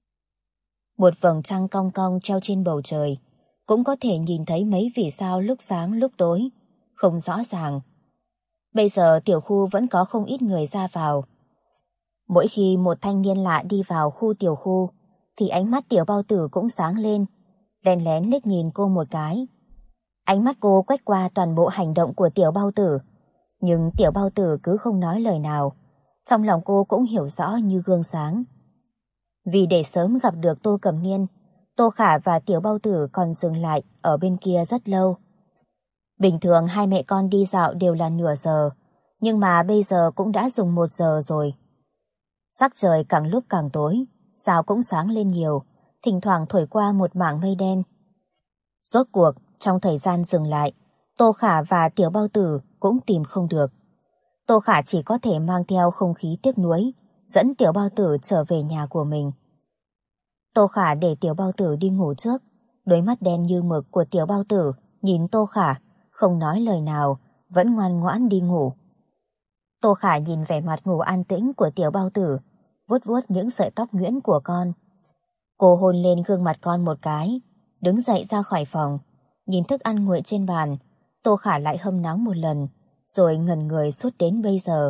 Một vầng trăng cong cong treo trên bầu trời, cũng có thể nhìn thấy mấy vì sao lúc sáng lúc tối, không rõ ràng. Bây giờ tiểu khu vẫn có không ít người ra vào. Mỗi khi một thanh niên lạ đi vào khu tiểu khu, thì ánh mắt tiểu bao tử cũng sáng lên, lén lén liếc nhìn cô một cái. Ánh mắt cô quét qua toàn bộ hành động của tiểu bao tử, nhưng tiểu bao tử cứ không nói lời nào. Trong lòng cô cũng hiểu rõ như gương sáng. Vì để sớm gặp được Tô Cẩm Niên, Tô Khả và tiểu bao tử còn dừng lại ở bên kia rất lâu. Bình thường hai mẹ con đi dạo đều là nửa giờ, nhưng mà bây giờ cũng đã dùng 1 giờ rồi. Sắc trời càng lúc càng tối, sao cũng sáng lên nhiều, thỉnh thoảng thổi qua một mảng mây đen. Rốt cuộc, trong thời gian dừng lại, Tô Khả và tiểu bao tử cũng tìm không được. Tô Khả chỉ có thể mang theo không khí tiếc nuối, dẫn tiểu bao tử trở về nhà của mình. Tô Khả để tiểu bao tử đi ngủ trước, đôi mắt đen như mực của tiểu bao tử nhìn Tô Khả, không nói lời nào, vẫn ngoan ngoãn đi ngủ. Tô Khả nhìn vẻ mặt ngủ an tĩnh của tiểu bao tử, vuốt vuốt những sợi tóc nhuyễn của con. Cô hôn lên gương mặt con một cái, đứng dậy ra khỏi phòng, nhìn thức ăn nguội trên bàn. Tô Khả lại hâm nóng một lần, rồi ngẩn người suốt đến bây giờ.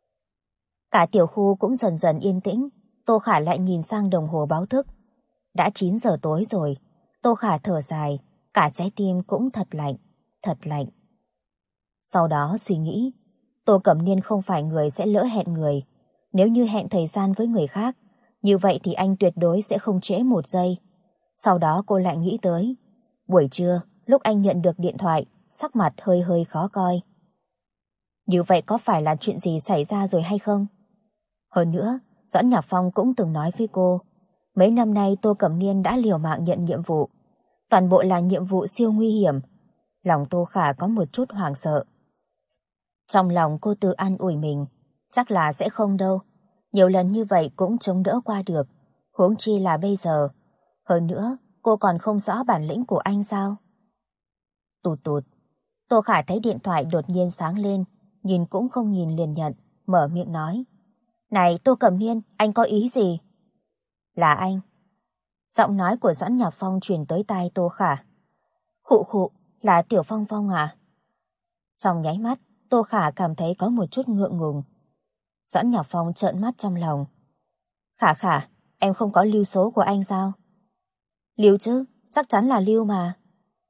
Cả tiểu khu cũng dần dần yên tĩnh. Tô Khả lại nhìn sang đồng hồ báo thức. Đã 9 giờ tối rồi. Tô Khả thở dài, cả trái tim cũng thật lạnh, thật lạnh. Sau đó suy nghĩ, Tô Cẩm Niên không phải người sẽ lỡ hẹn người. Nếu như hẹn thời gian với người khác, như vậy thì anh tuyệt đối sẽ không trễ 1 giây. Sau đó cô lại nghĩ tới buổi trưa, lúc anh nhận được điện thoại, sắc mặt hơi hơi khó coi. Như vậy có phải là chuyện gì xảy ra rồi hay không? Hơn nữa, Doãn Nhạc Phong cũng từng nói với cô, mấy năm nay Tô Cẩm Niên đã liều mạng nhận nhiệm vụ. Toàn bộ là nhiệm vụ siêu nguy hiểm. Lòng Tô Khả có một chút hoảng sợ. Trong lòng cô tự an ủi mình, chắc là sẽ không đâu. Nhiều lần như vậy cũng chống đỡ qua được, huống chi là bây giờ. Hơn nữa, cô còn không rõ bản lĩnh của anh sao? Tụt tụt. Tô Khả thấy điện thoại đột nhiên sáng lên, nhìn cũng không nhìn liền nhận, mở miệng nói. Này Tô Cẩm Niên, anh có ý gì? Là anh. Giọng nói của Doãn Nhạc Phong truyền tới tai Tô Khả. Khụ khụ, là Tiểu Phong Phong à? Trong nháy mắt, Tô Khả cảm thấy có một chút ngượng ngùng. Doãn Nhạc Phong trợn mắt trong lòng. Khả Khả, em không có lưu số của anh sao? Lưu chứ, chắc chắn là lưu mà.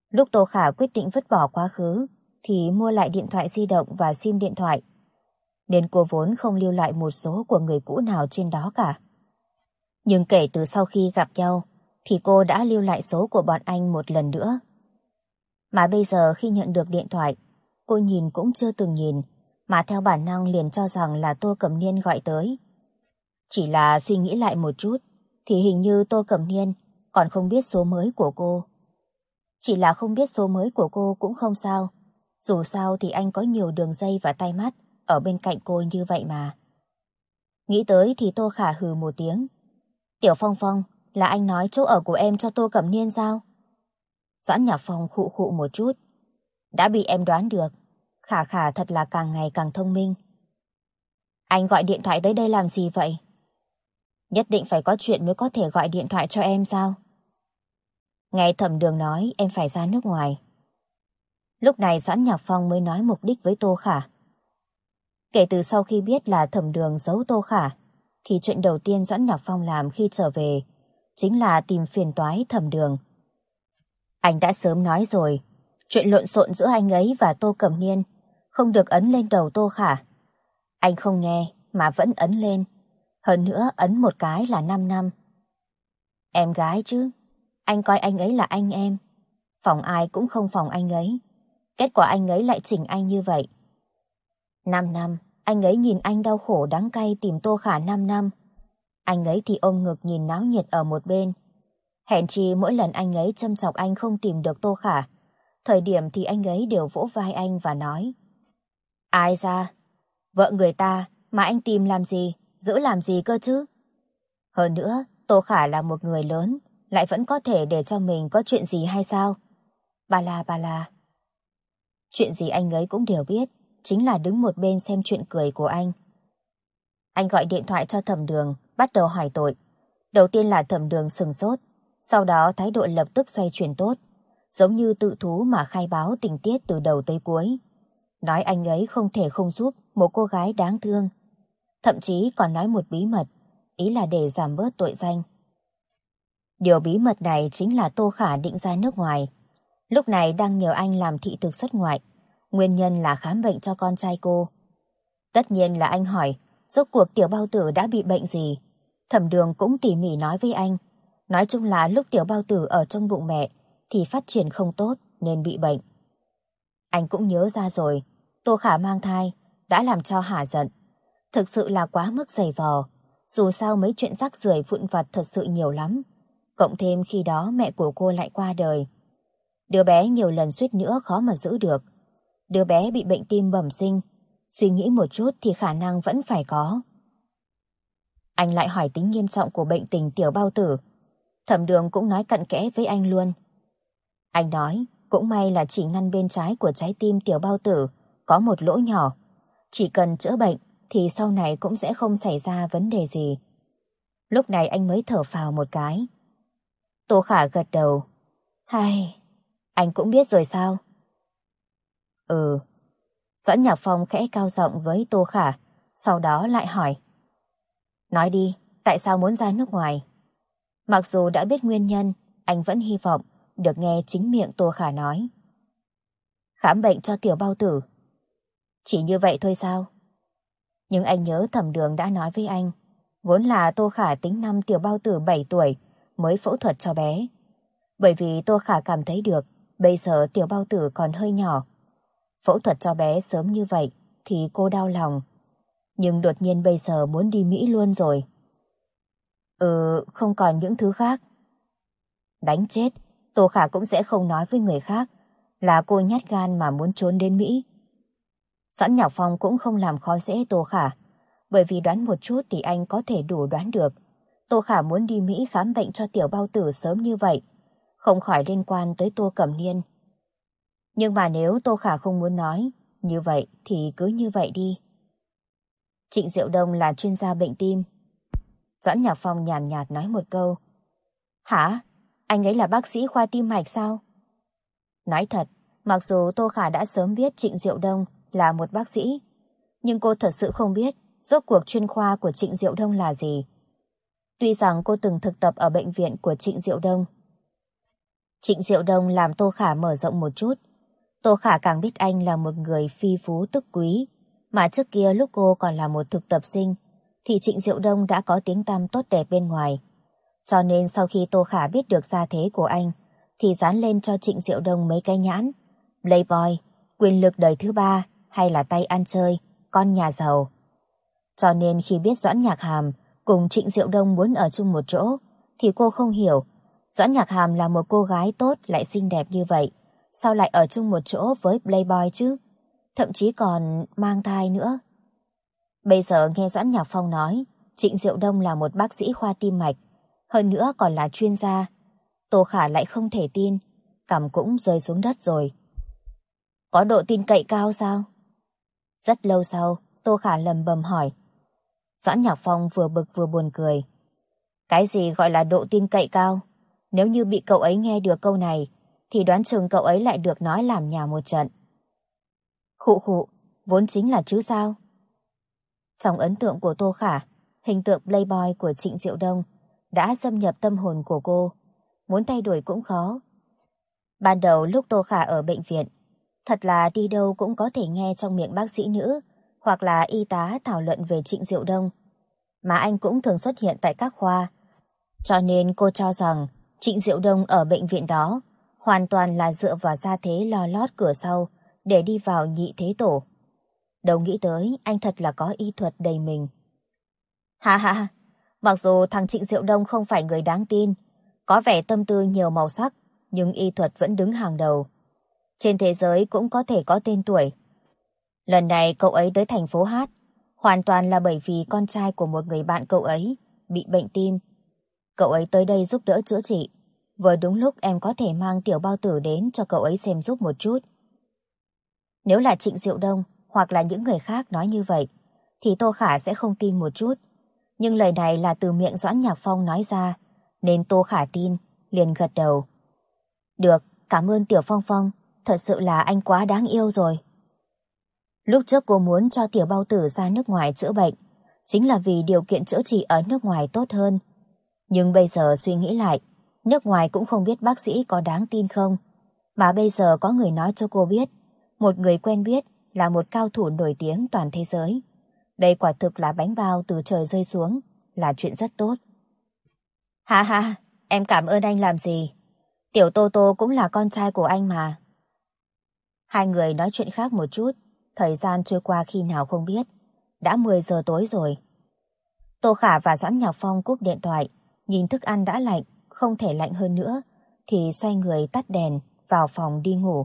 Lúc Tô Khả quyết định vứt bỏ quá khứ, thì mua lại điện thoại di động và sim điện thoại. Nên cô vốn không lưu lại một số của người cũ nào trên đó cả. Nhưng kể từ sau khi gặp nhau, thì cô đã lưu lại số của bọn anh một lần nữa. Mà bây giờ khi nhận được điện thoại, cô nhìn cũng chưa từng nhìn, mà theo bản năng liền cho rằng là Tô Cẩm Niên gọi tới. Chỉ là suy nghĩ lại một chút, thì hình như Tô Cẩm Niên còn không biết số mới của cô. Chỉ là không biết số mới của cô cũng không sao. Dù sao thì anh có nhiều đường dây và tai mắt ở bên cạnh cô như vậy mà. Nghĩ tới thì Tô Khả hừ một tiếng. Tiểu Phong Phong, là anh nói chỗ ở của em cho Tô Cẩm Niên sao? Doãn Nhạc Phong khụ khụ một chút. Đã bị em đoán được. Khả Khả thật là càng ngày càng thông minh. Anh gọi điện thoại tới đây làm gì vậy? Nhất định phải có chuyện mới có thể gọi điện thoại cho em sao? Nghe Thẩm Đường nói em phải ra nước ngoài. Lúc này Doãn Nhạc Phong mới nói mục đích với Tô Khả. Kể từ sau khi biết là Thẩm Đường giấu Tô Khả, thì chuyện đầu tiên Doãn Nhạc Phong làm khi trở về chính là tìm phiền toái Thẩm Đường. Anh đã sớm nói rồi, chuyện lộn xộn giữa anh ấy và Tô Cẩm Niên không được ấn lên đầu Tô Khả. Anh không nghe mà vẫn ấn lên. Hơn nữa ấn một cái là 5 năm. Em gái chứ, anh coi anh ấy là anh em. Phòng ai cũng không phòng anh ấy. Kết quả anh ấy lại chỉnh anh như vậy. 5 năm, anh ấy nhìn anh đau khổ đắng cay tìm Tô Khả 5 năm. Anh ấy thì ôm ngực nhìn náo nhiệt ở một bên. Hèn chi mỗi lần anh ấy châm chọc anh không tìm được Tô Khả, thời điểm thì anh ấy đều vỗ vai anh và nói: Ai ra? Vợ người ta mà anh tìm làm gì, giữ làm gì cơ chứ? Hơn nữa, Tô Khả là một người lớn, lại vẫn có thể để cho mình có chuyện gì hay sao? Ba la. Chuyện gì anh ấy cũng đều biết, chính là đứng một bên xem chuyện cười của anh. Anh gọi điện thoại cho Thẩm Đường, bắt đầu hỏi tội. Đầu tiên là Thẩm Đường sừng sốt, sau đó thái độ lập tức xoay chuyển tốt, giống như tự thú mà khai báo tình tiết từ đầu tới cuối. Nói anh ấy không thể không giúp một cô gái đáng thương. Thậm chí còn nói một bí mật, ý là để giảm bớt tội danh. Điều bí mật này chính là Tô Khả định ra nước ngoài. Lúc này đang nhờ anh làm thị thực xuất ngoại. Nguyên nhân là khám bệnh cho con trai cô. Tất nhiên là anh hỏi, rốt cuộc Tiểu Bao Tử đã bị bệnh gì? Thẩm Đường cũng tỉ mỉ nói với anh. Nói chung là lúc Tiểu Bao Tử ở trong bụng mẹ thì phát triển không tốt nên bị bệnh. Anh cũng nhớ ra rồi, Tô Khả mang thai đã làm cho hả giận. Thực sự là quá mức dày vò. Dù sao mấy chuyện rác rưởi vụn vặt thật sự nhiều lắm. Cộng thêm khi đó mẹ của cô lại qua đời. Đứa bé nhiều lần suýt nữa khó mà giữ được. Đứa bé bị bệnh tim bẩm sinh. Suy nghĩ một chút thì khả năng vẫn phải có. Anh lại hỏi tính nghiêm trọng của bệnh tình Tiểu Bao Tử. Thẩm Đường cũng nói cặn kẽ với anh luôn. Anh nói, cũng may là chỉ ngăn bên trái của trái tim Tiểu Bao Tử có một lỗ nhỏ. Chỉ cần chữa bệnh thì sau này cũng sẽ không xảy ra vấn đề gì. Lúc này anh mới thở phào một cái. Tô Khả gật đầu. Hay, anh cũng biết rồi sao? Ừ. Doãn Nhạc Phong khẽ cao giọng với Tô Khả, sau đó lại hỏi. Nói đi, tại sao muốn ra nước ngoài? Mặc dù đã biết nguyên nhân, anh vẫn hy vọng được nghe chính miệng Tô Khả nói. Khám bệnh cho Tiểu Bao Tử. Chỉ như vậy thôi sao? Nhưng anh nhớ Thẩm Đường đã nói với anh, vốn là Tô Khả tính năm Tiểu Bao Tử 7 tuổi mới phẫu thuật cho bé. Bởi vì Tô Khả cảm thấy được, bây giờ Tiểu Bao Tử còn hơi nhỏ. Phẫu thuật cho bé sớm như vậy thì cô đau lòng. Nhưng đột nhiên bây giờ muốn đi Mỹ luôn rồi. Không còn những thứ khác. Đánh chết, Tô Khả cũng sẽ không nói với người khác là cô nhát gan mà muốn trốn đến Mỹ. Doãn Nhạc Phong cũng không làm khó dễ Tô Khả, bởi vì đoán một chút thì anh có thể đủ đoán được. Tô Khả muốn đi Mỹ khám bệnh cho Tiểu Bao Tử sớm như vậy, không khỏi liên quan tới Tô Cẩm Niên. Nhưng mà nếu Tô Khả không muốn nói, như vậy thì cứ như vậy đi. Trịnh Diệu Đông là chuyên gia bệnh tim. Doãn Nhạc Phong nhàn nhạt nói một câu. Hả? Anh ấy là bác sĩ khoa tim mạch sao? Nói thật, mặc dù Tô Khả đã sớm biết Trịnh Diệu Đông là một bác sĩ, nhưng cô thật sự không biết rốt cuộc chuyên khoa của Trịnh Diệu Đông là gì. Tuy rằng cô từng thực tập ở bệnh viện của Trịnh Diệu Đông. Trịnh Diệu Đông làm Tô Khả mở rộng một chút. Tô Khả càng biết anh là một người phi phú tức quý, mà trước kia lúc cô còn là một thực tập sinh, thì Trịnh Diệu Đông đã có tiếng tăm tốt đẹp bên ngoài. Cho nên sau khi Tô Khả biết được gia thế của anh, thì dán lên cho Trịnh Diệu Đông mấy cái nhãn: Playboy, quyền lực đời thứ ba, hay là tay ăn chơi, con nhà giàu. Cho nên khi biết Doãn Nhạc Hàm cùng Trịnh Diệu Đông muốn ở chung một chỗ, thì cô không hiểu, Doãn Nhạc Hàm là một cô gái tốt lại xinh đẹp như vậy, sao lại ở chung một chỗ với Playboy chứ? Thậm chí còn mang thai nữa. Bây giờ nghe Doãn Nhạc Phong nói, Trịnh Diệu Đông là một bác sĩ khoa tim mạch, hơn nữa còn là chuyên gia. Tô Khả lại không thể tin, cằm cũng rơi xuống đất rồi. Có độ tin cậy cao sao? Rất lâu sau, Tô Khả lầm bầm hỏi. Doãn Nhạc Phong vừa bực vừa buồn cười. Cái gì gọi là độ tin cậy cao? Nếu như bị cậu ấy nghe được câu này, thì đoán chừng cậu ấy lại được nói làm nhà một trận. Khụ khụ, vốn chính là chứ sao? Trong ấn tượng của Tô Khả, hình tượng Playboy của Trịnh Diệu Đông đã xâm nhập tâm hồn của cô. Muốn thay đổi cũng khó. Ban đầu lúc Tô Khả ở bệnh viện, thật là đi đâu cũng có thể nghe trong miệng bác sĩ nữ hoặc là y tá thảo luận về Trịnh Diệu Đông. Mà anh cũng thường xuất hiện tại các khoa. Cho nên cô cho rằng Trịnh Diệu Đông ở bệnh viện đó hoàn toàn là dựa vào gia thế lo lót cửa sau để đi vào nhị thế tổ. Đâu nghĩ tới anh thật là có y thuật đầy mình. Ha ha, mặc dù thằng Trịnh Diệu Đông không phải người đáng tin, có vẻ tâm tư nhiều màu sắc, nhưng y thuật vẫn đứng hàng đầu. Trên thế giới cũng có thể có tên tuổi. Lần này cậu ấy tới thành phố Hát, hoàn toàn là bởi vì con trai của một người bạn cậu ấy bị bệnh tim. Cậu ấy tới đây giúp đỡ chữa trị. Vừa đúng lúc em có thể mang tiểu bao tử đến cho cậu ấy xem giúp một chút. Nếu là Trịnh Diệu Đông hoặc là những người khác nói như vậy, thì Tô Khả sẽ không tin một chút. Nhưng lời này là từ miệng Doãn Nhạc Phong nói ra, nên Tô Khả tin, liền gật đầu. Được, cảm ơn Tiểu Phong Phong, thật sự là anh quá đáng yêu rồi. Lúc trước cô muốn cho tiểu bao tử ra nước ngoài chữa bệnh, chính là vì điều kiện chữa trị ở nước ngoài tốt hơn. Nhưng bây giờ suy nghĩ lại, nước ngoài cũng không biết bác sĩ có đáng tin không. Mà bây giờ có người nói cho cô biết, một người quen biết là một cao thủ nổi tiếng toàn thế giới. Đây quả thực là bánh bao từ trời rơi xuống, là chuyện rất tốt. Ha ha, em cảm ơn anh làm gì? Tiểu Tô Tô cũng là con trai của anh mà. Hai người nói chuyện khác một chút, thời gian trôi qua khi nào không biết. Đã 10 giờ tối rồi. Tô Khả và Doãn Nhạc Phong cúp điện thoại, nhìn thức ăn đã lạnh, không thể lạnh hơn nữa, thì xoay người tắt đèn, vào phòng đi ngủ.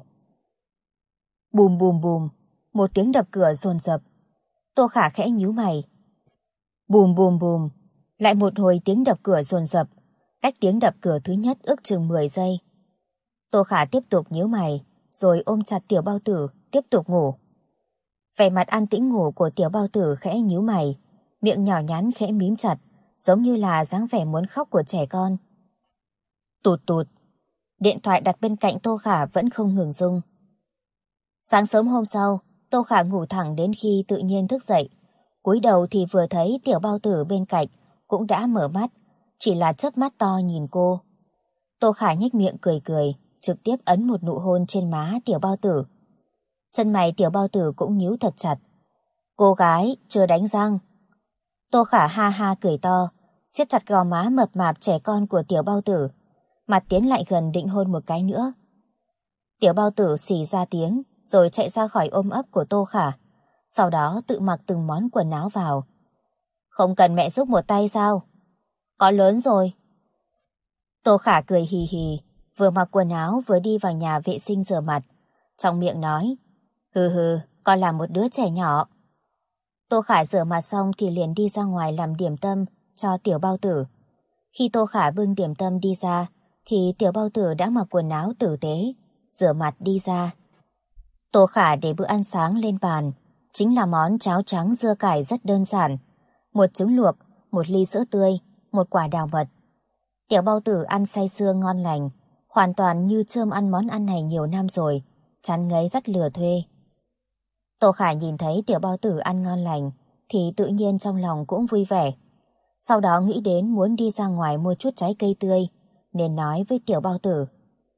Bùm bùm bùm, một tiếng đập cửa dồn dập. Tô Khả khẽ nhíu mày. Bùm bùm bùm, lại một hồi tiếng đập cửa dồn dập, cách tiếng đập cửa thứ nhất ước chừng 10 giây. Tô Khả tiếp tục nhíu mày, rồi ôm chặt tiểu bao tử, tiếp tục ngủ. Vẻ mặt an tĩnh ngủ của tiểu bao tử khẽ nhíu mày, miệng nhỏ nhắn khẽ mím chặt, giống như là dáng vẻ muốn khóc của trẻ con. Tụt tụt, điện thoại đặt bên cạnh Tô Khả vẫn không ngừng rung. Sáng sớm hôm sau, Tô Khả ngủ thẳng đến khi tự nhiên thức dậy. Cúi đầu thì vừa thấy tiểu bao tử bên cạnh cũng đã mở mắt, chỉ là chớp mắt to nhìn cô. Tô Khả nhếch miệng cười cười, trực tiếp ấn một nụ hôn trên má tiểu bao tử. Chân mày tiểu bao tử cũng nhíu thật chặt. Cô gái, chưa đánh răng. Tô Khả ha ha cười to, siết chặt gò má mập mạp trẻ con của tiểu bao tử, mặt tiến lại gần định hôn một cái nữa. Tiểu bao tử xì ra tiếng, rồi chạy ra khỏi ôm ấp của Tô Khả, sau đó tự mặc từng món quần áo vào. Không cần mẹ giúp một tay sao? Có lớn rồi. Tô Khả cười hì hì, vừa mặc quần áo vừa đi vào nhà vệ sinh rửa mặt, trong miệng nói, hừ hừ, con là một đứa trẻ nhỏ. Tô Khả rửa mặt xong thì liền đi ra ngoài làm điểm tâm cho tiểu bao tử. Khi Tô Khả bưng điểm tâm đi ra, thì tiểu bao tử đã mặc quần áo tử tế, rửa mặt đi ra. Tô Khả để bữa ăn sáng lên bàn, chính là món cháo trắng dưa cải rất đơn giản. Một trứng luộc, một ly sữa tươi, một quả đào mật. Tiểu bao tử ăn say sưa ngon lành, hoàn toàn như chưa ăn món ăn này nhiều năm rồi, chán ngấy rất lừa thuê. Tô Khả nhìn thấy tiểu bao tử ăn ngon lành, thì tự nhiên trong lòng cũng vui vẻ. Sau đó nghĩ đến muốn đi ra ngoài mua chút trái cây tươi, nên nói với tiểu bao tử,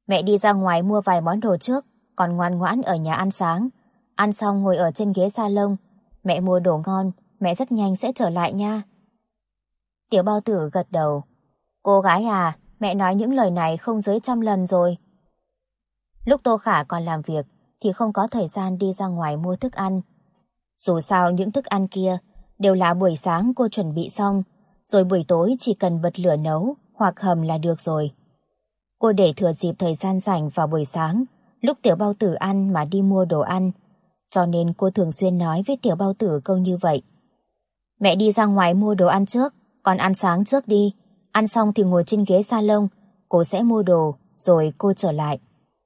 Mẹ đi ra ngoài mua vài món đồ trước, còn ngoan ngoãn ở nhà ăn sáng. Ăn xong ngồi ở trên ghế salon. Mẹ mua đồ ngon, mẹ rất nhanh sẽ trở lại nha. Tiểu Bao Tử gật đầu. Cô gái à, mẹ nói những lời này không dưới 100 lần rồi. Lúc Tô Khả còn làm việc thì không có thời gian đi ra ngoài mua thức ăn. Dù sao những thức ăn kia đều là buổi sáng cô chuẩn bị xong, rồi buổi tối chỉ cần bật lửa nấu hoặc hầm là được rồi. Cô để thừa dịp thời gian rảnh vào buổi sáng, lúc Tiểu Bao Tử ăn mà đi mua đồ ăn. Cho nên cô thường xuyên nói với Tiểu Bao Tử câu như vậy. Mẹ đi ra ngoài mua đồ ăn trước, con ăn sáng trước đi. Ăn xong thì ngồi trên ghế salon, cô sẽ mua đồ, rồi cô trở lại.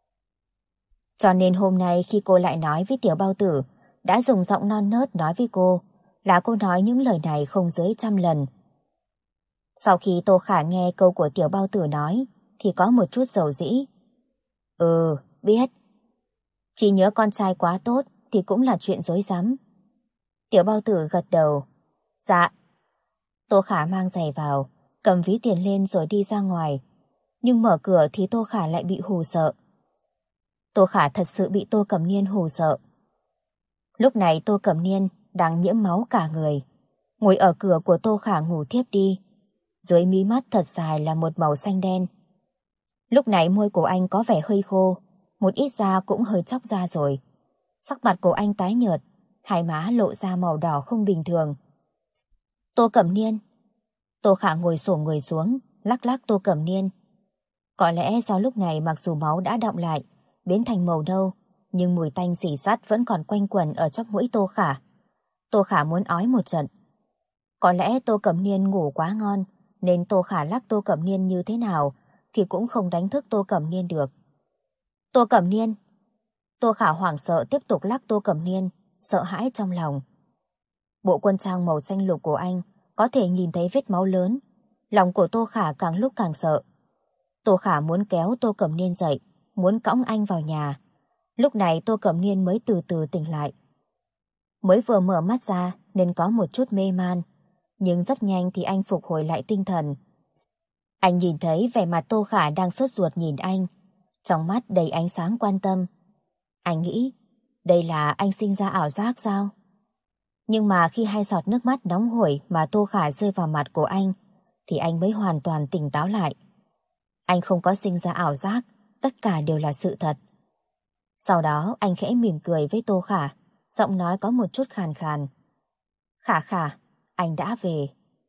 Cho nên hôm nay khi cô lại nói với Tiểu Bao Tử, đã dùng giọng non nớt nói với cô, là cô nói những lời này không dưới 100 lần. Sau khi Tô Khả nghe câu của Tiểu Bao Tử nói, thì có một chút dầu dĩ. Biết. Chỉ nhớ con trai quá tốt thì cũng là chuyện dối rắm. Tiểu Bao Tử gật đầu. Dạ. Tô Khả mang giày vào, cầm ví tiền lên rồi đi ra ngoài. Nhưng mở cửa thì Tô Khả lại bị hù sợ. Tô Khả thật sự bị Tô Cẩm Niên hù sợ. Lúc này Tô Cẩm Niên đang nhiễm máu cả người, ngồi ở cửa của Tô Khả ngủ thiếp đi. Dưới mí mắt thật dài là một màu xanh đen. Lúc này môi của anh có vẻ hơi khô, một ít da cũng hơi chóc ra rồi. Sắc mặt của anh tái nhợt, hai má lộ ra màu đỏ không bình thường. Tô Cẩm Niên. Tô Khả ngồi xổm người xuống, lắc lắc Tô Cẩm Niên. Có lẽ do lúc này mặc dù máu đã đọng lại, biến thành màu nâu, nhưng mùi tanh rỉ sắt vẫn còn quanh quẩn ở trong mũi Tô Khả. Tô Khả muốn ói một trận. Có lẽ Tô Cẩm Niên ngủ quá ngon, nên Tô Khả lắc Tô Cẩm Niên như thế nào thì cũng không đánh thức Tô Cẩm Niên được. Tô Cẩm Niên. Tô Khả hoảng sợ tiếp tục lắc Tô Cẩm Niên, sợ hãi trong lòng. Bộ quân trang màu xanh lục của anh có thể nhìn thấy vết máu lớn. Lòng của Tô Khả càng lúc càng sợ. Tô Khả muốn kéo Tô Cẩm Niên dậy, muốn cõng anh vào nhà. Lúc này Tô Cẩm Niên mới từ từ tỉnh lại. Mới vừa mở mắt ra nên có một chút mê man, nhưng rất nhanh thì anh phục hồi lại tinh thần. Anh nhìn thấy vẻ mặt Tô Khả đang sốt ruột nhìn anh, trong mắt đầy ánh sáng quan tâm. Anh nghĩ, đây là anh sinh ra ảo giác sao? Nhưng mà khi hai giọt nước mắt nóng hổi mà Tô Khả rơi vào mặt của anh, thì anh mới hoàn toàn tỉnh táo lại. Anh không có sinh ra ảo giác, tất cả đều là sự thật. Sau đó anh khẽ mỉm cười với Tô Khả, giọng nói có một chút khàn khàn. Khả Khả, anh đã về.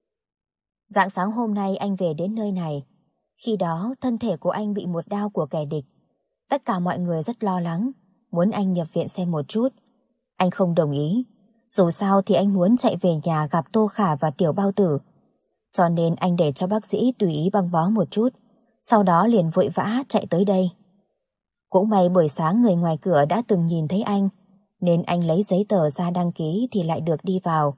Rạng sáng hôm nay anh về đến nơi này. Khi đó thân thể của anh bị một đao của kẻ địch. Tất cả mọi người rất lo lắng, muốn anh nhập viện xem một chút. Anh không đồng ý. Dù sao thì anh muốn chạy về nhà gặp Tô Khả và Tiểu Bao Tử. Cho nên anh để cho bác sĩ tùy ý băng bó một chút, sau đó liền vội vã chạy tới đây. Cũng may buổi sáng người ngoài cửa đã từng nhìn thấy anh, nên anh lấy giấy tờ ra đăng ký thì lại được đi vào.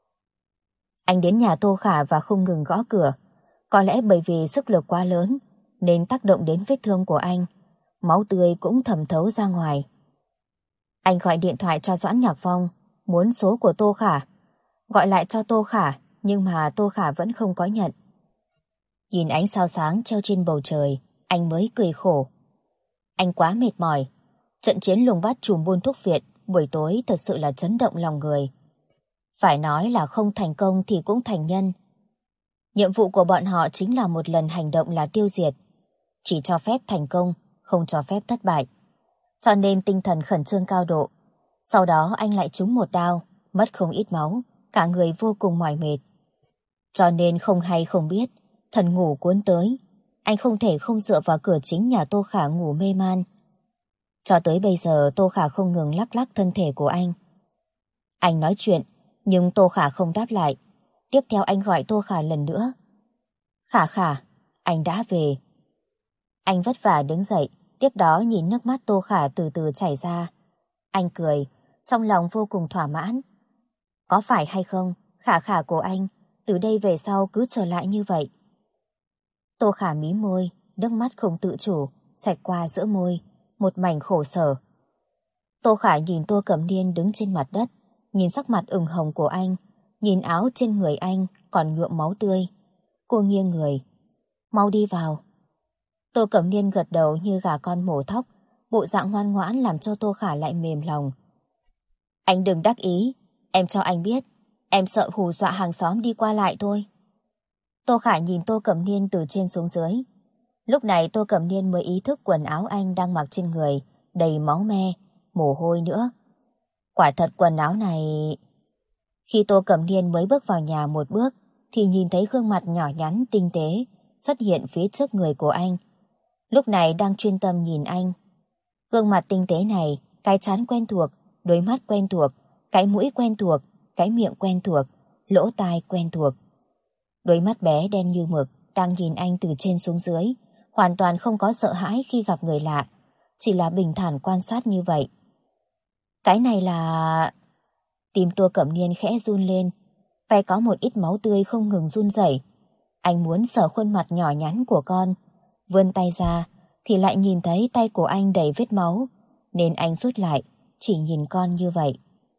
Anh đến nhà Tô Khả và không ngừng gõ cửa. Có lẽ bởi vì sức lực quá lớn nên tác động đến vết thương của anh, máu tươi cũng thẩm thấu ra ngoài. Anh gọi điện thoại cho Doãn Nhạc Phong, muốn số của Tô Khả. Gọi lại cho Tô Khả, nhưng mà Tô Khả vẫn không có nhận. Nhìn ánh sao sáng treo trên bầu trời, anh mới cười khổ. Anh quá mệt mỏi. Trận chiến lùng bắt trùm buôn thuốc viện buổi tối thật sự là chấn động lòng người. Phải nói là không thành công thì cũng thành nhân. Nhiệm vụ của bọn họ chính là một lần hành động là tiêu diệt. Chỉ cho phép thành công, không cho phép thất bại. Cho nên tinh thần khẩn trương cao độ. Sau đó anh lại trúng một đao, mất không ít máu, cả người vô cùng mỏi mệt. Cho nên không hay không biết, thần ngủ cuốn tới. Anh không thể không dựa vào cửa chính nhà Tô Khả ngủ mê man. Cho tới bây giờ Tô Khả không ngừng lắc lắc thân thể của anh. Anh nói chuyện, nhưng Tô Khả không đáp lại. Tiếp theo anh gọi Tô Khả lần nữa. Khả Khả, anh đã về. Anh vất vả đứng dậy, tiếp đó nhìn nước mắt Tô Khả từ từ chảy ra. Anh cười, trong lòng vô cùng thỏa mãn. Có phải hay không, Khả Khả của anh, từ đây về sau cứ trở lại như vậy. Tô Khả mím môi, nước mắt không tự chủ, xẹt qua giữa môi, một mảnh khổ sở. Tô Khả nhìn Tô Cẩm Niên đứng trên mặt đất, nhìn sắc mặt ửng hồng của anh, nhìn áo trên người anh còn nhuộm máu tươi. Cô nghiêng người. Mau đi vào. Tô Cẩm Niên gật đầu như gà con mổ thóc, bộ dạng ngoan ngoãn làm cho Tô Khả lại mềm lòng. Anh đừng đắc ý, em cho anh biết, em sợ hù dọa hàng xóm đi qua lại thôi. Tô Khả nhìn Tô Cẩm Niên từ trên xuống dưới. Lúc này Tô Cẩm Niên mới ý thức quần áo anh đang mặc trên người, đầy máu me, mồ hôi nữa. Quả thật quần áo này... Khi Tô Cẩm Niên mới bước vào nhà một bước, thì nhìn thấy gương mặt nhỏ nhắn tinh tế xuất hiện phía trước người của anh. Lúc này đang chuyên tâm nhìn anh. Gương mặt tinh tế này, cái trán quen thuộc, đôi mắt quen thuộc, cái mũi quen thuộc, cái miệng quen thuộc, lỗ tai quen thuộc. Đôi mắt bé đen như mực đang nhìn anh từ trên xuống dưới, hoàn toàn không có sợ hãi khi gặp người lạ, chỉ là bình thản quan sát như vậy. Cái này là... Tim Tô Cẩm Niên khẽ run lên, tay có một ít máu tươi không ngừng run rẩy. Anh muốn sờ khuôn mặt nhỏ nhắn của con, vươn tay ra thì lại nhìn thấy tay của anh đầy vết máu, nên anh rút lại, chỉ nhìn con như vậy.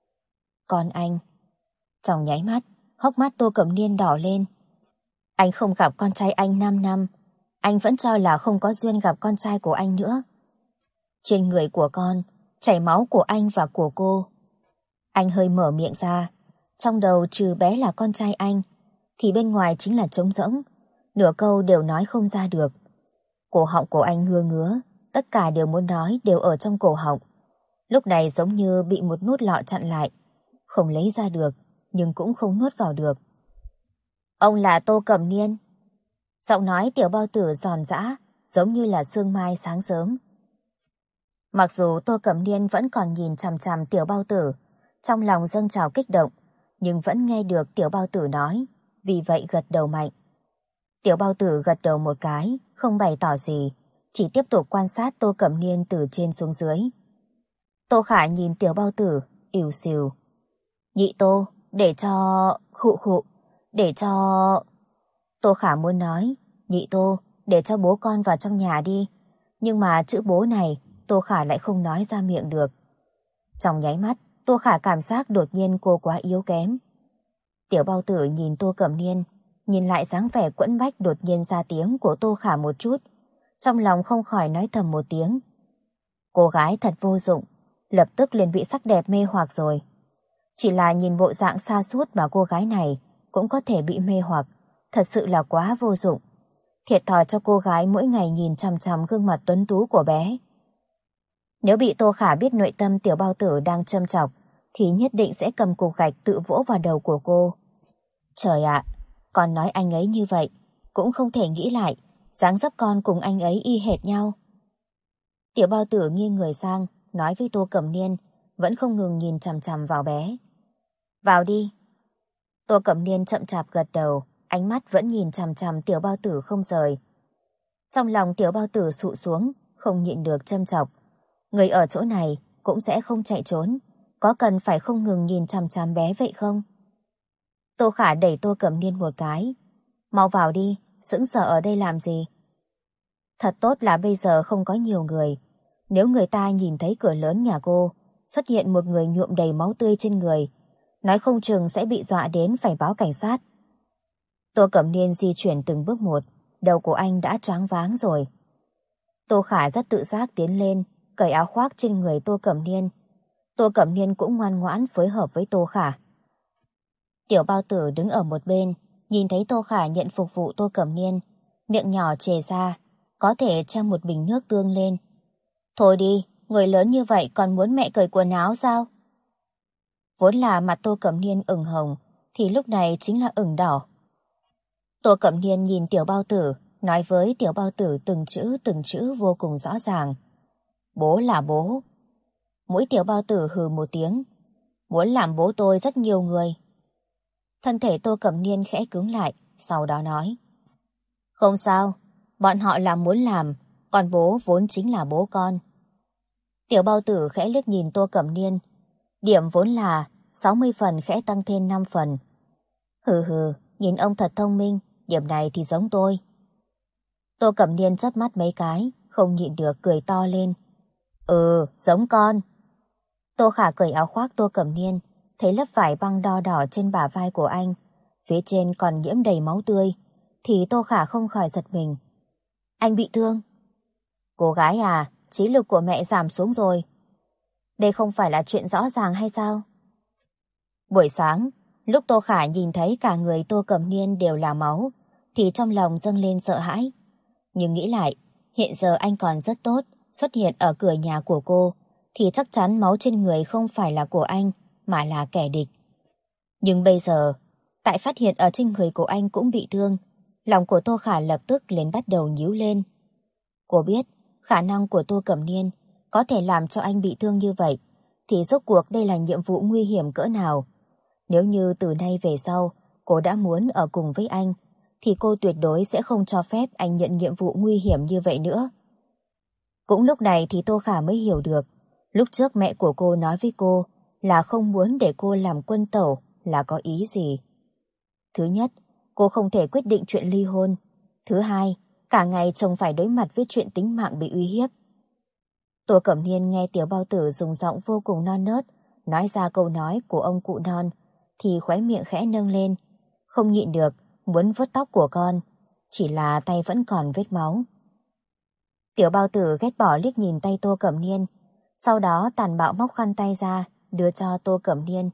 Con anh. Trong nháy mắt, hốc mắt Tô Cẩm Niên đỏ lên. Anh không gặp con trai anh 5 năm, anh vẫn cho là không có duyên gặp con trai của anh nữa. Trên người của con chảy máu của anh và của cô. Anh hơi mở miệng ra, trong đầu trừ bé là con trai anh thì bên ngoài chính là trống rỗng, nửa câu đều nói không ra được. Cổ họng của anh ngứa ngứa, tất cả đều muốn nói đều ở trong cổ họng. Lúc này giống như bị một nút lọ chặn lại, không lấy ra được, nhưng cũng không nuốt vào được. Ông là Tô Cẩm Niên. Giọng nói Tiểu Bao Tử giòn giã, giống như là sương mai sáng sớm. Mặc dù Tô Cẩm Niên vẫn còn nhìn chằm chằm Tiểu Bao Tử, trong lòng dâng trào kích động, nhưng vẫn nghe được Tiểu Bao Tử nói, vì vậy gật đầu mạnh. Tiểu Bao Tử gật đầu một cái, không bày tỏ gì, chỉ tiếp tục quan sát Tô Cẩm Niên từ trên xuống dưới. Tô Khả nhìn Tiểu Bao Tử, ỉu xìu. Nhị Tô, để cho... khụ khụ, để cho... Tô Khả muốn nói, nhị Tô, để cho bố con vào trong nhà đi. Nhưng mà chữ bố này, Tô Khả lại không nói ra miệng được. Trong nháy mắt, Tô Khả cảm giác đột nhiên cô quá yếu kém. Tiểu Bao Tử nhìn Tô Cẩm Niên, nhìn lại dáng vẻ quẫn bách đột nhiên ra tiếng của Tô Khả một chút, trong lòng không khỏi nói thầm một tiếng. Cô gái thật vô dụng, lập tức liền bị sắc đẹp mê hoặc rồi. Chỉ là nhìn bộ dạng sa sút mà cô gái này cũng có thể bị mê hoặc, thật sự là quá vô dụng. Thiệt thòi cho cô gái mỗi ngày nhìn chằm chằm gương mặt tuấn tú của bé. Nếu bị Tô Khả biết nội tâm Tiểu Bao Tử đang châm chọc, thì nhất định sẽ cầm cục gạch tự vỗ vào đầu của cô. Trời ạ, con nói anh ấy như vậy, cũng không thể nghĩ lại, dáng dấp con cùng anh ấy y hệt nhau. Tiểu Bao Tử nghiêng người sang, nói với Tô Cẩm Niên, vẫn không ngừng nhìn chằm chằm vào bé. Vào đi. Tô Cẩm Niên chậm chạp gật đầu, ánh mắt vẫn nhìn chằm chằm Tiểu Bao Tử không rời. Trong lòng Tiểu Bao Tử sụ xuống, không nhịn được châm chọc. Người ở chỗ này cũng sẽ không chạy trốn, có cần phải không ngừng nhìn chằm chằm bé vậy không? Tô Khả đẩy Tô Cẩm Niên một cái. Mau vào đi, sững sờ ở đây làm gì? Thật tốt là bây giờ không có nhiều người. Nếu người ta nhìn thấy cửa lớn nhà cô xuất hiện một người nhuộm đầy máu tươi trên người, nói không chừng sẽ bị dọa đến phải báo cảnh sát. Tô Cẩm Niên di chuyển từng bước một, đầu của anh đã choáng váng rồi. Tô Khả rất tự giác tiến lên, cởi áo khoác trên người Tô Cẩm Niên. Tô Cẩm Niên cũng ngoan ngoãn phối hợp với Tô Khả. Tiểu Bao Tử đứng ở một bên, nhìn thấy Tô Khả nhận phục vụ Tô Cẩm Niên, miệng nhỏ chề ra, có thể cho một bình nước tương lên. Thôi đi, người lớn như vậy còn muốn mẹ cởi quần áo sao? Vốn là mặt Tô Cẩm Niên ửng hồng, thì lúc này chính là ửng đỏ. Tô Cẩm Niên nhìn Tiểu Bao Tử, nói với Tiểu Bao Tử từng chữ vô cùng rõ ràng. Bố là bố. Mũi Tiểu Bao Tử hừ một tiếng. Muốn làm bố tôi rất nhiều người. Thân thể Tô Cẩm Niên khẽ cứng lại, sau đó nói. Không sao, bọn họ làm muốn làm, còn bố vốn chính là bố con. Tiểu Bao Tử khẽ liếc nhìn Tô Cẩm Niên. Điểm vốn là 60 phần khẽ tăng thêm 5 phần. Hừ hừ, nhìn ông thật thông minh, điểm này thì giống tôi. Tô Cẩm Niên chớp mắt mấy cái, không nhịn được cười to lên. Giống con. Tô Khả cởi áo khoác Tô Cẩm Niên, thấy lớp vải băng đo đỏ trên bả vai của anh, phía trên còn nhiễm đầy máu tươi, thì Tô Khả không khỏi giật mình. Anh bị thương? Cô gái à, trí lực của mẹ giảm xuống rồi. Đây không phải là chuyện rõ ràng hay sao? Buổi sáng, lúc Tô Khả nhìn thấy cả người Tô Cẩm Niên đều là máu, thì trong lòng dâng lên sợ hãi. Nhưng nghĩ lại, hiện giờ anh còn rất tốt, xuất hiện ở cửa nhà của cô, thì chắc chắn máu trên người không phải là của anh, mà là kẻ địch. Nhưng bây giờ, tại phát hiện ở trên người của anh cũng bị thương, lòng của Tô Khả lập tức liền bắt đầu nhíu lên. Cô biết, khả năng của Tô Cẩm Niên có thể làm cho anh bị thương như vậy, thì rốt cuộc đây là nhiệm vụ nguy hiểm cỡ nào. Nếu như từ nay về sau, cô đã muốn ở cùng với anh, thì cô tuyệt đối sẽ không cho phép anh nhận nhiệm vụ nguy hiểm như vậy nữa. Cũng lúc này thì Tô Khả mới hiểu được, lúc trước mẹ của cô nói với cô là không muốn để cô làm quân tẩu là có ý gì. Thứ nhất, cô không thể quyết định chuyện ly hôn. Thứ hai, cả ngày chồng phải đối mặt với chuyện tính mạng bị uy hiếp. Tô Cẩm Niên nghe Tiểu Bao Tử dùng giọng vô cùng non nớt nói ra câu nói của ông cụ non, thì khóe miệng khẽ nâng lên, không nhịn được muốn vuốt tóc của con, chỉ là tay vẫn còn vết máu. Tiểu Bao Tử ghét bỏ liếc nhìn tay Tô Cẩm Niên, sau đó tàn bạo móc khăn tay ra đưa cho Tô Cẩm Niên.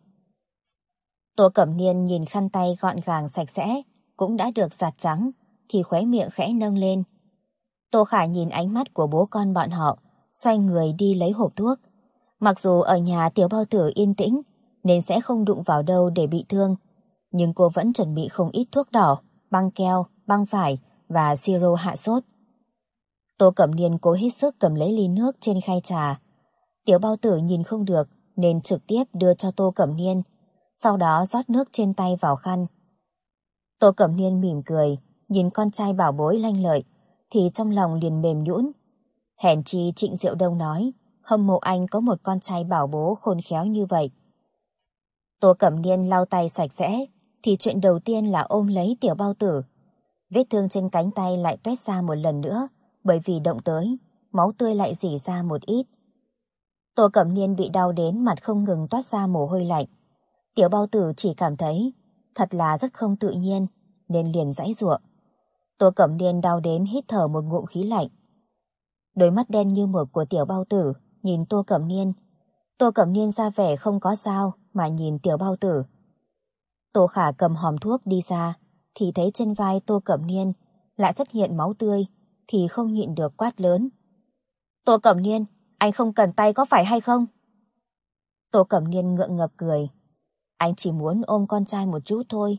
Tô Cẩm Niên nhìn khăn tay gọn gàng sạch sẽ, cũng đã được giặt trắng, thì khóe miệng khẽ nâng lên. Tô Khả nhìn ánh mắt của bố con bọn họ, xoay người đi lấy hộp thuốc. Mặc dù ở nhà Tiểu Bao Tử yên tĩnh, nên sẽ không đụng vào đâu để bị thương, nhưng cô vẫn chuẩn bị không ít thuốc đỏ, băng keo, băng vải và siro hạ sốt. Tô Cẩm Niên cố hết sức cầm lấy ly nước trên khay trà. Tiểu Bao Tử nhìn không được nên trực tiếp đưa cho Tô Cẩm Niên, sau đó rót nước trên tay vào khăn. Tô Cẩm Niên mỉm cười, nhìn con trai bảo bối lanh lợi, thì trong lòng liền mềm nhũn. Hèn chi Trịnh Diệu Đông nói, hâm mộ anh có một con trai bảo bố khôn khéo như vậy. Tô Cẩm Niên lau tay sạch sẽ, thì chuyện đầu tiên là ôm lấy Tiểu Bao Tử. Vết thương trên cánh tay lại toét ra một lần nữa, bởi vì động tới, máu tươi lại rỉ ra một ít. Tô Cẩm Niên bị đau đến mặt không ngừng toát ra mồ hôi lạnh. Tiểu Bao Tử chỉ cảm thấy thật là rất không tự nhiên, nên liền giãy giụa. Tô Cẩm Niên đau đến hít thở một ngụm khí lạnh. Đôi mắt đen như mực của Tiểu Bao Tử nhìn Tô Cẩm Niên. Tô Cẩm Niên ra vẻ không có sao mà nhìn Tiểu Bao Tử. Tô Khả cầm hòm thuốc đi ra, thì thấy trên vai Tô Cẩm Niên lại xuất hiện máu tươi, thì không nhịn được quát lớn. Tô Cẩm Niên, anh không cần tay có phải hay không? Tô Cẩm Niên ngượng ngập cười. Anh chỉ muốn ôm con trai một chút thôi.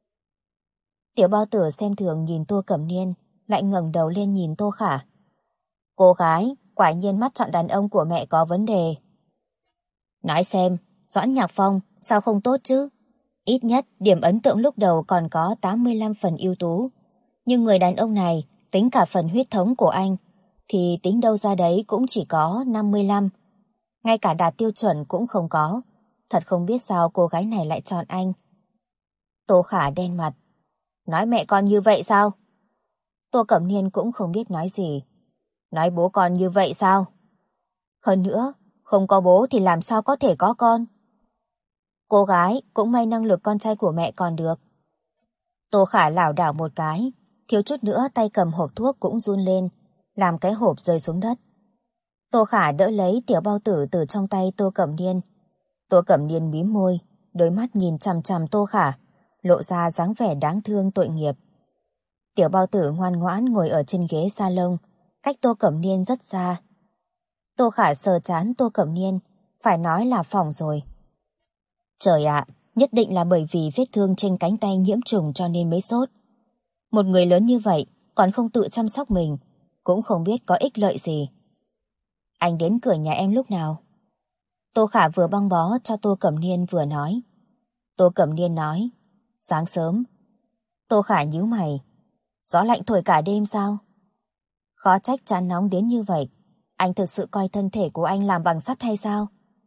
Tiểu Bao Tử xem thường nhìn Tô Cẩm Niên, lại ngẩng đầu lên nhìn Tô Khả. Cô gái, quả nhiên mắt chọn đàn ông của mẹ có vấn đề. Nói xem, Doãn Nhạc Phong sao không tốt chứ? Ít nhất điểm ấn tượng lúc đầu còn có 85 phần ưu tú. Nhưng người đàn ông này, tính cả phần huyết thống của anh, thì tính đâu ra đấy cũng chỉ có 55. Ngay cả đạt tiêu chuẩn cũng không có. Thật không biết sao cô gái này lại chọn anh. Tô Khả đen mặt. Nói mẹ con như vậy sao? Tô Cẩm Niên cũng không biết nói gì. Nói bố con như vậy sao? Hơn nữa, không có bố thì làm sao có thể có con? Cô gái cũng may năng lực con trai của mẹ còn được. Tô Khả lảo đảo một cái, thiếu chút nữa tay cầm hộp thuốc cũng run lên, làm cái hộp rơi xuống đất. Tô Khả đỡ lấy Tiểu Bao Tử từ trong tay Tô Cẩm Niên. Tô Cẩm Niên mím môi, đôi mắt nhìn chằm chằm Tô Khả, lộ ra dáng vẻ đáng thương tội nghiệp. Tiểu Bao Tử ngoan ngoãn ngồi ở trên ghế salon, cách Tô Cẩm Niên rất xa. Tô Khả sờ trán Tô Cẩm Niên, phải nói là phỏng rồi. Trời ạ, nhất định là bởi vì vết thương trên cánh tay nhiễm trùng cho nên mới sốt. Một người lớn như vậy còn không tự chăm sóc mình, cũng không biết có ích lợi gì. Anh đến cửa nhà em lúc nào? Tô Khả vừa băng bó cho Tô Cẩm Niên vừa nói. Tô Cẩm Niên nói, sáng sớm. Tô Khả nhíu mày, gió lạnh thổi cả đêm sao? Khó trách chán nóng đến như vậy. Anh thực sự coi thân thể của anh làm bằng sắt hay sao?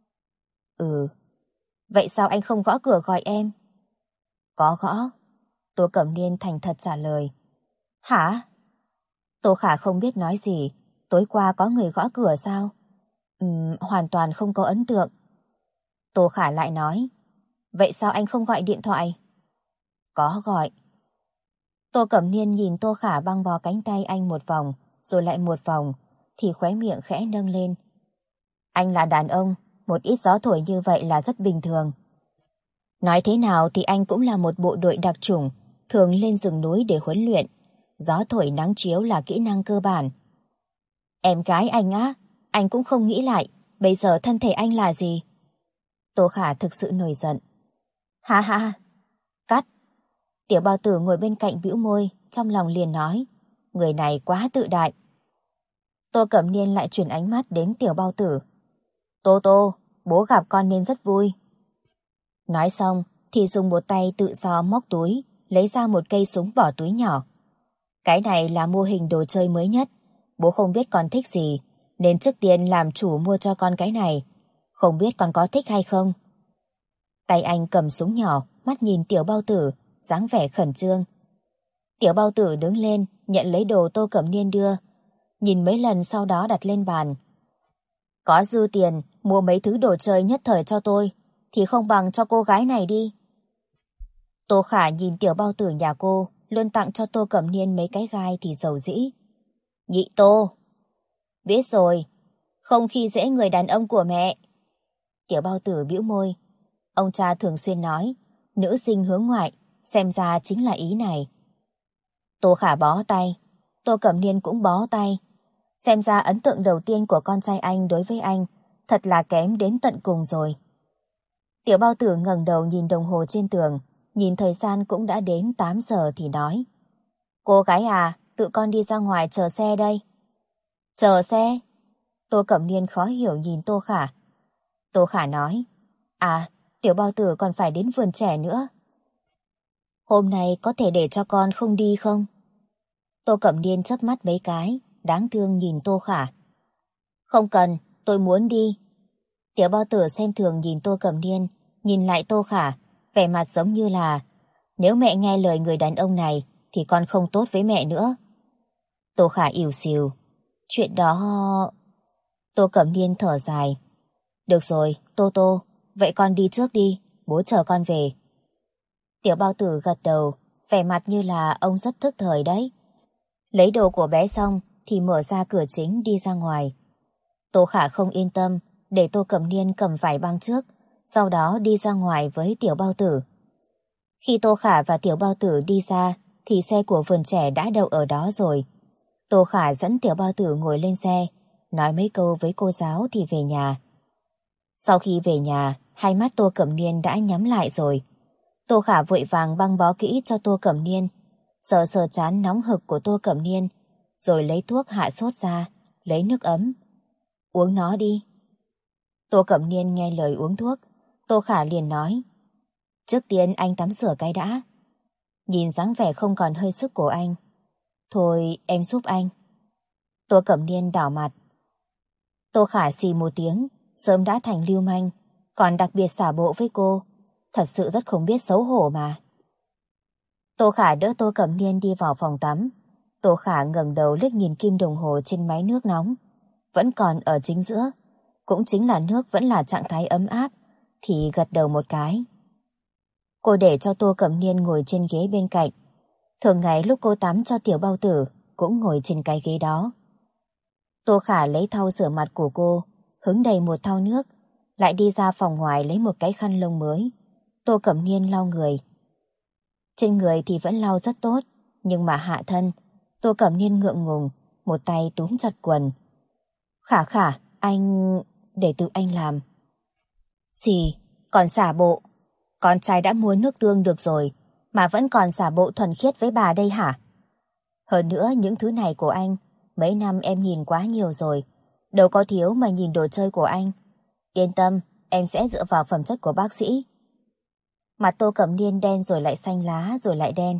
Ừ. Vậy sao anh không gõ cửa gọi em? Có gõ. Tô Cẩm Niên thành thật trả lời. Hả? Tô Khả không biết nói gì. Tối qua có người gõ cửa sao? Hoàn toàn không có ấn tượng. Tô Khả lại nói. Vậy sao anh không gọi điện thoại? Có gọi. Tô Cẩm Niên nhìn Tô Khả băng bó cánh tay anh một vòng, rồi lại một vòng, thì khóe miệng khẽ nâng lên. Anh là đàn ông, một ít gió thổi như vậy là rất bình thường. Nói thế nào thì anh cũng là một bộ đội đặc chủng, thường lên rừng núi để huấn luyện. Gió thổi nắng chiếu là kỹ năng cơ bản. Em gái anh á, anh cũng không nghĩ lại, bây giờ thân thể anh là gì? Tô Khả thực sự nổi giận. Ha ha, cắt. Tiểu bao tử ngồi bên cạnh bĩu môi, trong lòng liền nói, người này quá tự đại. Tô Cẩm Niên lại chuyển ánh mắt đến tiểu bao tử. Tô Tô, bố gặp con nên rất vui. Nói xong thì dùng một tay tự do móc túi, lấy ra một cây súng bỏ túi nhỏ. Cái này là mô hình đồ chơi mới nhất, bố không biết con thích gì, nên trước tiên làm chủ mua cho con cái này. Không biết con có thích hay không? Tay anh cầm súng nhỏ, mắt nhìn tiểu bao tử, dáng vẻ khẩn trương. Tiểu bao tử đứng lên, nhận lấy đồ Tô Cẩm Niên đưa, nhìn mấy lần sau đó đặt lên bàn. Có dư tiền, mua mấy thứ đồ chơi nhất thời cho tôi, thì không bằng cho cô gái này đi. Tô Khả nhìn tiểu bao tử nhà cô, luôn tặng cho Tô Cẩm Niên mấy cái gai thì giàu dĩ. Nhị Tô. Biết rồi, không khi dễ người đàn ông của mẹ. Tiểu bao tử bĩu môi. Ông cha thường xuyên nói, nữ sinh hướng ngoại, xem ra chính là ý này. Tô Khả bó tay, Tô Cẩm Niên cũng bó tay. Xem ra ấn tượng đầu tiên của con trai anh đối với anh thật là kém đến tận cùng rồi. Tiểu bao tử ngẩng đầu nhìn đồng hồ trên tường, nhìn thời gian cũng đã đến 8 giờ thì nói. Cô gái à, tự con đi ra ngoài chờ xe đây. Chờ xe? Tô Cẩm Niên khó hiểu nhìn Tô Khả. Tô Khả nói, à, tiểu bao tử còn phải đến vườn trẻ nữa. Hôm nay có thể để cho con không đi không? Tô Cẩm Niên chớp mắt mấy cái, đáng thương nhìn Tô Khả. Không cần, tôi muốn đi. Tiểu bao tử xem thường nhìn Tô Cẩm Niên, nhìn lại Tô Khả, vẻ mặt giống như là, nếu mẹ nghe lời người đàn ông này thì con không tốt với mẹ nữa. Tô Khả ỉu xìu. Chuyện đó... Tô Cẩm Niên thở dài. Được rồi, Tô Tô, vậy con đi trước đi, bố chờ con về. Tiểu bao tử gật đầu, vẻ mặt như là ông rất thức thời đấy. Lấy đồ của bé xong thì mở ra cửa chính đi ra ngoài. Tô Khả không yên tâm, để Tô Cẩm Niên cầm vải băng trước, sau đó đi ra ngoài với tiểu bao tử. Khi Tô Khả và tiểu bao tử đi ra, thì xe của vườn trẻ đã đậu ở đó rồi. Tô Khả dẫn tiểu bao tử ngồi lên xe, nói mấy câu với cô giáo thì về nhà. Sau khi về nhà, hai mắt Tô Cẩm Niên đã nhắm lại rồi. Tô Khả vội vàng băng bó kỹ cho Tô Cẩm Niên, sờ sờ trán nóng hực của Tô Cẩm Niên, rồi lấy thuốc hạ sốt ra, lấy nước ấm. Uống nó đi. Tô Cẩm Niên nghe lời uống thuốc, Tô Khả liền nói, trước tiên anh tắm rửa cái đã. Nhìn dáng vẻ không còn hơi sức của anh. Thôi em giúp anh. Tô Cẩm Niên đỏ mặt. Tô Khả xì một tiếng, sớm đã thành lưu manh, còn đặc biệt xả bộ với cô, thật sự rất không biết xấu hổ mà. Tô Khả đỡ Tô Cẩm Niên đi vào phòng tắm. Tô Khả ngẩng đầu liếc nhìn kim đồng hồ trên máy nước nóng, vẫn còn ở chính giữa, cũng chính là nước vẫn là trạng thái ấm áp, thì gật đầu một cái. Cô để cho Tô Cẩm Niên ngồi trên ghế bên cạnh. Thường ngày lúc cô tắm cho tiểu bao tử cũng ngồi trên cái ghế đó. Tô Khả lấy thau rửa mặt của cô, hứng đầy một thau nước, lại đi ra phòng ngoài lấy một cái khăn lông mới. Tô Cẩm Niên lau người. Trên người thì vẫn lau rất tốt, nhưng mà hạ thân, Tô Cẩm Niên ngượng ngùng, một tay túm chặt quần. Khả Khả, anh... để tự anh làm. Gì? Còn xả bộ? Con trai đã mua nước tương được rồi, mà vẫn còn xả bộ thuần khiết với bà đây hả? Hơn nữa những thứ này của anh, mấy năm em nhìn quá nhiều rồi, đâu có thiếu mà nhìn đồ chơi của anh. Yên tâm, em sẽ dựa vào phẩm chất của bác sĩ. Mặt Tô Cẩm Niên đen rồi lại xanh lá rồi lại đen.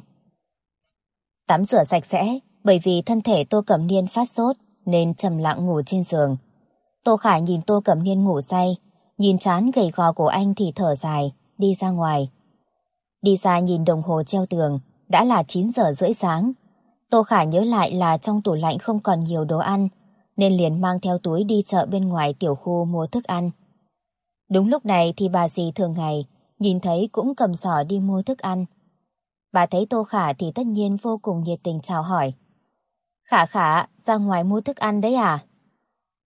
Tắm rửa sạch sẽ, bởi vì thân thể Tô Cẩm Niên phát sốt nên trầm lặng ngủ trên giường. Tô Khả nhìn Tô Cẩm Niên ngủ say, nhìn trán gầy gò của anh thì thở dài, đi ra ngoài. Đi ra nhìn đồng hồ treo tường, đã là 9 giờ rưỡi sáng. Tô Khả nhớ lại là trong tủ lạnh không còn nhiều đồ ăn, nên liền mang theo túi đi chợ bên ngoài tiểu khu mua thức ăn. Đúng lúc này thì bà dì thường ngày nhìn thấy cũng cầm giỏ đi mua thức ăn. Bà thấy Tô Khả thì tất nhiên vô cùng nhiệt tình chào hỏi. Khả Khả, ra ngoài mua thức ăn đấy à?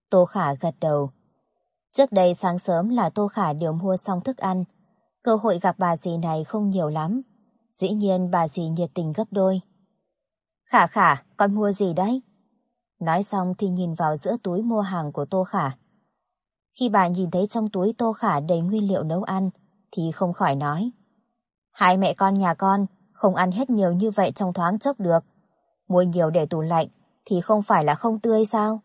Tô Khả gật đầu. Trước đây sáng sớm là Tô Khả đều mua xong thức ăn. Cơ hội gặp bà dì này không nhiều lắm. Dĩ nhiên bà dì nhiệt tình gấp đôi. Khả Khả, con mua gì đấy? Nói xong thì nhìn vào giữa túi mua hàng của Tô Khả. Khi bà nhìn thấy trong túi Tô Khả đầy nguyên liệu nấu ăn, thì không khỏi nói. Hai mẹ con nhà con không ăn hết nhiều như vậy trong thoáng chốc được. Mua nhiều để tủ lạnh thì không phải là không tươi sao?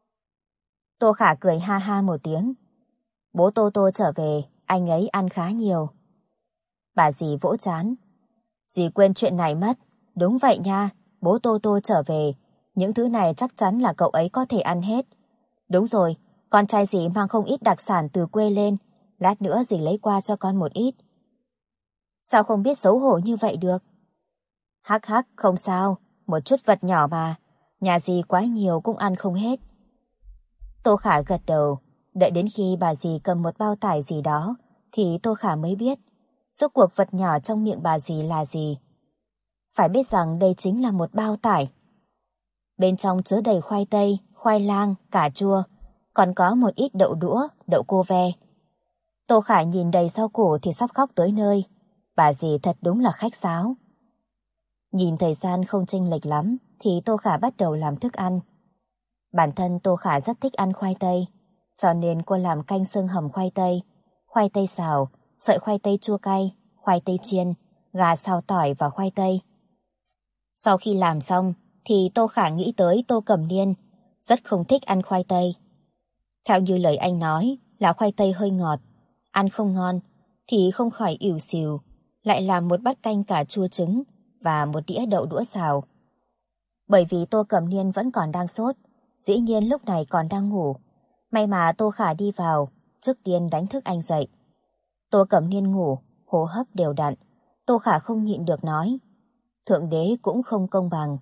Tô Khả cười ha ha một tiếng. Bố Tô Tô trở về, anh ấy ăn khá nhiều. Bà dì vỗ trán. Dì quên chuyện này mất. Đúng vậy nha, bố Tô Tô trở về. Những thứ này chắc chắn là cậu ấy có thể ăn hết. Đúng rồi, con trai dì mang không ít đặc sản từ quê lên. Lát nữa dì lấy qua cho con một ít. Sao không biết xấu hổ như vậy được? Hắc hắc, không sao. Một chút vật nhỏ mà. Nhà dì quá nhiều cũng ăn không hết. Tô Khả gật đầu. Đợi đến khi bà dì cầm một bao tải gì đó thì Tô Khả mới biết rốt cuộc vật nhỏ trong miệng bà dì là gì. Phải biết rằng đây chính là một bao tải. Bên trong chứa đầy khoai tây, khoai lang, cà chua, còn có một ít đậu đũa, đậu cô ve. Tô Khả nhìn đầy rau củ thì sắp khóc tới nơi. Bà dì thật đúng là khách sáo. Nhìn thời gian không chênh lệch lắm thì Tô Khả bắt đầu làm thức ăn. Bản thân Tô Khả rất thích ăn khoai tây, cho nên cô làm canh xương hầm khoai tây xào, sợi khoai tây chua cay, khoai tây chiên, gà xào tỏi và khoai tây. Sau khi làm xong thì Tô Khả nghĩ tới Tô Cẩm Niên, rất không thích ăn khoai tây. Theo như lời anh nói là khoai tây hơi ngọt, ăn không ngon thì không khỏi ỉu xìu, lại làm một bát canh cà chua trứng và một đĩa đậu đũa xào. Bởi vì Tô Cẩm Niên vẫn còn đang sốt, dĩ nhiên lúc này còn đang ngủ. May mà Tô Khả đi vào, trước tiên đánh thức anh dậy. Tô Cẩm Niên ngủ, hô hấp đều đặn. Tô Khả không nhịn được nói. Thượng đế cũng không công bằng.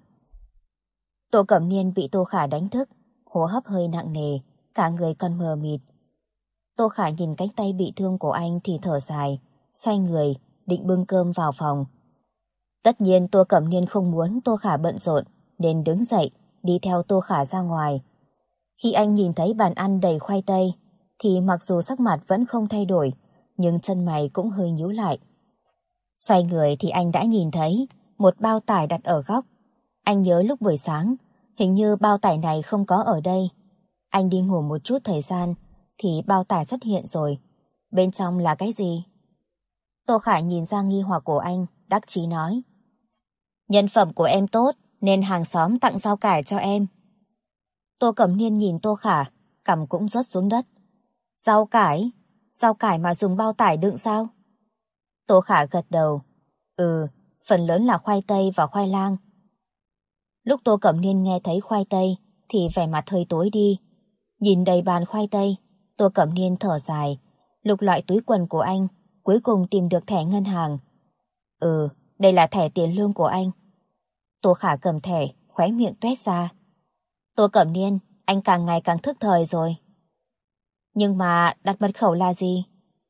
Tô Cẩm Niên bị Tô Khả đánh thức, hô hấp hơi nặng nề, cả người còn mờ mịt. Tô Khả nhìn cánh tay bị thương của anh thì thở dài, xoay người, định bưng cơm vào phòng. Tất nhiên Tô Cẩm Niên không muốn Tô Khả bận rộn, nên đứng dậy, đi theo Tô Khả ra ngoài. Khi anh nhìn thấy bàn ăn đầy khoai tây, thì mặc dù sắc mặt vẫn không thay đổi, nhưng chân mày cũng hơi nhíu lại. Xoay người thì anh đã nhìn thấy một bao tải đặt ở góc. Anh nhớ lúc buổi sáng, hình như bao tải này không có ở đây. Anh đi ngủ một chút thời gian, thì bao tải xuất hiện rồi. Bên trong là cái gì? Tô Khả nhìn ra nghi hoặc của anh, đắc chí nói. Nhân phẩm của em tốt, nên hàng xóm tặng rau cải cho em. Tô Cẩm Niên nhìn Tô Khả, cằm cũng rớt xuống đất. Rau cải? Rau cải mà dùng bao tải đựng sao? Tô Khả gật đầu. Ừ, phần lớn là khoai tây và khoai lang. Lúc Tô Cẩm Niên nghe thấy khoai tây thì vẻ mặt hơi tối đi. Nhìn đầy bàn khoai tây, Tô Cẩm Niên thở dài, lục lọi túi quần của anh, cuối cùng tìm được thẻ ngân hàng. Ừ, đây là thẻ tiền lương của anh. Tô Khả cầm thẻ, khóe miệng tuét ra. Tô Cẩm Niên, anh càng ngày càng thức thời rồi. Nhưng mà đặt mật khẩu là gì?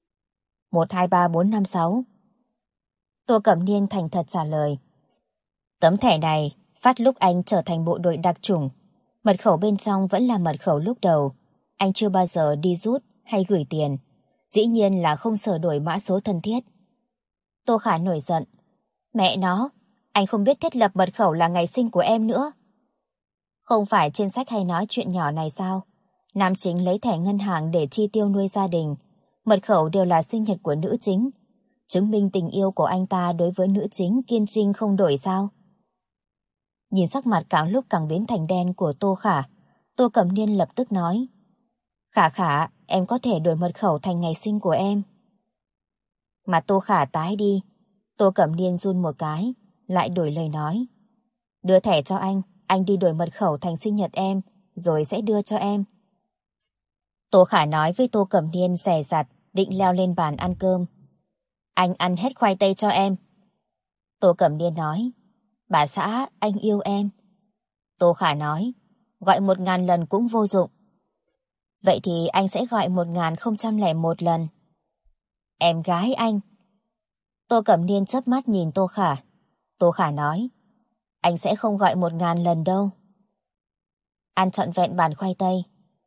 123456. Tô Cẩm Niên thành thật trả lời. Tấm thẻ này phát lúc anh trở thành bộ đội đặc chủng. Mật khẩu bên trong vẫn là mật khẩu lúc đầu. Anh chưa bao giờ đi rút hay gửi tiền. Dĩ nhiên là không sửa đổi mã số thân thiết. Tô Khả nổi giận. Mẹ nó, anh không biết thiết lập mật khẩu là ngày sinh của em nữa. Không phải trên sách hay nói chuyện nhỏ này sao? Nam chính lấy thẻ ngân hàng để chi tiêu nuôi gia đình. Mật khẩu đều là sinh nhật của nữ chính. Chứng minh tình yêu của anh ta đối với nữ chính kiên trinh không đổi sao? Nhìn sắc mặt càng lúc càng biến thành đen của Tô Khả, Tô Cẩm Niên lập tức nói. Khả Khả, em có thể đổi mật khẩu thành ngày sinh của em. Mà Tô Khả tái đi. Tô Cẩm Niên run một cái, lại đổi lời nói. Đưa thẻ cho anh đi đổi mật khẩu thành sinh nhật em, rồi sẽ đưa cho em. Tô Khả nói với Tô Cẩm Niên dè dặt, định leo lên bàn ăn cơm. Anh ăn hết khoai tây cho em. Tô Cẩm Niên nói. Bà xã, anh yêu em. Tô Khả nói. Gọi 1000 lần cũng vô dụng. Vậy thì anh sẽ gọi 1001 lần. Em gái anh. Tô Cẩm Niên chớp mắt nhìn Tô Khả. Tô Khả nói. Anh sẽ không gọi 1000 lần đâu. Ăn trọn vẹn bàn khoai tây,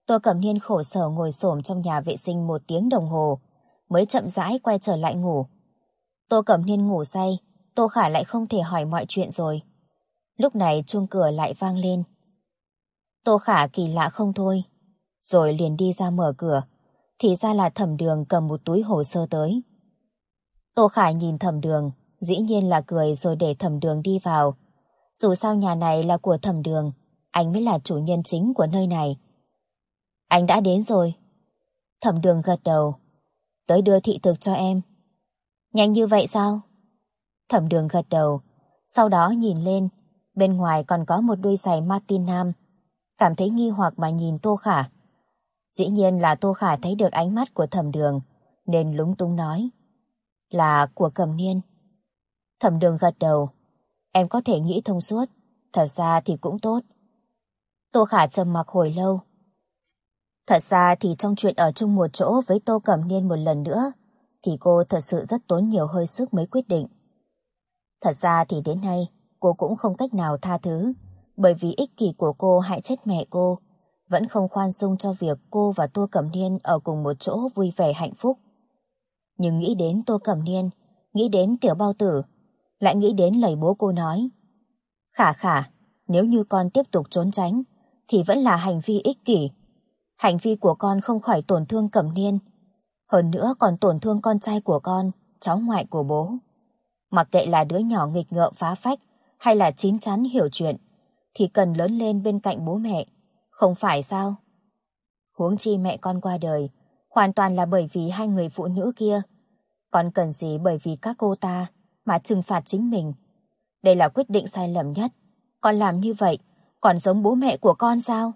Tô Cẩm Niên khổ sở ngồi xổm trong nhà vệ sinh 1 tiếng đồng hồ, mới chậm rãi quay trở lại ngủ. Tô Cẩm Niên ngủ say, Tô Khả lại không thể hỏi mọi chuyện rồi. Lúc này chuông cửa lại vang lên. Tô Khả kỳ lạ không thôi, rồi liền đi ra mở cửa, thì ra là Thẩm Đường cầm một túi hồ sơ tới. Tô Khả nhìn Thẩm Đường, dĩ nhiên là cười rồi để Thẩm Đường đi vào. Dù sao nhà này là của Thẩm Đường, anh mới là chủ nhân chính của nơi này. Anh đã đến rồi. Thẩm Đường gật đầu. Tới đưa thị thực cho em. Nhanh như vậy sao? Thẩm Đường gật đầu, sau đó nhìn lên, bên ngoài còn có một đôi giày Martin Nam. Cảm thấy nghi hoặc mà nhìn Tô Khả. Dĩ nhiên là Tô Khả thấy được ánh mắt của Thẩm Đường, nên lúng túng nói. Là của Cẩm Niên. Thẩm Đường gật đầu. Em có thể nghĩ thông suốt, thật ra thì cũng tốt. Tô Khả trầm mặc hồi lâu. Thật ra thì trong chuyện ở chung một chỗ với Tô Cẩm Niên một lần nữa, thì cô thật sự rất tốn nhiều hơi sức mới quyết định. Thật ra thì đến nay, cô cũng không cách nào tha thứ, bởi vì ích kỷ của cô hại chết mẹ cô, vẫn không khoan dung cho việc cô và Tô Cẩm Niên ở cùng một chỗ vui vẻ hạnh phúc. Nhưng nghĩ đến Tô Cẩm Niên, nghĩ đến Tiểu Bao Tử, lại nghĩ đến lời bố cô nói. Khả Khả, nếu như con tiếp tục trốn tránh, thì vẫn là hành vi ích kỷ. Hành vi của con không khỏi tổn thương Cẩm Niên, hơn nữa còn tổn thương con trai của con, cháu ngoại của bố. Mặc kệ là đứa nhỏ nghịch ngợm phá phách hay là chín chắn hiểu chuyện, thì cần lớn lên bên cạnh bố mẹ, không phải sao? Huống chi mẹ con qua đời, hoàn toàn là bởi vì hai người phụ nữ kia. Con cần gì bởi vì các cô ta mà trừng phạt chính mình? Đây là quyết định sai lầm nhất. Con làm như vậy, còn giống bố mẹ của con sao?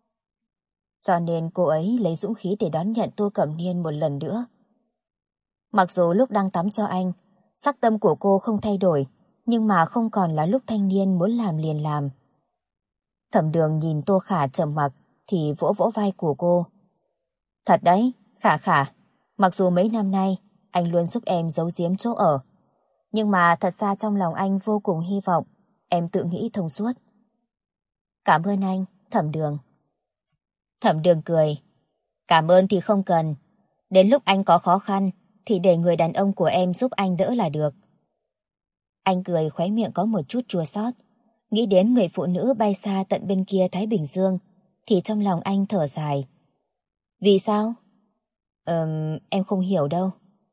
Cho nên cô ấy lấy dũng khí để đón nhận Tô Cẩm Niên một lần nữa. Mặc dù lúc đang tắm cho anh, sắc tâm của cô không thay đổi, nhưng mà không còn là lúc thanh niên muốn làm liền làm. Thẩm Đường nhìn Tô Khả trầm mặc thì vỗ vỗ vai của cô. Thật đấy, Khả Khả, mặc dù mấy năm nay anh luôn giúp em giấu giếm chỗ ở, nhưng mà thật ra trong lòng anh vô cùng hy vọng em tự nghĩ thông suốt. Cảm ơn anh, Thẩm Đường. Thẩm Đường cười. Cảm ơn thì không cần. Đến lúc anh có khó khăn thì để người đàn ông của em giúp anh đỡ là được. Anh cười khóe miệng có một chút chua xót. Nghĩ đến người phụ nữ bay xa tận bên kia Thái Bình Dương thì trong lòng anh thở dài. Vì sao? Em không hiểu đâu.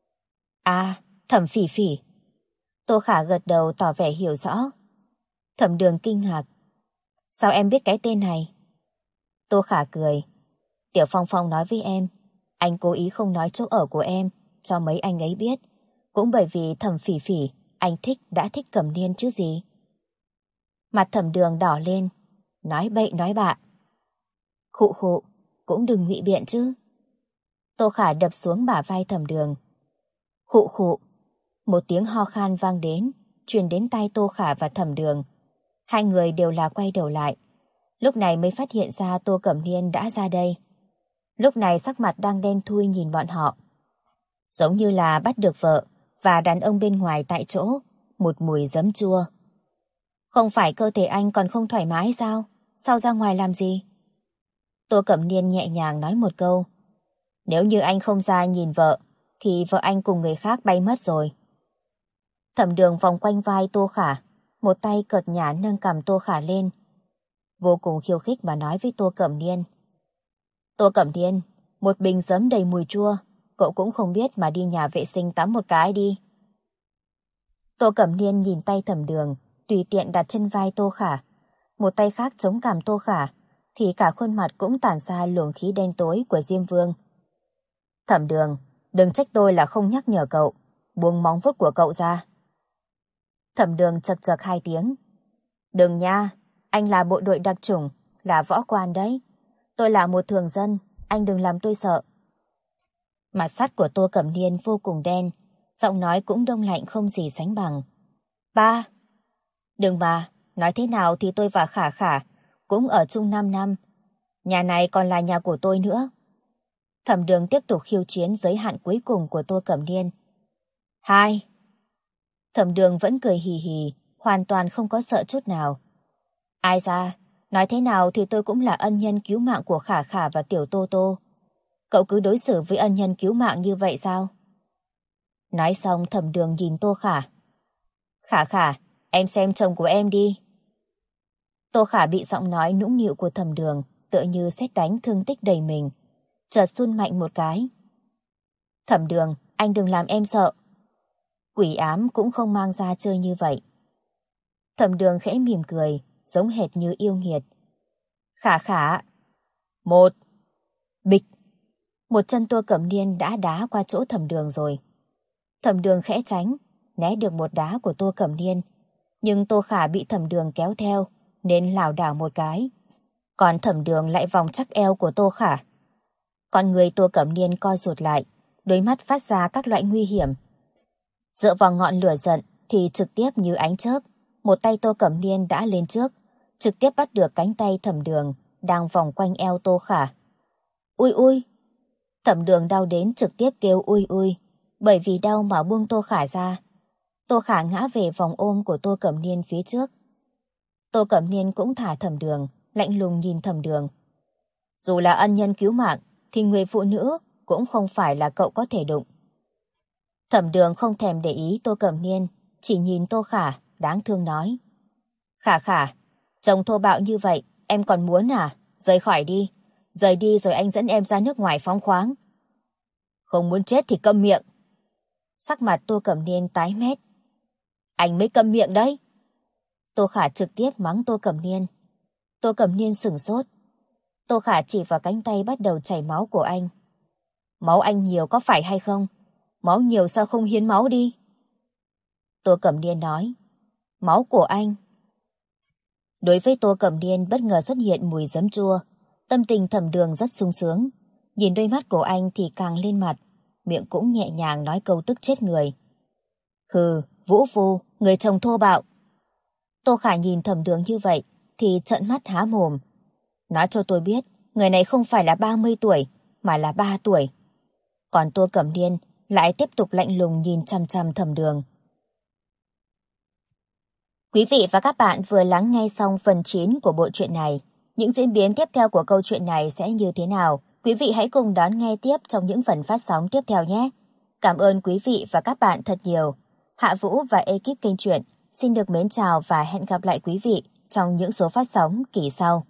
À, Thẩm Phỉ Phỉ. Tô Khả gật đầu tỏ vẻ hiểu rõ. Thẩm Đường kinh ngạc. Sao em biết cái tên này? Tô Khả cười. Tiểu Phong Phong nói với em, anh cố ý không nói chỗ ở của em cho mấy anh ấy biết, cũng bởi vì Thẩm Phỉ Phỉ anh đã thích Cẩm Niên chứ gì. Mặt Thẩm Đường đỏ lên, nói bậy nói bạ. Khụ khụ, cũng đừng ngụy biện chứ. Tô Khả đập xuống bả vai Thẩm Đường. Khụ khụ, một tiếng ho khan vang đến, truyền đến tai Tô Khả và Thẩm Đường. Hai người đều là quay đầu lại, lúc này mới phát hiện ra Tô Cẩm Niên đã ra đây. Lúc này sắc mặt đang đen thui nhìn bọn họ, giống như là bắt được vợ và đàn ông bên ngoài tại chỗ, một mùi giấm chua. Không phải cơ thể anh còn không thoải mái sao? Sao ra ngoài làm gì? Tô Cẩm Niên nhẹ nhàng nói một câu. Nếu như anh không ra nhìn vợ, thì vợ anh cùng người khác bay mất rồi. Thẩm Đường vòng quanh vai Tô Khả, một tay cợt nhả nâng cằm Tô Khả lên, vô cùng khiêu khích mà nói với Tô Cẩm Niên. Tô Cẩm Niên, một bình giấm đầy mùi chua, cậu cũng không biết mà đi nhà vệ sinh tắm một cái đi. Tô Cẩm Niên nhìn tay Thẩm Đường, tùy tiện đặt trên vai Tô Khả, một tay khác chống cằm Tô Khả, thì cả khuôn mặt cũng tản ra luồng khí đen tối của Diêm Vương. Thẩm Đường, đừng trách tôi là không nhắc nhở cậu, buông móng vuốt của cậu ra. Thẩm Đường chật chật 2 tiếng. Đừng nha, anh là bộ đội đặc chủng, là võ quan đấy. Tôi là một thường dân, anh đừng làm tôi sợ. Mặt sắt của Tô Cẩm Niên vô cùng đen, giọng nói cũng đông lạnh không gì sánh bằng. Ba! Đừng mà, nói thế nào thì tôi và Khả Khả cũng ở chung 5 năm. Nhà này còn là nhà của tôi nữa. Thẩm Đường tiếp tục khiêu chiến giới hạn cuối cùng của Tô Cẩm Niên. 2. Thẩm Đường vẫn cười hì hì, hoàn toàn không có sợ chút nào. Ai ra, Nói thế nào thì tôi cũng là ân nhân cứu mạng của Khả Khả và Tiểu Tô Tô. Cậu cứ đối xử với ân nhân cứu mạng như vậy sao? Nói xong Thẩm Đường nhìn Tô Khả. Khả Khả, em xem chồng của em đi. Tô Khả bị giọng nói nũng nịu của Thẩm Đường tựa như sét đánh thương tích đầy mình, chợt run mạnh một cái. Thẩm Đường, anh đừng làm em sợ. Quỷ ám cũng không mang ra chơi như vậy. Thẩm Đường khẽ mỉm cười, giống hệt như yêu nghiệt. Khả Khả. Một. Bịch. Một chân Tô Cẩm Niên đã đá qua chỗ Thẩm Đường rồi. Thẩm Đường khẽ tránh, né được một đá của Tô Cẩm Niên. Nhưng Tô Khả bị Thẩm Đường kéo theo, nên lảo đảo một cái. Còn Thẩm Đường lại vòng chắc eo của Tô Khả. Con người Tô Cẩm Niên co rụt lại, đôi mắt phát ra các loại nguy hiểm. Dựa vào ngọn lửa giận thì trực tiếp như ánh chớp, một tay Tô Cẩm Niên đã lên trước, trực tiếp bắt được cánh tay Thẩm Đường đang vòng quanh eo Tô Khả. Ui ui! Thẩm Đường đau đến trực tiếp kêu ui ui, bởi vì đau mà buông Tô Khả ra. Tô Khả ngã về vòng ôm của Tô Cẩm Niên phía trước. Tô Cẩm Niên cũng thả Thẩm Đường, lạnh lùng nhìn Thẩm Đường. Dù là ân nhân cứu mạng, thì người phụ nữ cũng không phải là cậu có thể đụng. Thẩm Đường không thèm để ý Tô Cẩm Niên, chỉ nhìn Tô Khả, đáng thương nói. Khả Khả, chồng thô bạo như vậy, em còn muốn à? Rời khỏi đi. Rời đi rồi anh dẫn em ra nước ngoài phóng khoáng. Không muốn chết thì câm miệng. Sắc mặt Tô Cẩm Niên tái mét. Anh mới câm miệng đấy. Tô Khả trực tiếp mắng Tô Cẩm Niên. Tô Cẩm Niên sửng sốt. Tô Khả chỉ vào cánh tay bắt đầu chảy máu của anh. Máu anh nhiều có phải hay không? Máu nhiều sao không hiến máu đi? Tô Cẩm Niên nói. Máu của anh. Đối với Tô Cẩm Niên bất ngờ xuất hiện mùi giấm chua, tâm tình Thẩm Đường rất sung sướng. Nhìn đôi mắt của anh thì càng lên mặt, miệng cũng nhẹ nhàng nói câu tức chết người. Hừ, vũ phu, người chồng thô bạo. Tô Khả nhìn Thẩm Đường như vậy thì trợn mắt há mồm. Nói cho tôi biết, người này không phải là 30 tuổi, mà là 3 tuổi. Còn Tô Cẩm Niên lại tiếp tục lạnh lùng nhìn chằm chằm Thẩm Đường. Quý vị và các bạn vừa lắng nghe xong phần 9 của bộ truyện này. Những diễn biến tiếp theo của câu chuyện này sẽ như thế nào? Quý vị hãy cùng đón nghe tiếp trong những phần phát sóng tiếp theo nhé. Cảm ơn quý vị và các bạn thật nhiều. Hạ Vũ và ekip kênh truyện xin được mến chào và hẹn gặp lại quý vị trong những số phát sóng kỳ sau.